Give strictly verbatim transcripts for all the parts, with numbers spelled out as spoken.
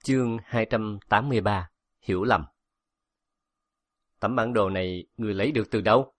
Chương hai trăm tám mươi ba. Hiểu lầm. Tấm bản đồ này người lấy được từ đâu?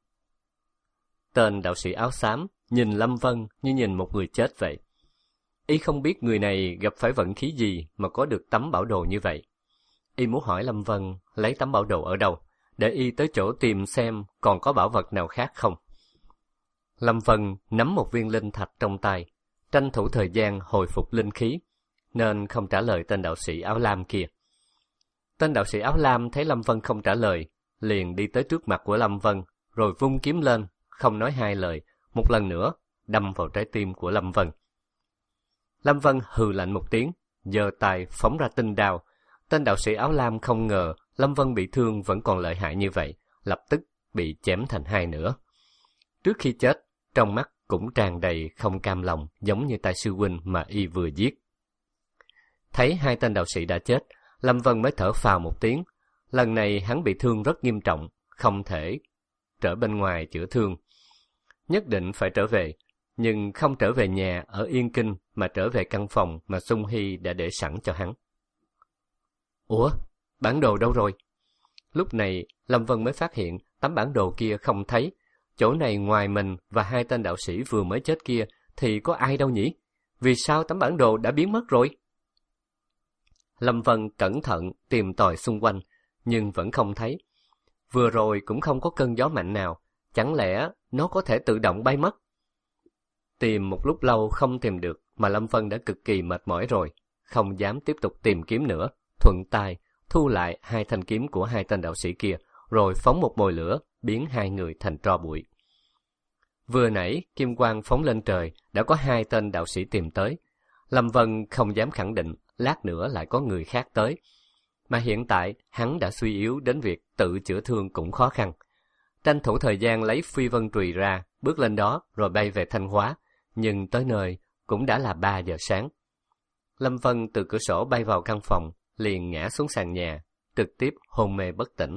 Tên đạo sĩ áo xám nhìn Lâm Vân như nhìn một người chết vậy. Y không biết người này gặp phải vận khí gì mà có được tấm bản đồ như vậy. Y muốn hỏi Lâm Vân lấy tấm bản đồ ở đâu, để Y tới chỗ tìm xem còn có bảo vật nào khác không. Lâm Vân nắm một viên linh thạch trong tay, tranh thủ thời gian hồi phục linh khí, nên không trả lời tên đạo sĩ áo lam kia. Tên đạo sĩ áo lam thấy Lâm Vân không trả lời, liền đi tới trước mặt của Lâm Vân, rồi vung kiếm lên, không nói hai lời, một lần nữa đâm vào trái tim của Lâm Vân. Lâm Vân hừ lạnh một tiếng, giơ tay phóng ra tinh đao. Tên đạo sĩ áo lam không ngờ Lâm Vân bị thương vẫn còn lợi hại như vậy, lập tức bị chém thành hai nửa. Trước khi chết, trong mắt cũng tràn đầy không cam lòng, giống như tay sư huynh mà y vừa giết. Thấy hai tên đạo sĩ đã chết, Lâm Vân mới thở phào một tiếng. Lần này hắn bị thương rất nghiêm trọng, không thể trở bên ngoài chữa thương. Nhất định phải trở về, nhưng không trở về nhà ở Yên Kinh mà trở về căn phòng mà Sung Hy đã để sẵn cho hắn. Ủa, bản đồ đâu rồi? Lúc này Lâm Vân mới phát hiện tấm bản đồ kia không thấy. Chỗ này ngoài mình và hai tên đạo sĩ vừa mới chết kia thì có ai đâu nhỉ? Vì sao tấm bản đồ đã biến mất rồi? Lâm Vân cẩn thận tìm tòi xung quanh, nhưng vẫn không thấy. Vừa rồi cũng không có cơn gió mạnh nào, chẳng lẽ nó có thể tự động bay mất? Tìm một lúc lâu không tìm được mà Lâm Vân đã cực kỳ mệt mỏi rồi, không dám tiếp tục tìm kiếm nữa, thuận tay thu lại hai thanh kiếm của hai tên đạo sĩ kia, rồi phóng một mồi lửa, biến hai người thành tro bụi. Vừa nãy kim quang phóng lên trời, đã có hai tên đạo sĩ tìm tới. Lâm Vân không dám khẳng định lát nữa lại có người khác tới, mà hiện tại hắn đã suy yếu đến việc tự chữa thương cũng khó khăn. Tranh thủ thời gian lấy phi vân chùy ra, bước lên đó rồi bay về Thanh Hóa, nhưng tới nơi cũng đã là ba giờ sáng. Lâm Vân từ cửa sổ bay vào căn phòng, liền ngã xuống sàn nhà, trực tiếp hôn mê bất tỉnh.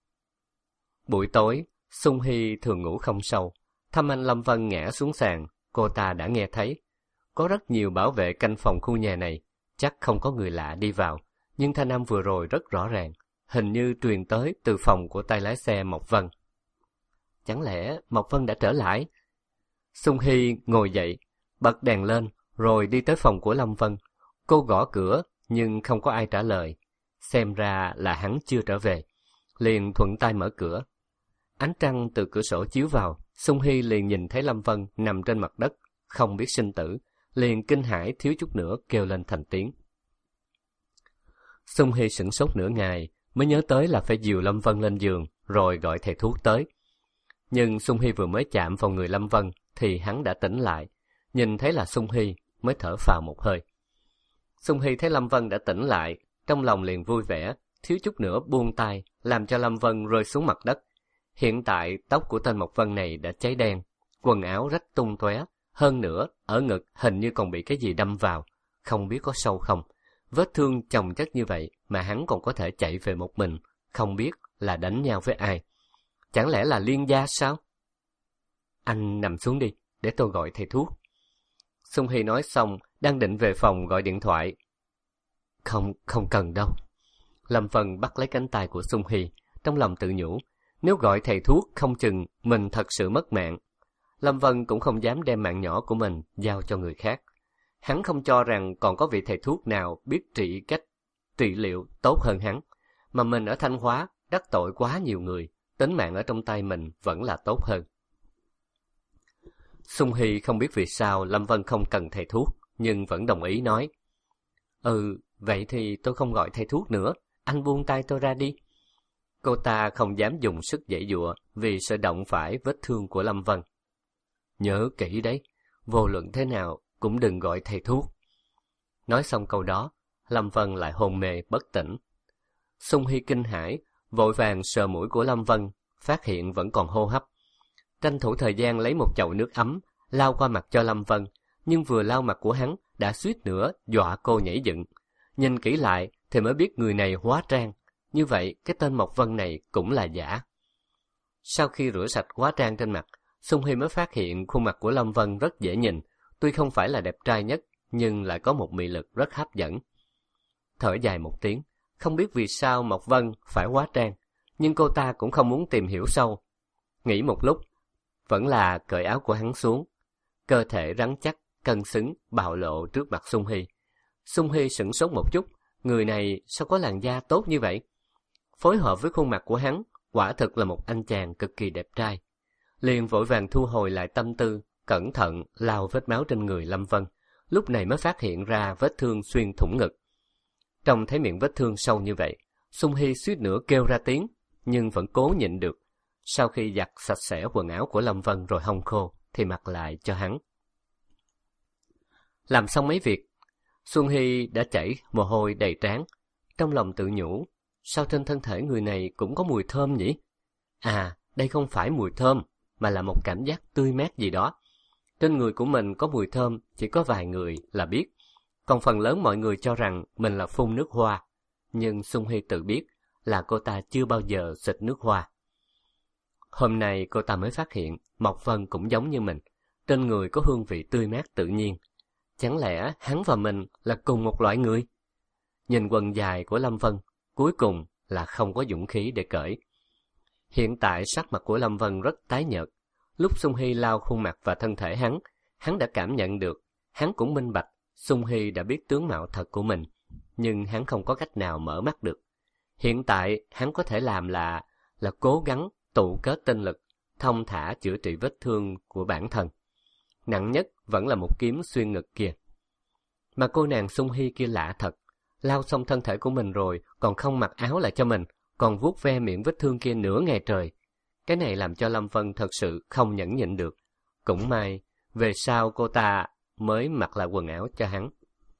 Buổi tối, Sung Hy thường ngủ không sâu. Thăm anh Lâm Vân ngã xuống sàn, cô ta đã nghe thấy. Có rất nhiều bảo vệ canh phòng khu nhà này, chắc không có người lạ đi vào, nhưng thanh âm vừa rồi rất rõ ràng, hình như truyền tới từ phòng của tay lái xe Mộc Vân. Chẳng lẽ Mộc Vân đã trở lại? Sung Hy ngồi dậy, bật đèn lên, rồi đi tới phòng của Lâm Vân. Cô gõ cửa, nhưng không có ai trả lời. Xem ra là hắn chưa trở về. Liền thuận tay mở cửa. Ánh trăng từ cửa sổ chiếu vào, Sung Hy liền nhìn thấy Lâm Vân nằm trên mặt đất, không biết sinh tử, liền kinh hãi thiếu chút nữa kêu lên thành tiếng. Sung Hy sửng sốt nửa ngày, mới nhớ tới là phải dìu Lâm Vân lên giường, rồi gọi thầy thuốc tới. Nhưng Sung Hy vừa mới chạm vào người Lâm Vân, thì hắn đã tỉnh lại. Nhìn thấy là Sung Hy, mới thở phào một hơi. Sung Hy thấy Lâm Vân đã tỉnh lại, trong lòng liền vui vẻ, thiếu chút nữa buông tay, làm cho Lâm Vân rơi xuống mặt đất. Hiện tại tóc của tên Mộc Vân này đã cháy đen, quần áo rách tung tóe, hơn nữa ở ngực hình như còn bị cái gì đâm vào, không biết có sâu không. Vết thương chồng chất như vậy mà hắn còn có thể chạy về một mình, không biết là đánh nhau với ai. Chẳng lẽ là liên gia sao? Anh nằm xuống đi, để tôi gọi thầy thuốc. Sung Hy nói xong, đang định về phòng gọi điện thoại. Không, không cần đâu. Lâm Vân bắt lấy cánh tay của Sung Hy, trong lòng tự nhủ, nếu gọi thầy thuốc không chừng mình thật sự mất mạng. Lâm Vân cũng không dám đem mạng nhỏ của mình giao cho người khác. Hắn không cho rằng còn có vị thầy thuốc nào biết trị cách trị liệu tốt hơn hắn. Mà mình ở Thanh Hóa đắc tội quá nhiều người, tính mạng ở trong tay mình vẫn là tốt hơn. Sung Hy không biết vì sao Lâm Vân không cần thầy thuốc, nhưng vẫn đồng ý nói. Ừ, vậy thì tôi không gọi thầy thuốc nữa, anh buông tay tôi ra đi. Cô ta không dám dùng sức giãy giụa vì sợ động phải vết thương của Lâm Vân. Nhớ kỹ đấy, vô luận thế nào cũng đừng gọi thầy thuốc. Nói xong câu đó, Lâm Vân lại hôn mê bất tỉnh. Sung Hy kinh hãi, vội vàng sờ mũi của Lâm Vân, phát hiện vẫn còn hô hấp. Tranh thủ thời gian lấy một chậu nước ấm, lau qua mặt cho Lâm Vân, nhưng vừa lau mặt của hắn đã suýt nữa dọa cô nhảy dựng. Nhìn kỹ lại thì mới biết người này hóa trang, như vậy cái tên Mộc Vân này cũng là giả. Sau khi rửa sạch hóa trang trên mặt, Sung Hy mới phát hiện khuôn mặt của Lâm Vân rất dễ nhìn, tuy không phải là đẹp trai nhất, nhưng lại có một mị lực rất hấp dẫn. thở dài một tiếng, không biết vì sao Mộc Vân phải hóa trang, nhưng cô ta cũng không muốn tìm hiểu sâu. Nghĩ một lúc, vẫn là cởi áo của hắn xuống. Cơ thể rắn chắc, cân xứng, bạo lộ trước mặt Sung Hy. Sung Hy sửng sốt một chút, người này sao có làn da tốt như vậy? Phối hợp với khuôn mặt của hắn, quả thực là một anh chàng cực kỳ đẹp trai. Liền vội vàng thu hồi lại tâm tư, cẩn thận lau vết máu trên người Lâm Vân, lúc này mới phát hiện ra vết thương xuyên thủng ngực. Trông thấy miệng vết thương sâu như vậy, Sung Hy suýt nữa kêu ra tiếng, nhưng vẫn cố nhịn được. Sau khi giặt sạch sẽ quần áo của Lâm Vân rồi hong khô, thì mặc lại cho hắn. Làm xong mấy việc, Xuân Hy đã chảy mồ hôi đầy trán. Trong lòng tự nhủ, sao trên thân thể người này cũng có mùi thơm nhỉ? À, đây không phải mùi thơm, mà là một cảm giác tươi mát gì đó. Trên người của mình có mùi thơm, chỉ có vài người là biết. Còn phần lớn mọi người cho rằng mình là phun nước hoa. Nhưng Xuân Hy tự biết là cô ta chưa bao giờ xịt nước hoa. Hôm nay cô ta mới phát hiện Mộc Vân cũng giống như mình, trên người có hương vị tươi mát tự nhiên. Chẳng lẽ hắn và mình là cùng một loại người? Nhìn quần dài của Lâm Vân, cuối cùng là không có dũng khí để cởi. Hiện tại sắc mặt của Lâm Vân rất tái nhợt. Lúc Sung Hy lau khuôn mặt và thân thể hắn, hắn đã cảm nhận được, hắn cũng minh bạch, Sung Hy đã biết tướng mạo thật của mình, nhưng hắn không có cách nào mở mắt được. Hiện tại hắn có thể làm là là cố gắng tụ kết tinh lực, thông thả chữa trị vết thương của bản thân. Nặng nhất vẫn là một kiếm xuyên ngực kia. Mà cô nàng Sung Hy kia lạ thật, lau xong thân thể của mình rồi còn không mặc áo lại cho mình, còn vuốt ve miệng vết thương kia nửa ngày trời. Cái này làm cho Lâm Vân thật sự không nhẫn nhịn được. Cũng may, về sau cô ta mới mặc lại quần áo cho hắn.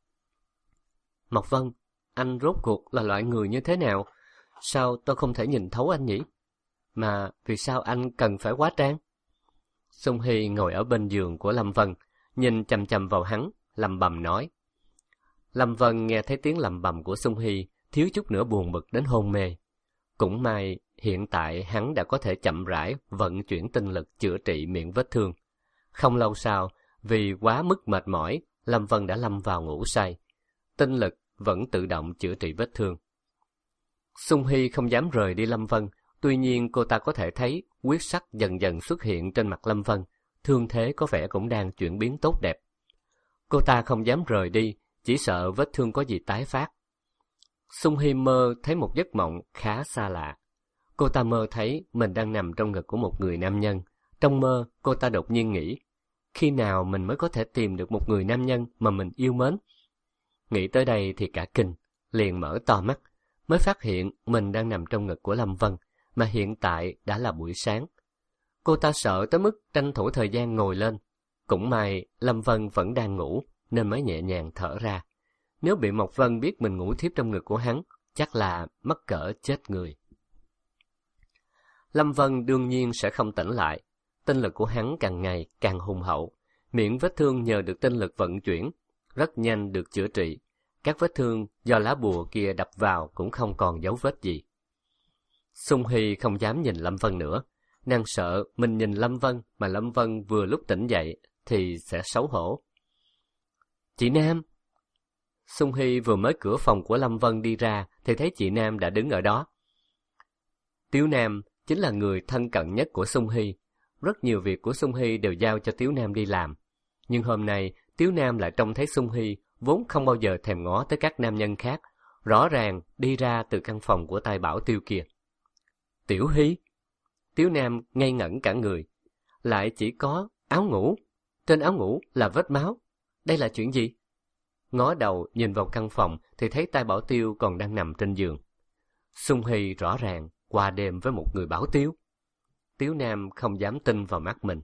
Mộc Vân, anh rốt cuộc là loại người như thế nào? Sao tôi không thể nhìn thấu anh nhỉ? Mà vì sao anh cần phải hóa trang? Sung Hy ngồi ở bên giường của Lâm Vân, nhìn chằm chằm vào hắn, lẩm bẩm nói. Lâm Vân nghe thấy tiếng lẩm bẩm của Sung Hy, thiếu chút nữa buồn bực đến hôn mê. Cũng may, hiện tại hắn đã có thể chậm rãi vận chuyển tinh lực chữa trị miệng vết thương. Không lâu sau, vì quá mức mệt mỏi, Lâm Vân đã lâm vào ngủ say. Tinh lực vẫn tự động chữa trị vết thương. Sung Hy không dám rời đi Lâm Vân, tuy nhiên cô ta có thể thấy huyết sắc dần dần xuất hiện trên mặt Lâm Vân, thương thế có vẻ cũng đang chuyển biến tốt đẹp. Cô ta không dám rời đi, chỉ sợ vết thương có gì tái phát. Sung Hy mơ thấy một giấc mộng khá xa lạ. Cô ta mơ thấy mình đang nằm trong ngực của một người nam nhân. Trong mơ, cô ta đột nhiên nghĩ, khi nào mình mới có thể tìm được một người nam nhân mà mình yêu mến? Nghĩ tới đây thì cả kinh, liền mở to mắt, mới phát hiện mình đang nằm trong ngực của Lâm Vân, mà hiện tại đã là buổi sáng. Cô ta sợ tới mức tranh thủ thời gian ngồi lên. Cũng may Lâm Vân vẫn đang ngủ, nên mới nhẹ nhàng thở ra. Nếu bị Mộc Vân biết mình ngủ thiếp trong ngực của hắn, chắc là mắc cỡ chết người. Lâm Vân đương nhiên sẽ không tỉnh lại. Tinh lực của hắn càng ngày càng hùng hậu. Miệng vết thương nhờ được tinh lực vận chuyển, rất nhanh được chữa trị. Các vết thương do lá bùa kia đập vào cũng không còn dấu vết gì. Sung Hy không dám nhìn Lâm Vân nữa. Nàng sợ mình nhìn Lâm Vân mà Lâm Vân vừa lúc tỉnh dậy thì sẽ xấu hổ. Chị Nam! Sung Hy vừa mới cửa phòng của Lâm Vân đi ra thì thấy chị Nam đã đứng ở đó. Tiếu Nam chính là người thân cận nhất của Sung Hy. Rất nhiều việc của Sung Hy đều giao cho Tiếu Nam đi làm. Nhưng hôm nay Tiếu Nam lại trông thấy Sung Hy vốn không bao giờ thèm ngó tới các nam nhân khác, rõ ràng đi ra từ căn phòng của Tài Bảo Tiêu kia. Tiểu Hy! Tiếu Nam ngây ngẩn cả người. Lại chỉ có áo ngủ. Trên áo ngủ là vết máu. Đây là chuyện gì? Ngó đầu nhìn vào căn phòng thì thấy Tài Bảo Tiêu còn đang nằm trên giường. Sung Hy rõ ràng qua đêm với một người Bảo Tiêu. Tiếu Nam không dám tin vào mắt mình.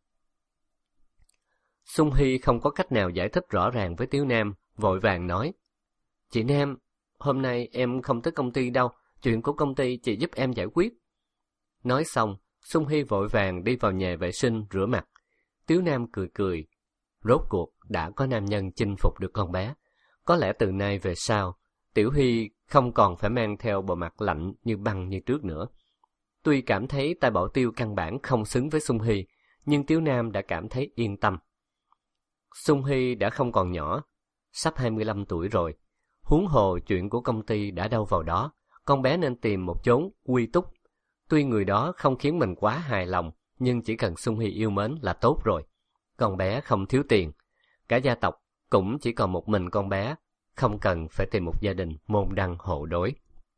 Sung Hy không có cách nào giải thích rõ ràng với Tiếu Nam, vội vàng nói. Chị Nam, hôm nay em không tới công ty đâu, chuyện của công ty chị giúp em giải quyết. Nói xong, Sung Hy vội vàng đi vào nhà vệ sinh rửa mặt. Tiếu Nam cười cười. Rốt cuộc đã có nam nhân chinh phục được con bé. Có lẽ từ nay về sau, Tiểu Hy không còn phải mang theo bộ mặt lạnh như băng như trước nữa. Tuy cảm thấy Tài Bảo Tiêu căn bản không xứng với Sung Hy, nhưng Tiếu Nam đã cảm thấy yên tâm. Sung Hy đã không còn nhỏ, sắp hai mươi lăm tuổi rồi. Huống hồ chuyện của công ty đã đâu vào đó, con bé nên tìm một chốn quy túc. Tuy người đó không khiến mình quá hài lòng, nhưng chỉ cần Sung Hy yêu mến là tốt rồi. Con bé không thiếu tiền, cả gia tộc cũng chỉ còn một mình con bé, không cần phải tìm một gia đình môn đăng hộ đối.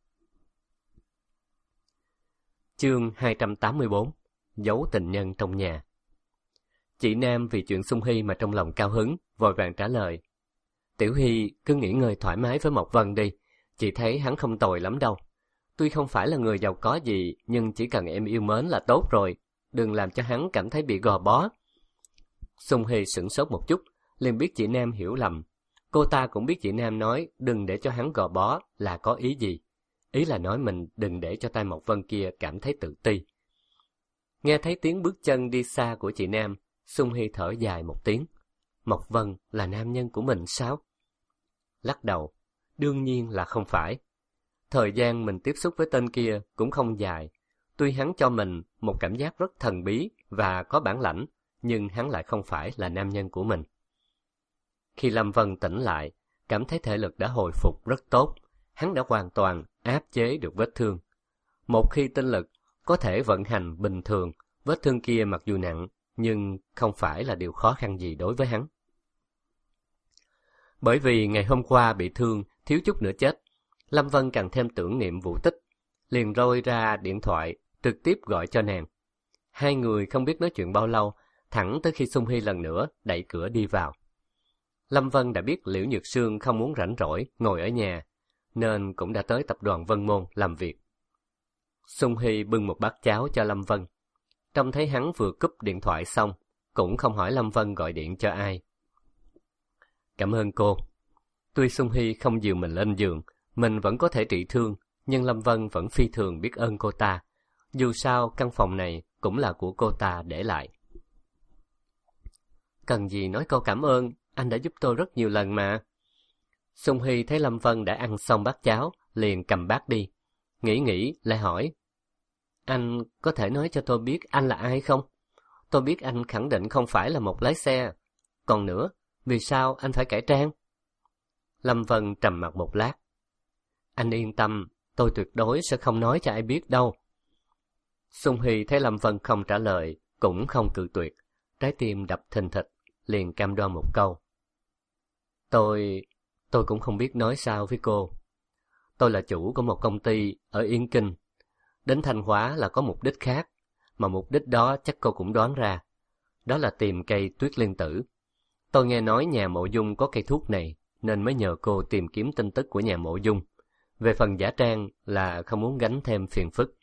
Chương hai trăm tám mươi bốn. Giấu tình nhân trong nhà. Chị Nam vì chuyện Sung Hy mà trong lòng cao hứng, vội vàng trả lời. Tiểu Hy cứ nghỉ ngơi thoải mái với Mộc Vân đi, chị thấy hắn không tồi lắm đâu. Tuy không phải là người giàu có gì, nhưng chỉ cần em yêu mến là tốt rồi, đừng làm cho hắn cảm thấy bị gò bó. Sung Hy sửng sốt một chút, liền biết chị Nam hiểu lầm. Cô ta cũng biết chị Nam nói đừng để cho hắn gò bó là có ý gì. Ý là nói mình đừng để cho tay Mộc Vân kia cảm thấy tự ti. Nghe thấy tiếng bước chân đi xa của chị Nam, Sung Hy thở dài một tiếng. Mộc Vân là nam nhân của mình sao? Lắc đầu, đương nhiên là không phải. Thời gian mình tiếp xúc với tên kia cũng không dài. Tuy hắn cho mình một cảm giác rất thần bí và có bản lãnh, nhưng hắn lại không phải là nam nhân của mình. Khi Lâm Vân tỉnh lại, cảm thấy thể lực đã hồi phục rất tốt. Hắn đã hoàn toàn áp chế được vết thương. Một khi tinh lực có thể vận hành bình thường, vết thương kia mặc dù nặng, nhưng không phải là điều khó khăn gì đối với hắn. Bởi vì ngày hôm qua bị thương, thiếu chút nữa chết, Lâm Vân càng thêm tưởng niệm Vũ Tích, liền rôi ra điện thoại, trực tiếp gọi cho nàng. Hai người không biết nói chuyện bao lâu, thẳng tới khi Sung Hy lần nữa đẩy cửa đi vào. Lâm Vân đã biết Liễu Nhược Sương không muốn rảnh rỗi, ngồi ở nhà, nên cũng đã tới tập đoàn Vân Môn làm việc. Sung Hy bưng một bát cháo cho Lâm Vân. Trông thấy hắn vừa cúp điện thoại xong, cũng không hỏi Lâm Vân gọi điện cho ai. Cảm ơn cô. Tuy Sung Hy không dìu mình lên giường, mình vẫn có thể trị thương, nhưng Lâm Vân vẫn phi thường biết ơn cô ta. Dù sao, căn phòng này cũng là của cô ta để lại. Cần gì nói câu cảm ơn, anh đã giúp tôi rất nhiều lần mà. Sung Hy thấy Lâm Vân đã ăn xong bát cháo, liền cầm bát đi. Nghĩ nghĩ, lại hỏi. Anh có thể nói cho tôi biết anh là ai không? Tôi biết anh khẳng định không phải là một lái xe. Còn nữa, vì sao anh phải cải trang? Lâm Vân trầm mặc một lát. Anh yên tâm, tôi tuyệt đối sẽ không nói cho ai biết đâu. Sung Hy thấy Lâm Vân không trả lời, cũng không cự tuyệt. Trái tim đập thình thịch, liền cam đoan một câu. Tôi... tôi cũng không biết nói sao với cô. Tôi là chủ của một công ty ở Yên Kinh. Đến Thanh Hóa là có mục đích khác, mà mục đích đó chắc cô cũng đoán ra. Đó là tìm cây tuyết liên tử. Tôi nghe nói nhà Mộ Dung có cây thuốc này, nên mới nhờ cô tìm kiếm tin tức của nhà Mộ Dung. Về phần giả trang là không muốn gánh thêm phiền phức.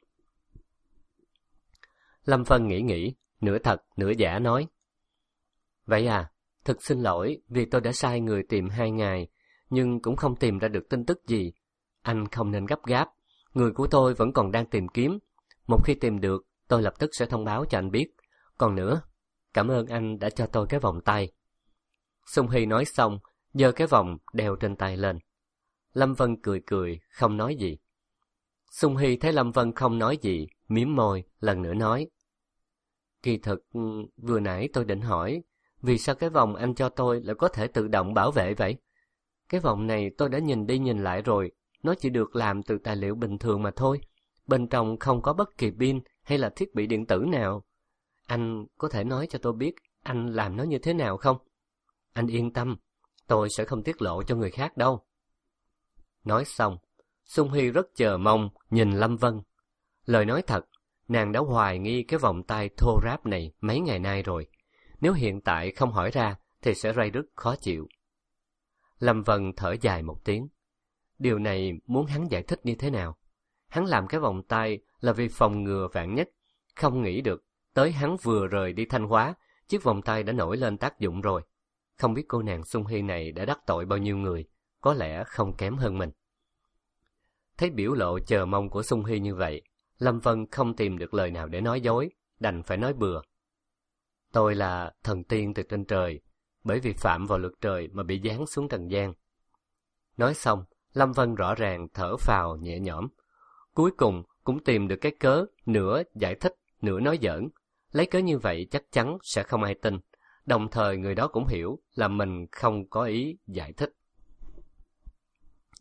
Lâm Vân nghĩ nghĩ, nửa thật nửa giả nói. Vậy à, thật xin lỗi vì tôi đã sai người tìm hai ngày, nhưng cũng không tìm ra được tin tức gì. Anh không nên gấp gáp, người của tôi vẫn còn đang tìm kiếm. Một khi tìm được, tôi lập tức sẽ thông báo cho anh biết. Còn nữa, cảm ơn anh đã cho tôi cái vòng tay. Sung Hy nói xong, giơ cái vòng đeo trên tay lên. Lâm Vân cười cười, không nói gì. Sung Hy thấy Lâm Vân không nói gì, mím môi, lần nữa nói. Kỳ thực, vừa nãy tôi định hỏi, vì sao cái vòng anh cho tôi lại có thể tự động bảo vệ vậy? Cái vòng này tôi đã nhìn đi nhìn lại rồi, nó chỉ được làm từ tài liệu bình thường mà thôi. Bên trong không có bất kỳ pin hay là thiết bị điện tử nào. Anh có thể nói cho tôi biết anh làm nó như thế nào không? Anh yên tâm, tôi sẽ không tiết lộ cho người khác đâu. Nói xong, Sung Hy rất chờ mong nhìn Lâm Vân. Lời nói thật, nàng đã hoài nghi cái vòng tay thô ráp này mấy ngày nay rồi. Nếu hiện tại không hỏi ra thì sẽ ray rứt khó chịu. Lâm Vân thở dài một tiếng. Điều này muốn hắn giải thích như thế nào? Hắn làm cái vòng tay là vì phòng ngừa vạn nhất. Không nghĩ được, tới hắn vừa rời đi Thanh Hóa, chiếc vòng tay đã nổi lên tác dụng rồi. Không biết cô nàng Sung Hy này đã đắc tội bao nhiêu người, có lẽ không kém hơn mình. Thấy biểu lộ chờ mong của Sung Hy như vậy, Lâm Vân không tìm được lời nào để nói dối, đành phải nói bừa. Tôi là thần tiên từ trên trời, bởi vì phạm vào luật trời mà bị giáng xuống trần gian. Nói xong, Lâm Vân rõ ràng thở phào nhẹ nhõm. Cuối cùng cũng tìm được cái cớ, nửa giải thích, nửa nói giỡn. Lấy cớ như vậy chắc chắn sẽ không ai tin. Đồng thời người đó cũng hiểu là mình không có ý giải thích.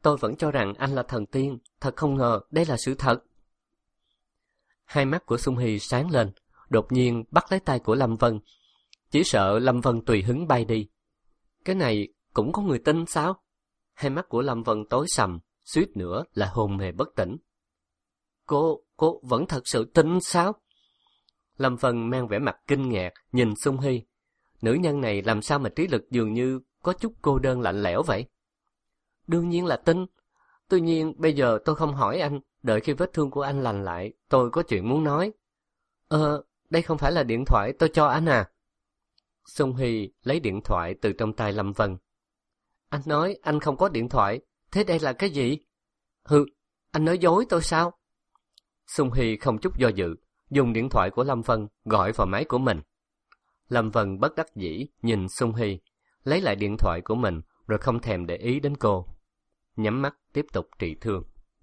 tôi vẫn cho rằng anh là thần tiên, thật không ngờ đây là sự thật. Hai mắt của Sung Hy sáng lên, đột nhiên bắt lấy tay của Lâm Vân, chỉ sợ Lâm Vân tùy hứng bay đi. Cái này cũng có người tin sao? Hai mắt của Lâm Vân tối sầm, suýt nữa là hôn mê bất tỉnh. Cô, cô vẫn thật sự tin sao? Lâm Vân mang vẻ mặt kinh ngạc nhìn Sung Hy. Nữ nhân này làm sao mà trí lực dường như có chút cô đơn lạnh lẽo vậy? Đương nhiên là tin. Tuy nhiên bây giờ tôi không hỏi anh, đợi khi vết thương của anh lành lại, tôi có chuyện muốn nói. Ờ, đây không phải là điện thoại tôi cho anh à? Sung Hy lấy điện thoại từ trong tay Lâm Vân. Anh nói anh không có điện thoại, thế đây là cái gì? Hừ, anh nói dối tôi sao? Sung Hy không chút do dự, dùng điện thoại của Lâm Vân gọi vào máy của mình. Lâm Vân bất đắc dĩ nhìn Sung Hy, lấy lại điện thoại của mình rồi không thèm để ý đến cô. Nhắm mắt tiếp tục trị thương.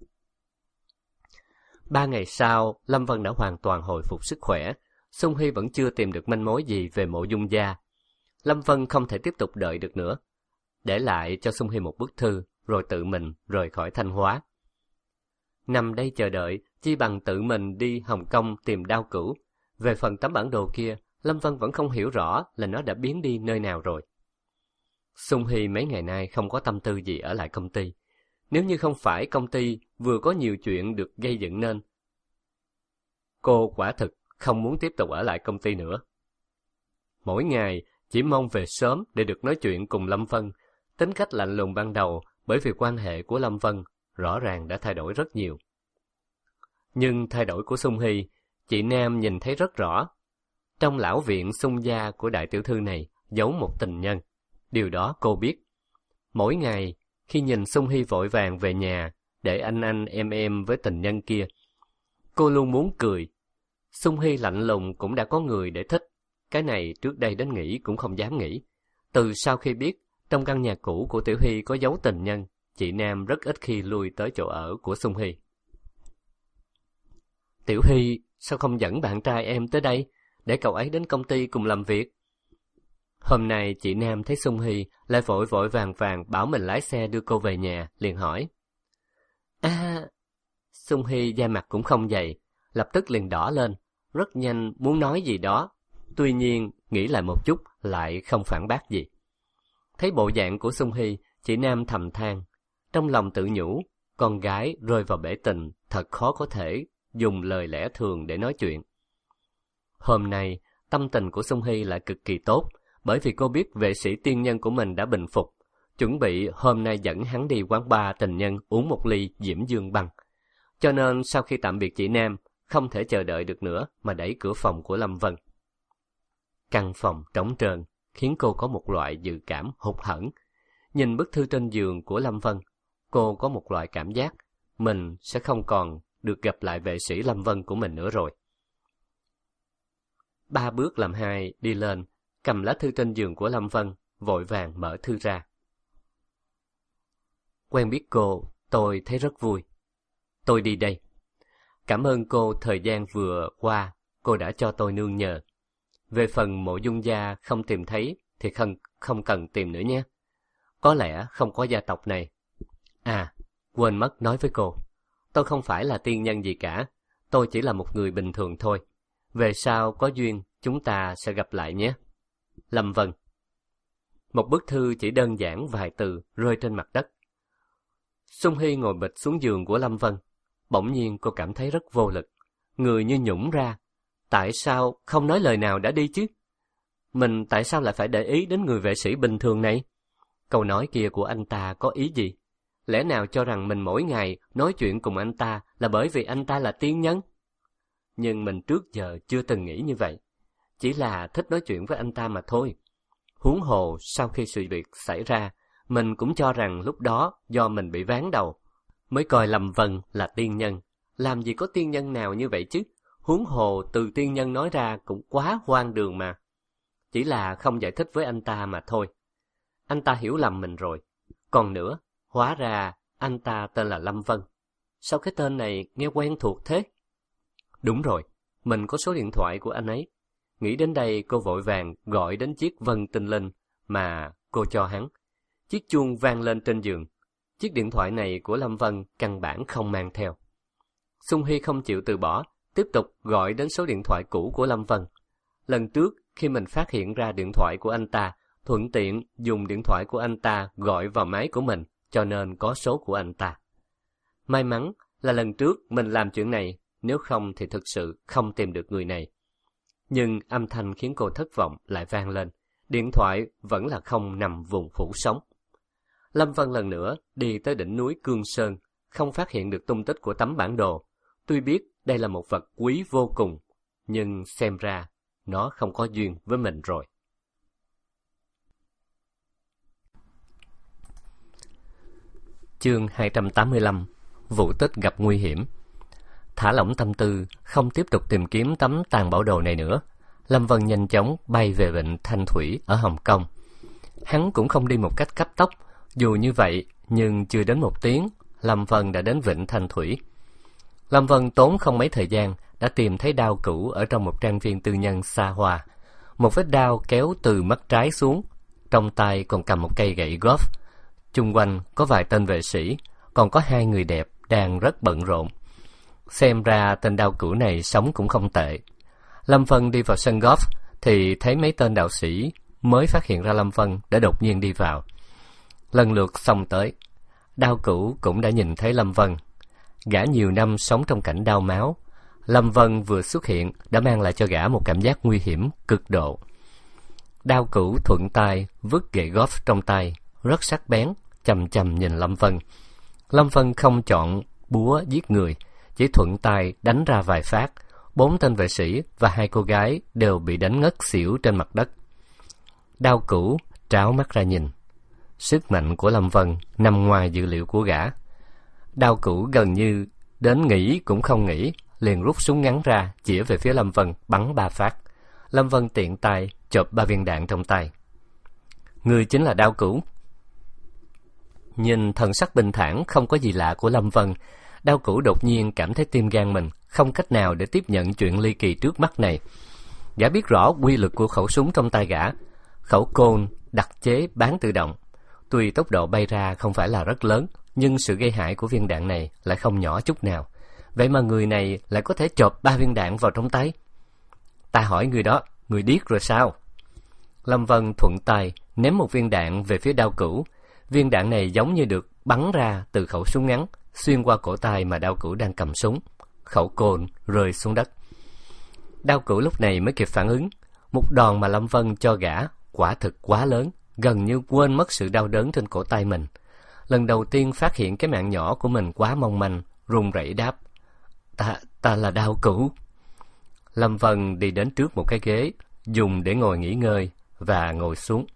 Ba ngày sau, Lâm Vân đã hoàn toàn hồi phục sức khỏe. Sung Hy vẫn chưa tìm được manh mối gì về Mộ Dung gia. Lâm Vân không thể tiếp tục đợi được nữa, để lại cho Sung Hy một bức thư, rồi tự mình rời khỏi Thanh Hóa. Nằm đây chờ đợi, chi bằng tự mình đi Hồng Kông tìm Đao Cửu. Về phần tấm bản đồ kia, Lâm Vân vẫn không hiểu rõ là nó đã biến đi nơi nào rồi. Sung Hy mấy ngày nay không có tâm tư gì ở lại công ty. Nếu như không phải công ty vừa có nhiều chuyện được gây dựng nên, cô quả thực không muốn tiếp tục ở lại công ty nữa. Mỗi ngày chỉ mong về sớm để được nói chuyện cùng Lâm Vân. Tính cách lạnh lùng ban đầu bởi vì quan hệ của Lâm Vân rõ ràng đã thay đổi rất nhiều. Nhưng thay đổi của Sung Hy, chị Nam nhìn thấy rất rõ. Trong lão viện Sung gia của đại tiểu thư này giấu một tình nhân. Điều đó cô biết. Mỗi ngày, khi nhìn Sung Hy vội vàng về nhà để anh anh em em với tình nhân kia, cô luôn muốn cười. Sung Hy lạnh lùng cũng đã có người để thích. Cái này trước đây đến nghĩ cũng không dám nghĩ. Từ sau khi biết trong căn nhà cũ của Tiểu Hy có dấu tình nhân, chị Nam rất ít khi lui tới chỗ ở của Sung Hy. Tiểu Hy, sao không dẫn bạn trai em tới đây, để cậu ấy đến công ty cùng làm việc? Hôm nay chị Nam thấy Sung Hy lại vội vội vàng vàng bảo mình lái xe đưa cô về nhà, liền hỏi. À, Sung Hy da mặt cũng không dày, lập tức liền đỏ lên, rất nhanh muốn nói gì đó. Tuy nhiên, nghĩ lại một chút lại không phản bác gì. Thấy bộ dạng của Sung Hy, chị Nam thầm than, trong lòng tự nhủ, con gái rơi vào bể tình thật khó có thể dùng lời lẽ thường để nói chuyện. Hôm nay, tâm tình của Sung Hy lại cực kỳ tốt, bởi vì cô biết vệ sĩ tiên nhân của mình đã bình phục, chuẩn bị hôm nay dẫn hắn đi quán bar tình nhân uống một ly Diễm Dương Băng. Cho nên sau khi tạm biệt chị Nam, không thể chờ đợi được nữa mà đẩy cửa phòng của Lâm Vân. Căn phòng trống trơn khiến cô có một loại dự cảm hụt hẫng. Nhìn bức thư trên giường của Lâm Vân, cô có một loại cảm giác mình sẽ không còn được gặp lại vệ sĩ Lâm Vân của mình nữa rồi. Ba bước làm hai đi lên, cầm lá thư trên giường của Lâm Vân, vội vàng mở thư ra. Quen biết cô, tôi thấy rất vui. Tôi đi đây. Cảm ơn cô thời gian vừa qua, cô đã cho tôi nương nhờ. Về phần Mộ Dung gia không tìm thấy thì không, không cần tìm nữa nhé. Có lẽ không có gia tộc này. À, quên mất nói với cô. Tôi không phải là tiên nhân gì cả. Tôi chỉ là một người bình thường thôi. Về sau có duyên, chúng ta sẽ gặp lại nhé. Lâm Vân. Một bức thư chỉ đơn giản vài từ rơi trên mặt đất. Sung Hy ngồi bịch xuống giường của Lâm Vân. Bỗng nhiên cô cảm thấy rất vô lực. Người như nhũn ra. Tại sao không nói lời nào đã đi chứ? Mình tại sao lại phải để ý đến người vệ sĩ bình thường này? Câu nói kia của anh ta có ý gì? Lẽ nào cho rằng mình mỗi ngày nói chuyện cùng anh ta là bởi vì anh ta là tiên nhân? Nhưng mình trước giờ chưa từng nghĩ như vậy. Chỉ là thích nói chuyện với anh ta mà thôi. Huống hồ sau khi sự việc xảy ra, mình cũng cho rằng lúc đó do mình bị ván đầu, mới coi Lâm Vân là tiên nhân. Làm gì có tiên nhân nào như vậy chứ? Huống hồ từ tiên nhân nói ra cũng quá hoang đường mà. Chỉ là không giải thích với anh ta mà thôi. Anh ta hiểu lầm mình rồi. Còn nữa, hóa ra anh ta tên là Lâm Vân. Sao cái tên này nghe quen thuộc thế? Đúng rồi, mình có số điện thoại của anh ấy. Nghĩ đến đây cô vội vàng gọi đến chiếc Vân Tinh Linh mà cô cho hắn. Chiếc chuông vang lên trên giường. Chiếc chiếc điện thoại này của Lâm Vân căn bản không mang theo. Xung Huy không chịu từ bỏ, tiếp tục gọi đến số điện thoại cũ của Lâm Vân. Lần trước, khi mình phát hiện ra điện thoại của anh ta, thuận tiện dùng điện thoại của anh ta gọi vào máy của mình, cho nên có số của anh ta. May mắn là lần trước mình làm chuyện này, nếu không thì thực sự không tìm được người này. Nhưng âm thanh khiến cô thất vọng lại vang lên, điện thoại vẫn là không nằm vùng phủ sống. Lâm Vân lần nữa đi tới đỉnh núi Cương Sơn, không phát hiện được tung tích của tấm bản đồ. Tuy biết đây là một vật quý vô cùng, nhưng xem ra nó không có duyên với mình rồi. Chương hai trăm tám mươi lăm. Vũ Tích gặp nguy hiểm. Thả lỏng tâm tư, không tiếp tục tìm kiếm tấm tàn bảo đồ này nữa, Lâm Vân nhanh chóng bay về vịnh Thanh Thủy ở Hồng Kông. Hắn cũng không đi một cách cấp tốc, dù như vậy, nhưng chưa đến một tiếng, Lâm Vân đã đến vịnh Thanh Thủy. Lâm Vân tốn không mấy thời gian đã tìm thấy đao cũ ở trong một trang viên tư nhân xa hoa. Một vết đao kéo từ mắt trái xuống, trong tay còn cầm một cây gậy golf. Chung quanh có vài tên vệ sĩ, còn có hai người đẹp đang rất bận rộn. Xem ra tên đao cũ này sống cũng không tệ. Lâm Vân đi vào sân golf thì thấy mấy tên đạo sĩ mới phát hiện ra Lâm Vân đã đột nhiên đi vào. Lần lượt xông tới. Đao cũ cũng đã nhìn thấy Lâm Vân. Gã nhiều năm sống trong cảnh đau máu, Lâm Vân vừa xuất hiện đã mang lại cho gã một cảm giác nguy hiểm cực độ. Đao cũ thuận tay vứt gậy golf trong tay, rất sắc bén, chằm chằm nhìn Lâm Vân. Lâm Vân không chọn búa giết người, chỉ thuận tay đánh ra vài phát. Bốn tên vệ sĩ và hai cô gái đều bị đánh ngất xỉu trên mặt đất. Đao cũ tráo mắt ra nhìn. Sức mạnh của Lâm Vân nằm ngoài dự liệu của gã. Đao cũ gần như đến nghĩ cũng không nghĩ, liền rút súng ngắn ra, chĩa về phía Lâm Vân, bắn ba phát. Lâm Vân tiện tay chộp ba viên đạn trong tay. Người chính là Đao cũ. Nhìn thần sắc bình thản không có gì lạ của Lâm Vân, Đao cũ đột nhiên cảm thấy tim gan mình không cách nào để tiếp nhận chuyện ly kỳ trước mắt này. Gã biết rõ quy lực của khẩu súng trong tay gã, khẩu côn đặc chế bán tự động. Tuy tốc độ bay ra không phải là rất lớn, nhưng sự gây hại của viên đạn này lại không nhỏ chút nào. Vậy mà người này lại có thể chộp ba viên đạn vào trong tay. Ta hỏi người đó, người điếc rồi sao? Lâm Vân thuận tay ném một viên đạn về phía Đao cũ. Viên đạn này giống như được bắn ra từ khẩu súng ngắn, xuyên qua cổ tay mà Đao cũ đang cầm súng. Khẩu côn rơi xuống đất. Đao cũ lúc này mới kịp phản ứng. Một đòn mà Lâm Vân cho gã quả thực quá lớn, gần như quên mất sự đau đớn trên cổ tay mình. Lần đầu tiên phát hiện cái mạng nhỏ của mình quá mong manh, run rẩy đáp: Ta, ta là Đao cũ. Lâm Vân đi đến trước một cái ghế, dùng để ngồi nghỉ ngơi, và ngồi xuống.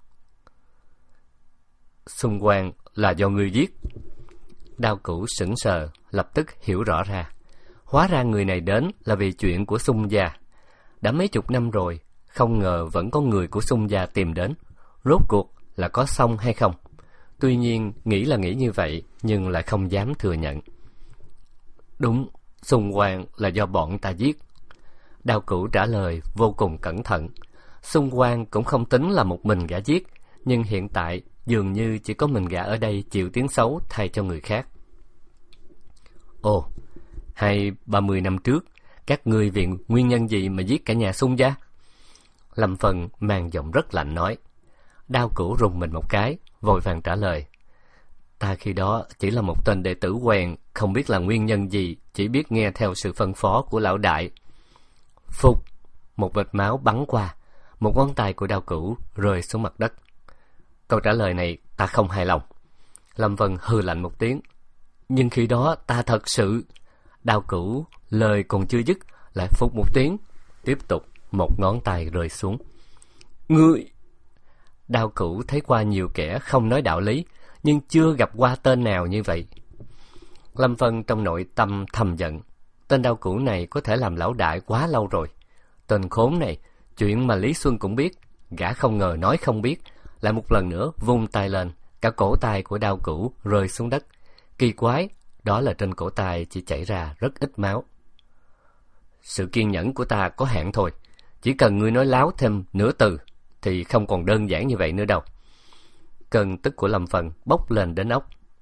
Xung quanh là do ngươi giết. Đao cũ sững sờ, lập tức hiểu rõ ra. Hóa ra người này đến là vì chuyện của Xung gia. Đã mấy chục năm rồi, không ngờ vẫn có người của Xung gia tìm đến. Rốt cuộc là có xong hay không? Tuy nhiên, nghĩ là nghĩ như vậy, nhưng lại không dám thừa nhận. Đúng, Xung Quang là do bọn ta giết. Đao cũ trả lời vô cùng cẩn thận. Xung Quang cũng không tính là một mình gã giết, nhưng hiện tại dường như chỉ có mình gã ở đây chịu tiếng xấu thay cho người khác. Ồ, hay ba mươi năm trước, các ngươi vì nguyên nhân gì mà giết cả nhà Xung gia? Lâm Vân mang giọng rất lạnh nói. Đao cũ rùng mình một cái, vội vàng trả lời. Ta khi đó chỉ là một tên đệ tử quen, không biết là nguyên nhân gì, chỉ biết nghe theo sự phân phó của lão đại. Phục, một vệt máu bắn qua, một ngón tay của Đao cũ rơi xuống mặt đất. Câu trả lời này ta không hài lòng. Lâm Vân hừ lạnh một tiếng. Nhưng khi đó ta thật sự... Đao cũ lời còn chưa dứt, lại phục một tiếng, tiếp tục một ngón tay rơi xuống. Ngươi... Đao cũ thấy qua nhiều kẻ không nói đạo lý, nhưng chưa gặp qua tên nào như vậy. Lâm Vân trong nội tâm thầm giận. Tên Đao cũ này có thể làm lão đại quá lâu rồi. Tên khốn này, chuyện mà Lý Xuân cũng biết, gã không ngờ nói không biết, lại một lần nữa vung tay lên, cả cổ tay của Đao cũ rơi xuống đất. Kỳ quái, đó là trên cổ tay chỉ chảy ra rất ít máu. Sự kiên nhẫn của ta có hạn thôi, chỉ cần ngươi nói láo thêm nửa từ thì không còn đơn giản như vậy nữa đâu. Cơn tức của Lâm Vân bốc lên đến óc.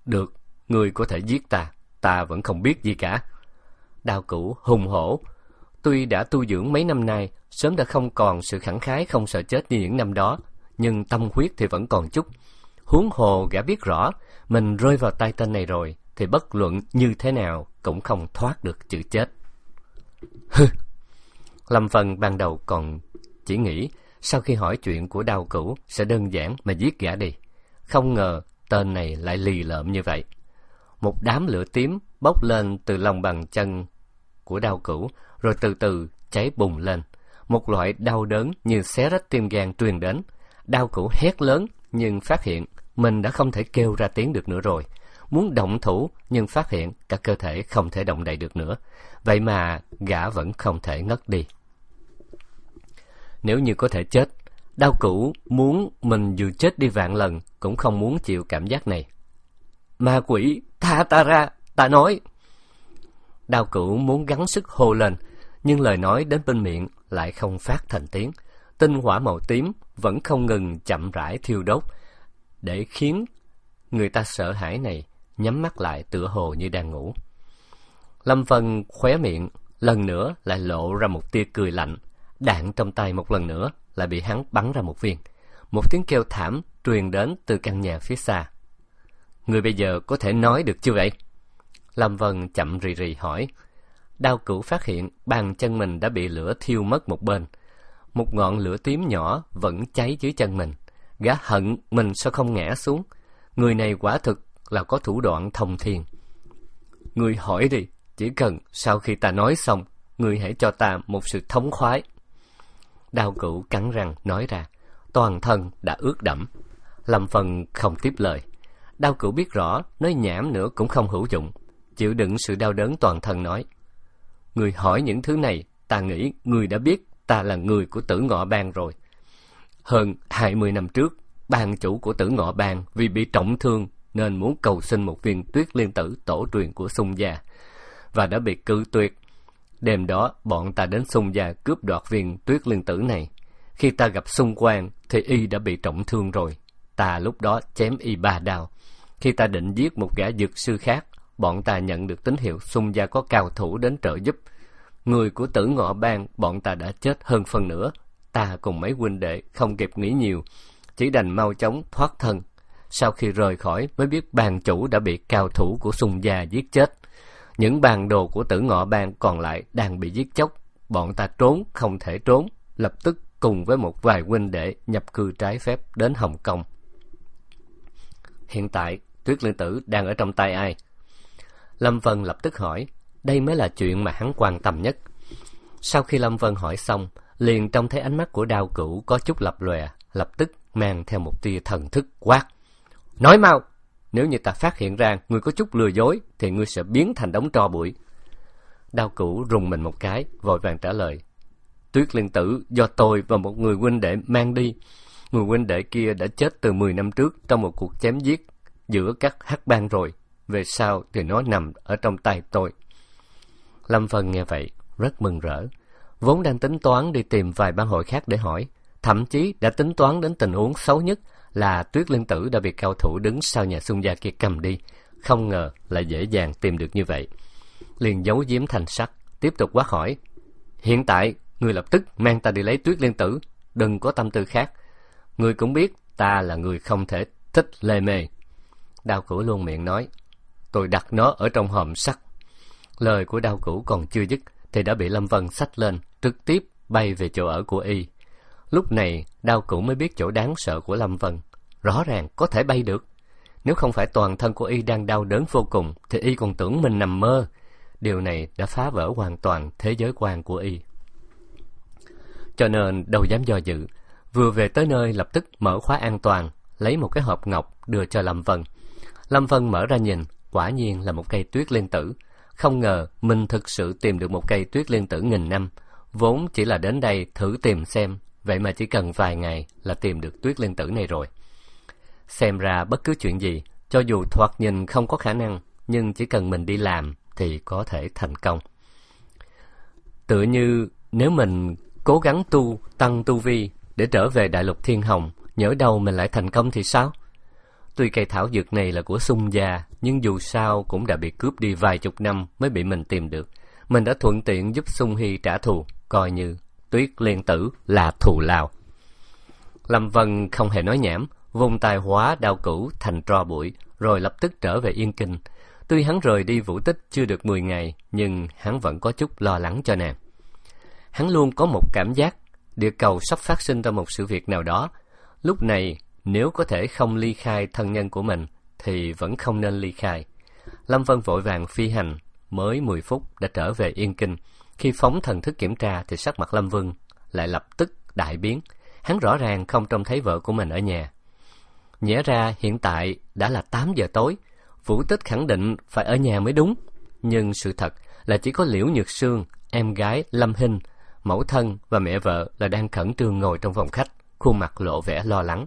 Được, ngươi có thể giết ta, ta vẫn không biết gì cả. Đao Cửu hùng hổ. Tuy đã tu dưỡng mấy năm nay, sớm đã không còn sự khẳng khái không sợ chết như những năm đó, nhưng tâm huyết thì vẫn còn chút. Huống hồ gã biết rõ, mình rơi vào tay tên này rồi, thì bất luận như thế nào cũng không thoát được chữ chết. Hừ! Lâm Vân ban đầu còn chỉ nghĩ, sau khi hỏi chuyện của Đao Cửu sẽ đơn giản mà giết gã đi. Không ngờ tên này lại lì lợm như vậy. Một đám lửa tím bốc lên từ lòng bàn chân của Đao Cửu, rồi từ từ cháy bùng lên. Một loại đau đớn như xé rách tim gan truyền đến. Đao Cửu hét lớn, nhưng phát hiện mình đã không thể kêu ra tiếng được nữa rồi. Muốn động thủ, nhưng phát hiện cả cơ thể không thể động đậy được nữa. Vậy mà gã vẫn không thể ngất đi. Nếu như có thể chết, Đao Cửu muốn mình dù chết đi vạn lần cũng không muốn chịu cảm giác này. Ma quỷ, tha ta ra, ta nói. Đao Cửu muốn gắng sức hô lên, nhưng lời nói đến bên miệng lại không phát thành tiếng. Tinh hỏa màu tím vẫn không ngừng chậm rãi thiêu đốt, để khiến người ta sợ hãi này nhắm mắt lại tựa hồ như đang ngủ. Lâm Vân khóe miệng lần nữa lại lộ ra một tia cười lạnh. Đạn trong tay một lần nữa lại bị hắn bắn ra một viên. Một tiếng kêu thảm truyền đến từ căn nhà phía xa. Người bây giờ có thể nói được chưa vậy? Lâm Vân chậm rì rì hỏi. Đao Cửu phát hiện bàn chân mình đã bị lửa thiêu mất một bên. Một ngọn lửa tím nhỏ vẫn cháy dưới chân mình. Gã hận mình sao không ngã xuống. Người này quả thực là có thủ đoạn thông thiên. Người hỏi đi, chỉ cần sau khi ta nói xong, người hãy cho ta một sự thống khoái. Đao Cửu cắn răng nói ra, toàn thân đã ướt đẫm. Lâm Vân không tiếp lời. Đao Cửu biết rõ nói nhảm nữa cũng không hữu dụng, chịu đựng sự đau đớn toàn thân nói. Người hỏi những thứ này, ta nghĩ người đã biết ta là người của Tử Ngọ Bang rồi. Hơn hai mươi năm trước, bang chủ của Tử Ngọ Bang vì bị trọng thương nên muốn cầu xin một viên Tuyết Liên Tử tổ truyền của Xung gia, và đã bị cự tuyệt. Đêm đó, bọn ta đến Xung gia cướp đoạt viên Tuyết Liên Tử này. Khi ta gặp Xung Quang thì y đã bị trọng thương rồi. Ta lúc đó chém y ba đao. Khi ta định giết một gã dược sư khác, bọn ta nhận được tín hiệu Xung gia có cao thủ đến trợ giúp. Người của Tử Ngọ Bang bọn ta đã chết hơn phân nửa. Ta cùng mấy huynh đệ không kịp nghĩ nhiều, chỉ đành mau chóng thoát thân. Sau khi rời khỏi mới biết bang chủ đã bị cao thủ của Xung gia giết chết. Những bang đồ của Tử Ngọ Bang còn lại đang bị giết chóc. Bọn ta trốn không thể trốn, lập tức cùng với một vài huynh đệ nhập cư trái phép đến Hồng Kông. Hiện tại Tuyết Liên Tử đang ở trong tay ai? Lâm Vân lập tức hỏi. Đây mới là chuyện mà hắn quan tâm nhất. Sau khi Lâm Vân hỏi xong, liền trông thấy ánh mắt của Đao Cửu có chút lập lòe, lập tức mang theo một tia thần thức quát. Nói mau! Nếu như ta phát hiện ra ngươi có chút lừa dối, thì ngươi sẽ biến thành đống tro bụi. Đao Cửu rùng mình một cái, vội vàng trả lời. Tuyết Liên Tử do tôi và một người huynh đệ mang đi. Người huynh đệ kia đã chết từ mười năm trước trong một cuộc chém giết giữa các hắc bang rồi. Về sau thì nó nằm ở trong tay tôi. Lâm Vân nghe vậy rất mừng rỡ, vốn đang tính toán đi tìm vài bang hội khác để hỏi, thậm chí đã tính toán đến tình huống xấu nhất là Tuyết Liên Tử đã bị cao thủ đứng sau nhà Xung gia kia cầm đi, không ngờ lại dễ dàng tìm được như vậy. Liền giấu giếm thành sắc, tiếp tục quát hỏi. Hiện tại người lập tức mang ta đi lấy Tuyết Liên Tử, đừng có tâm tư khác. Người cũng biết ta là người không thể thích lê mê. Đao Cửu luôn miệng nói. Tôi đặt nó ở trong hòm sắt. Lời của Đao Cửu còn chưa dứt thì đã bị Lâm Vân xách lên, trực tiếp bay về chỗ ở của y. Lúc này Đao Cửu mới biết chỗ đáng sợ của Lâm Vân. Rõ ràng có thể bay được. Nếu không phải toàn thân của y đang đau đớn vô cùng thì y còn tưởng mình nằm mơ. Điều này đã phá vỡ hoàn toàn thế giới quan của y. Cho nên đâu dám do dự, vừa về tới nơi lập tức mở khóa an toàn, lấy một cái hộp ngọc đưa cho Lâm Vân. Lâm Vân mở ra nhìn, quả nhiên là một cây Tuyết Liên Tử. Không ngờ mình thực sự tìm được một cây Tuyết Liên Tử nghìn năm. Vốn chỉ là đến đây thử tìm xem, vậy mà chỉ cần vài ngày là tìm được Tuyết Liên Tử này rồi. Xem ra bất cứ chuyện gì, cho dù thoạt nhìn không có khả năng, nhưng chỉ cần mình đi làm thì có thể thành công. Tựa như nếu mình cố gắng tu, tăng tu vi để trở về Đại Lục Thiên Hồng, nhỡ đâu mình lại thành công thì sao? Tuy cây thảo dược này là của Xung gia, nhưng dù sao cũng đã bị cướp đi vài chục năm mới bị mình tìm được. Mình đã thuận tiện giúp Xung Hy trả thù, coi như Tuyết Liên Tử là thù lao. Lâm Vân không hề nói nhảm, vùng tài hóa đao cửu thành tro bụi, rồi lập tức trở về Yên Kinh. Tuy hắn rời đi Vũ Tích chưa được mười ngày, nhưng hắn vẫn có chút lo lắng cho nàng. Hắn luôn có một cảm giác địa cầu sắp phát sinh ra một sự việc nào đó. Lúc này, nếu có thể không ly khai thân nhân của mình, thì vẫn không nên ly khai. Lâm Vân vội vàng phi hành, mới mười phút đã trở về Yên Kinh. Khi phóng thần thức kiểm tra thì sắc mặt Lâm Vân lại lập tức đại biến. Hắn rõ ràng không trông thấy vợ của mình ở nhà. Nhẽ ra hiện tại đã là tám giờ tối, Vũ Tích khẳng định phải ở nhà mới đúng. Nhưng sự thật là chỉ có Liễu Nhược Sương, em gái Lâm Hinh, mẫu thân và mẹ vợ là đang khẩn trương ngồi trong phòng khách, khuôn mặt lộ vẻ lo lắng.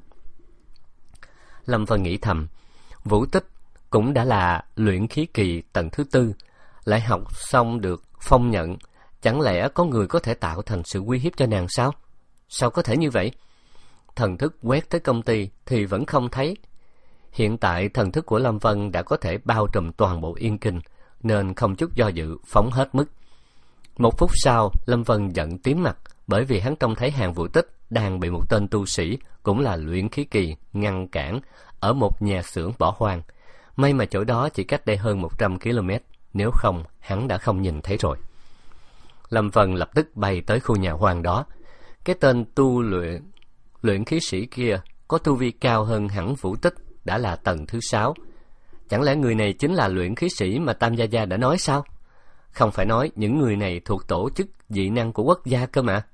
Lâm Vân nghĩ thầm, Vũ Tích cũng đã là luyện khí kỳ tầng thứ tư, lại học xong được phong nhận, chẳng lẽ có người có thể tạo thành sự uy hiếp cho nàng sao? Sao có thể như vậy? Thần thức quét tới công ty thì vẫn không thấy. Hiện tại thần thức của Lâm Vân đã có thể bao trùm toàn bộ Yên Kinh, nên không chút do dự phóng hết mức. Một phút sau, Lâm Vân giận tím mặt, bởi vì hắn trông thấy Hàn Vũ Tích đang bị một tên tu sĩ, cũng là luyện khí kỳ, ngăn cản ở một nhà xưởng bỏ hoang. May mà chỗ đó chỉ cách đây hơn một trăm ki lô mét, nếu không hắn đã không nhìn thấy rồi. Lâm Vân lập tức bay tới khu nhà hoang đó. Cái tên tu luyện luyện khí sĩ kia có tu vi cao hơn hẳn Vũ Tích, đã là tầng thứ sáu. Chẳng lẽ người này chính là luyện khí sĩ mà Tam Gia Gia đã nói sao? Không phải nói những người này thuộc tổ chức dị năng của quốc gia cơ mà.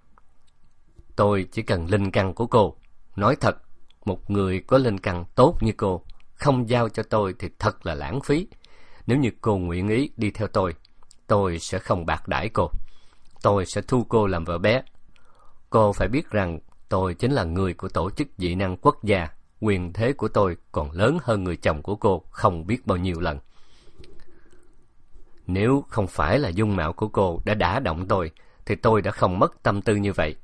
Tôi chỉ cần linh căn của cô. Nói thật, một người có linh căn tốt như cô, không giao cho tôi thì thật là lãng phí. Nếu như cô nguyện ý đi theo tôi, tôi sẽ không bạc đãi cô. Tôi sẽ thu cô làm vợ bé. Cô phải biết rằng tôi chính là người của tổ chức dị năng quốc gia. Quyền thế của tôi còn lớn hơn người chồng của cô không biết bao nhiêu lần. Nếu không phải là dung mạo của cô đã đả động tôi, thì tôi đã không mất tâm tư như vậy.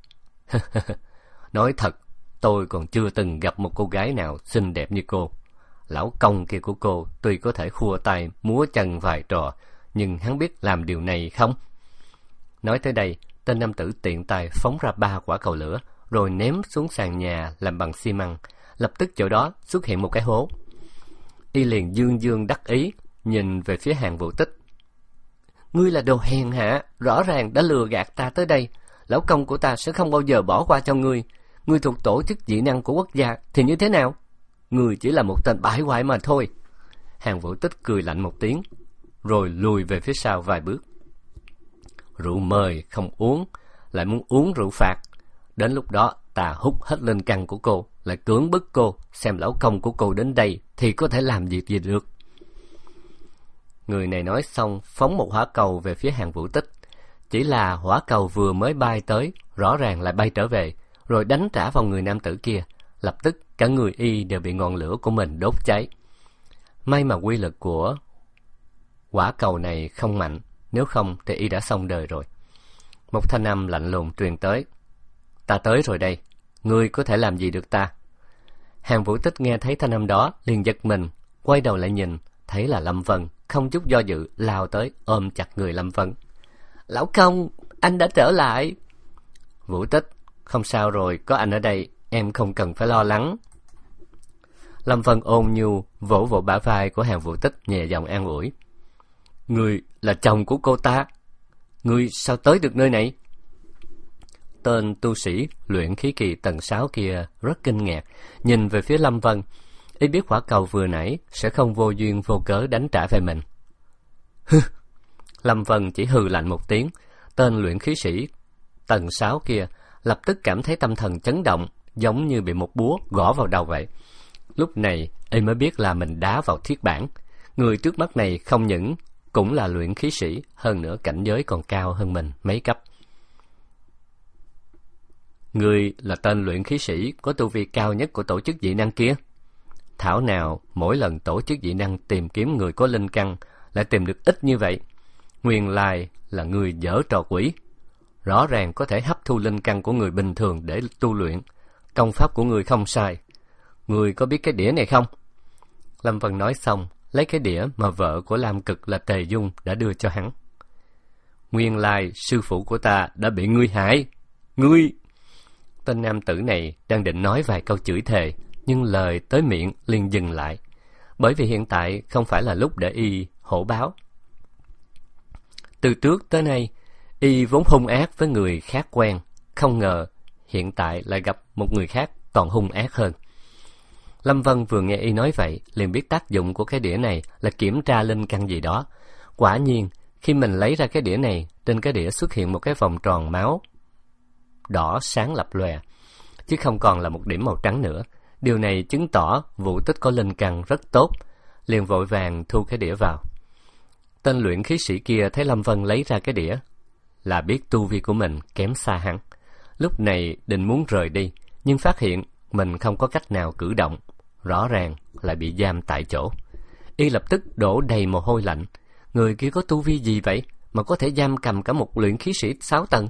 Nói thật, tôi còn chưa từng gặp một cô gái nào xinh đẹp như cô. Lão công kia của cô tuy có thể khua tay múa chân vài trò, nhưng hắn biết làm điều này không? Nói tới đây, tên nam tử tiện tay phóng ra ba quả cầu lửa, rồi ném xuống sàn nhà làm bằng xi măng. Lập tức chỗ đó xuất hiện một cái hố. Y liền dương dương đắc ý, nhìn về phía Hàn Vũ Tích. Ngươi là đồ hèn hạ, rõ ràng đã lừa gạt ta tới đây. Lão công của ta sẽ không bao giờ bỏ qua cho ngươi. Ngươi thuộc tổ chức dị năng của quốc gia thì như thế nào? Ngươi chỉ là một tên bại hoại mà thôi. Hàn Vũ Tích cười lạnh một tiếng, rồi lùi về phía sau vài bước. Rượu mời không uống, lại muốn uống rượu phạt. Đến lúc đó ta hút hết linh căn của cô, lại cưỡng bức cô, xem lão công của cô đến đây thì có thể làm việc gì được. Người này nói xong phóng một hỏa cầu về phía Hàn Vũ Tích. Chỉ là hỏa cầu vừa mới bay tới, rõ ràng lại bay trở về, rồi đánh trả vào người nam tử kia. Lập tức cả người y đều bị ngọn lửa của mình đốt cháy. May mà quy lực của hỏa cầu này không mạnh, nếu không thì y đã xong đời rồi. Một thanh âm lạnh lùng truyền tới. Ta tới rồi đây, ngươi có thể làm gì được ta? Hàn Vũ Tích nghe thấy thanh âm đó, liền giật mình, quay đầu lại nhìn, thấy là Lâm Vân, không chút do dự lao tới ôm chặt người Lâm Vân. Lão công, anh đã trở lại. Vũ Tích, không sao rồi, có anh ở đây, em không cần phải lo lắng. Lâm Vân ôn nhu vỗ vỗ bả vai của Hàn Vũ Tích, nhẹ giọng an ủi. Ngươi là chồng của cô ta, ngươi sao tới được nơi này? Tên tu sĩ luyện khí kỳ tầng sáu kia rất kinh ngạc, nhìn về phía Lâm Vân. Y biết hỏa cầu vừa nãy sẽ không vô duyên vô cớ đánh trả về mình. Hừ. Lâm Vân chỉ hừ lạnh một tiếng. Tên luyện khí sĩ tầng sáu kia lập tức cảm thấy tâm thần chấn động, giống như bị một búa gõ vào đầu vậy. Lúc này y mới biết là mình đá vào thiết bản. Người trước mắt này không những cũng là luyện khí sĩ, hơn nữa cảnh giới còn cao hơn mình mấy cấp. Ngươi là tên luyện khí sĩ có tu vi cao nhất của tổ chức dị năng kia. Thảo nào mỗi lần tổ chức dị năng tìm kiếm người có linh căn lại tìm được ít như vậy. Nguyên lai là người dở trò quỷ. Rõ ràng có thể hấp thu linh căn của người bình thường để tu luyện. Công pháp của người không sai. Người có biết cái đĩa này không? Lâm Vân nói xong, lấy cái đĩa mà vợ của Lam Cực là Tề Dung đã đưa cho hắn. Nguyên lai sư phụ của ta đã bị ngươi hại. Ngươi! Tên nam tử này đang định nói vài câu chửi thề, nhưng lời tới miệng liền dừng lại, bởi vì hiện tại không phải là lúc để y hổ báo. Từ trước tới nay, y vốn hung ác với người khác quen, không ngờ hiện tại lại gặp một người khác còn hung ác hơn. Lâm Vân vừa nghe y nói vậy, liền biết tác dụng của cái đĩa này là kiểm tra linh căn gì đó. Quả nhiên, khi mình lấy ra cái đĩa này, trên cái đĩa xuất hiện một cái vòng tròn máu đỏ sáng lập lòe, chứ không còn là một điểm màu trắng nữa. Điều này chứng tỏ Vũ Tích có linh căn rất tốt, liền vội vàng thu cái đĩa vào. Tên luyện khí sĩ kia thấy Lâm Vân lấy ra cái đĩa, là biết tu vi của mình kém xa hắn. Lúc này định muốn rời đi, nhưng phát hiện mình không có cách nào cử động, rõ ràng lại bị giam tại chỗ. Y lập tức đổ đầy mồ hôi lạnh. Người kia có tu vi gì vậy mà có thể giam cầm cả một luyện khí sĩ sáu tầng?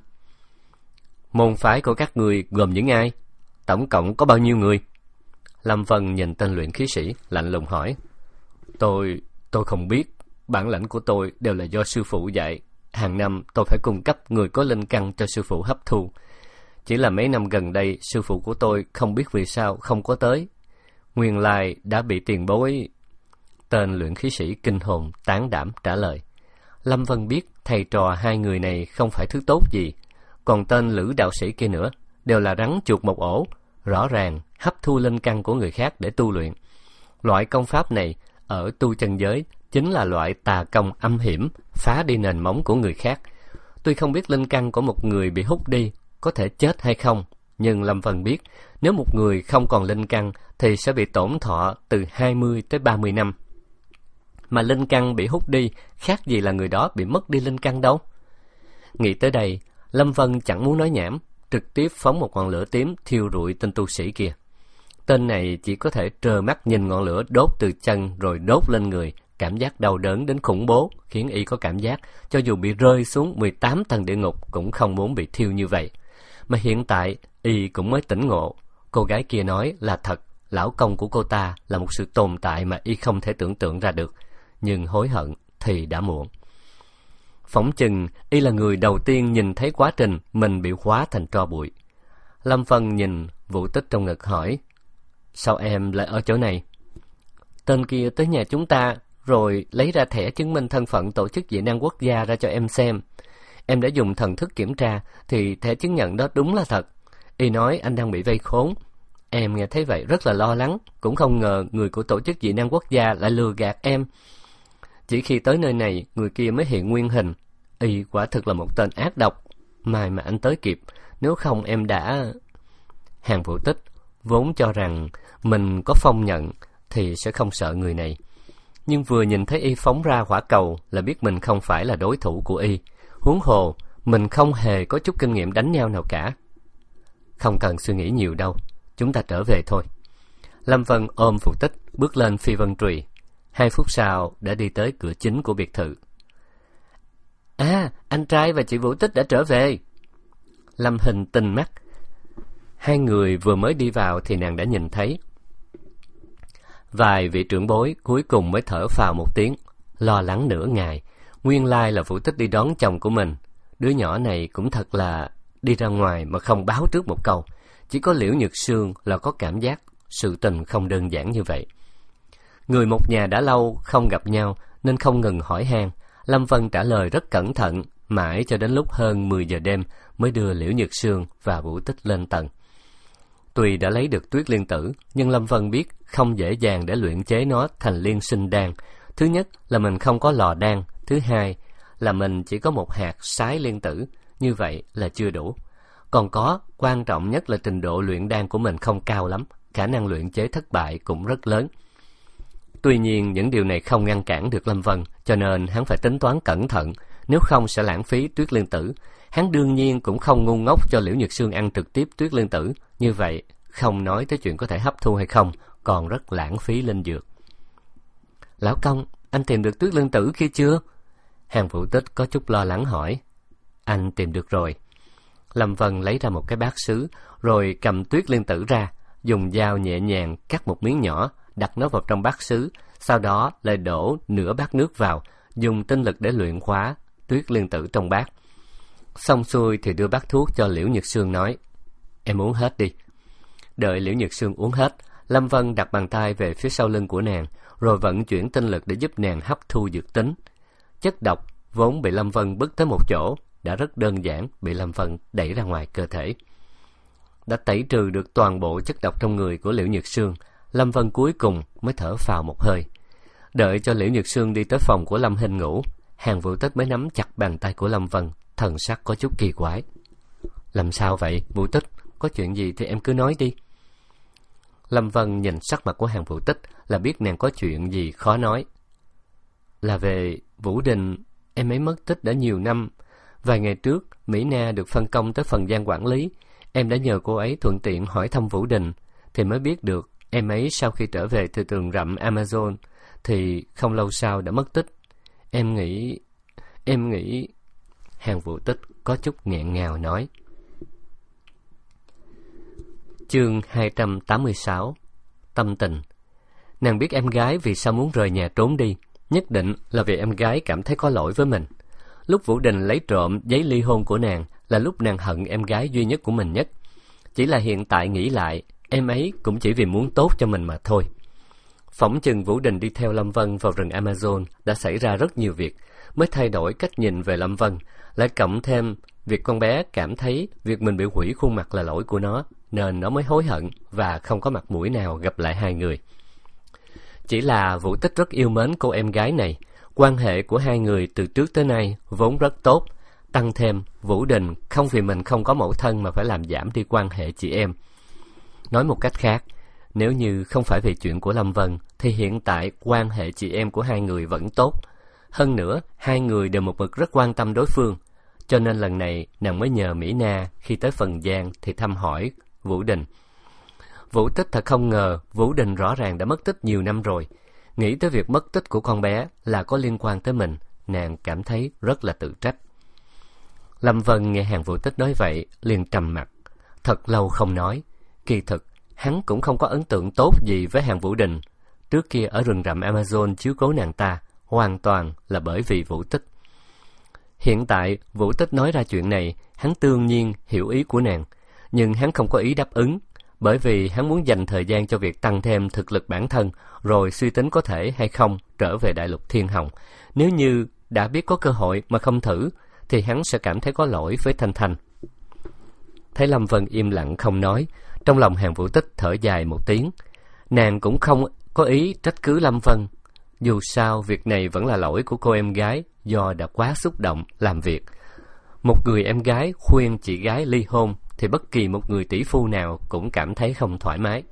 Môn phái của các người gồm những ai? Tổng cộng có bao nhiêu người? Lâm Vân nhìn tên luyện khí sĩ, lạnh lùng hỏi. Tôi, tôi không biết. Bản lãnh của tôi đều là do sư phụ dạy. Hàng năm tôi phải cung cấp người có linh căn cho sư phụ hấp thu. Chỉ là mấy năm gần đây, sư phụ của tôi không biết vì sao không có tới. Nguyên lai đã bị tiền bối. Tên luyện khí sĩ kinh hồn tán đảm trả lời. Lâm Vân biết thầy trò hai người này không phải thứ tốt gì. Còn tên lữ đạo sĩ kia nữa, đều là rắn chuột một ổ, rõ ràng hấp thu linh căn của người khác để tu luyện. Loại công pháp này ở tu chân giới chính là loại tà công âm hiểm, phá đi nền móng của người khác. Tuy không biết linh căn của một người bị hút đi có thể chết hay không, nhưng Lâm Vân biết nếu một người không còn linh căn thì sẽ bị tổn thọ từ hai mươi tới ba mươi năm. Mà linh căn bị hút đi khác gì là người đó bị mất đi linh căn đâu. Nghĩ tới đây, Lâm Vân chẳng muốn nói nhảm, trực tiếp phóng một ngọn lửa tím thiêu rụi tên tu sĩ kia. Tên này chỉ có thể trơ mắt nhìn ngọn lửa đốt từ chân rồi đốt lên người, cảm giác đau đớn đến khủng bố, khiến y có cảm giác cho dù bị rơi xuống mười tám tầng địa ngục cũng không muốn bị thiêu như vậy. Mà hiện tại y cũng mới tỉnh ngộ, cô gái kia nói là thật, lão công của cô ta là một sự tồn tại mà y không thể tưởng tượng ra được, nhưng hối hận thì đã muộn. Phỏng chừng y là người đầu tiên nhìn thấy quá trình mình bị hóa thành tro bụi. Lâm Vân nhìn Vũ Tích trong ngực hỏi, sao em lại ở chỗ này? Tên kia tới nhà chúng ta rồi lấy ra thẻ chứng minh thân phận tổ chức dị năng quốc gia ra cho em xem. Em đã dùng thần thức kiểm tra thì thẻ chứng nhận đó đúng là thật. Y nói anh đang bị vây khốn. Em nghe thấy vậy rất là lo lắng, cũng không ngờ người của tổ chức dị năng quốc gia lại lừa gạt em. Chỉ khi tới nơi này, người kia mới hiện nguyên hình. Y quả thực là một tên ác độc. May mà anh tới kịp, nếu không em đã... Hàng Vũ Tích vốn cho rằng mình có phong nhận thì sẽ không sợ người này. Nhưng vừa nhìn thấy y phóng ra hỏa cầu là biết mình không phải là đối thủ của y. Huống hồ, mình không hề có chút kinh nghiệm đánh nhau nào cả. Không cần suy nghĩ nhiều đâu, chúng ta trở về thôi. Lâm Vân ôm Vũ Tích bước lên phi vân trùy. Hai phút sau đã đi tới cửa chính của biệt thự. À, anh trai và chị Vũ Tích đã trở về. Lâm Hình tinh mắt. Hai người vừa mới đi vào thì nàng đã nhìn thấy. Vài vị trưởng bối cuối cùng mới thở phào một tiếng, lo lắng nửa ngày. Nguyên lai là Vũ Tích đi đón chồng của mình. Đứa nhỏ này cũng thật là đi ra ngoài mà không báo trước một câu. Chỉ có Liễu Nhược Sương là có cảm giác sự tình không đơn giản như vậy. Người một nhà đã lâu không gặp nhau nên không ngừng hỏi han. Lâm Vân trả lời rất cẩn thận, mãi cho đến lúc hơn mười giờ đêm mới đưa Liễu Nhược Sương và Vũ Tích lên tầng. Tuy đã lấy được Tuyết Liên Tử, nhưng Lâm Vân biết không dễ dàng để luyện chế nó thành liên sinh đan. Thứ nhất là mình không có lò đan, thứ hai là mình chỉ có một hạt sái liên tử, như vậy là chưa đủ. Còn có, quan trọng nhất là trình độ luyện đan của mình không cao lắm, khả năng luyện chế thất bại cũng rất lớn. Tuy nhiên những điều này không ngăn cản được Lâm Vân, cho nên hắn phải tính toán cẩn thận, nếu không sẽ lãng phí Tuyết Liên Tử. Hắn đương nhiên cũng không ngu ngốc cho Liễu Nhược Sương ăn trực tiếp Tuyết Liên Tử, như vậy không nói tới chuyện có thể hấp thu hay không, còn rất lãng phí linh dược. Lão công, anh tìm được Tuyết Liên Tử kia chưa? Hàng Vũ Tích có chút lo lắng hỏi. Anh tìm được rồi. Lâm Vân lấy ra một cái bát sứ, rồi cầm Tuyết Liên Tử ra, dùng dao nhẹ nhàng cắt một miếng nhỏ, đặt nó vào trong bát sứ, sau đó lại đổ nửa bát nước vào, dùng tinh lực để luyện hóa Tuyết Liên Tử trong bát. Xong xuôi thì đưa bát thuốc cho Liễu Nhược Sương nói, em uống hết đi. Đợi Liễu Nhược Sương uống hết, Lâm Vân đặt bàn tay về phía sau lưng của nàng, rồi vận chuyển tinh lực để giúp nàng hấp thu dược tính. Chất độc vốn bị Lâm Vân bức tới một chỗ đã rất đơn giản bị Lâm Vân đẩy ra ngoài cơ thể. Đã tẩy trừ được toàn bộ chất độc trong người của Liễu Nhược Sương, Lâm Vân cuối cùng mới thở phào một hơi. Đợi cho Liễu Nhược Sương đi tới phòng của Lâm Hinh ngủ, Hàn Vũ Tích mới nắm chặt bàn tay của Lâm Vân, thần sắc có chút kỳ quái. Làm sao vậy, Vũ Tích? Có chuyện gì thì em cứ nói đi. Lâm Vân nhìn sắc mặt của Hàn Vũ Tích là biết nàng có chuyện gì khó nói. Là về Vũ Đình, em ấy mất tích đã nhiều năm. Vài ngày trước, Mỹ Na được phân công tới phần Giang quản lý. Em đã nhờ cô ấy thuận tiện hỏi thăm Vũ Đình, thì mới biết được em ấy sau khi trở về từ rừng rậm Amazon thì không lâu sau đã mất tích. Em nghĩ... Em nghĩ... Hàn Vũ Tích có chút nghẹn ngào nói. Chương hai trăm tám mươi sáu. Tâm tình. Nàng biết em gái vì sao muốn rời nhà trốn đi, nhất định là vì em gái cảm thấy có lỗi với mình. Lúc Vũ Đình lấy trộm giấy ly hôn của nàng là lúc nàng hận em gái duy nhất của mình nhất. Chỉ là hiện tại nghĩ lại, em ấy cũng chỉ vì muốn tốt cho mình mà thôi. Phỏng chừng Vũ Đình đi theo Lâm Vân vào rừng Amazon đã xảy ra rất nhiều việc, mới thay đổi cách nhìn về Lâm Vân, lại cộng thêm việc con bé cảm thấy việc mình bị hủy khuôn mặt là lỗi của nó, nên nó mới hối hận và không có mặt mũi nào gặp lại hai người. Chỉ là Vũ Tích rất yêu mến cô em gái này, quan hệ của hai người từ trước tới nay vốn rất tốt, tăng thêm Vũ Đình không vì mình không có mẫu thân mà phải làm giảm đi quan hệ chị em. Nói một cách khác, nếu như không phải vì chuyện của Lâm Vân thì hiện tại quan hệ chị em của hai người vẫn tốt. Hơn nữa, hai người đều một mực rất quan tâm đối phương, cho nên lần này nàng mới nhờ Mỹ Na khi tới phần Giang thì thăm hỏi Vũ Đình. Vũ Tích thật không ngờ Vũ Đình rõ ràng đã mất tích nhiều năm rồi. Nghĩ tới việc mất tích của con bé là có liên quan tới mình, nàng cảm thấy rất là tự trách. Lâm Vân nghe Hàn Vũ Tích nói vậy liền trầm mặt, thật lâu không nói. Kỳ thực hắn cũng không có ấn tượng tốt gì với Hàn Vũ Đình. Trước kia ở rừng rậm Amazon chiếu cố nàng ta hoàn toàn là bởi vì Vũ Tích. Hiện tại Vũ Tích nói ra chuyện này, hắn đương nhiên hiểu ý của nàng, nhưng hắn không có ý đáp ứng, bởi vì hắn muốn dành thời gian cho việc tăng thêm thực lực bản thân, rồi suy tính có thể hay không trở về đại lục Thiên Hồng. Nếu như đã biết có cơ hội mà không thử, thì hắn sẽ cảm thấy có lỗi với Thanh Thanh. Thấy Lâm Vân im lặng không nói, trong lòng Hàn Vũ Tích thở dài một tiếng. Nàng cũng không có ý trách cứ Lâm Vân. Dù sao, việc này vẫn là lỗi của cô em gái do đã quá xúc động làm việc. Một người em gái khuyên chị gái ly hôn thì bất kỳ một người tỷ phu nào cũng cảm thấy không thoải mái.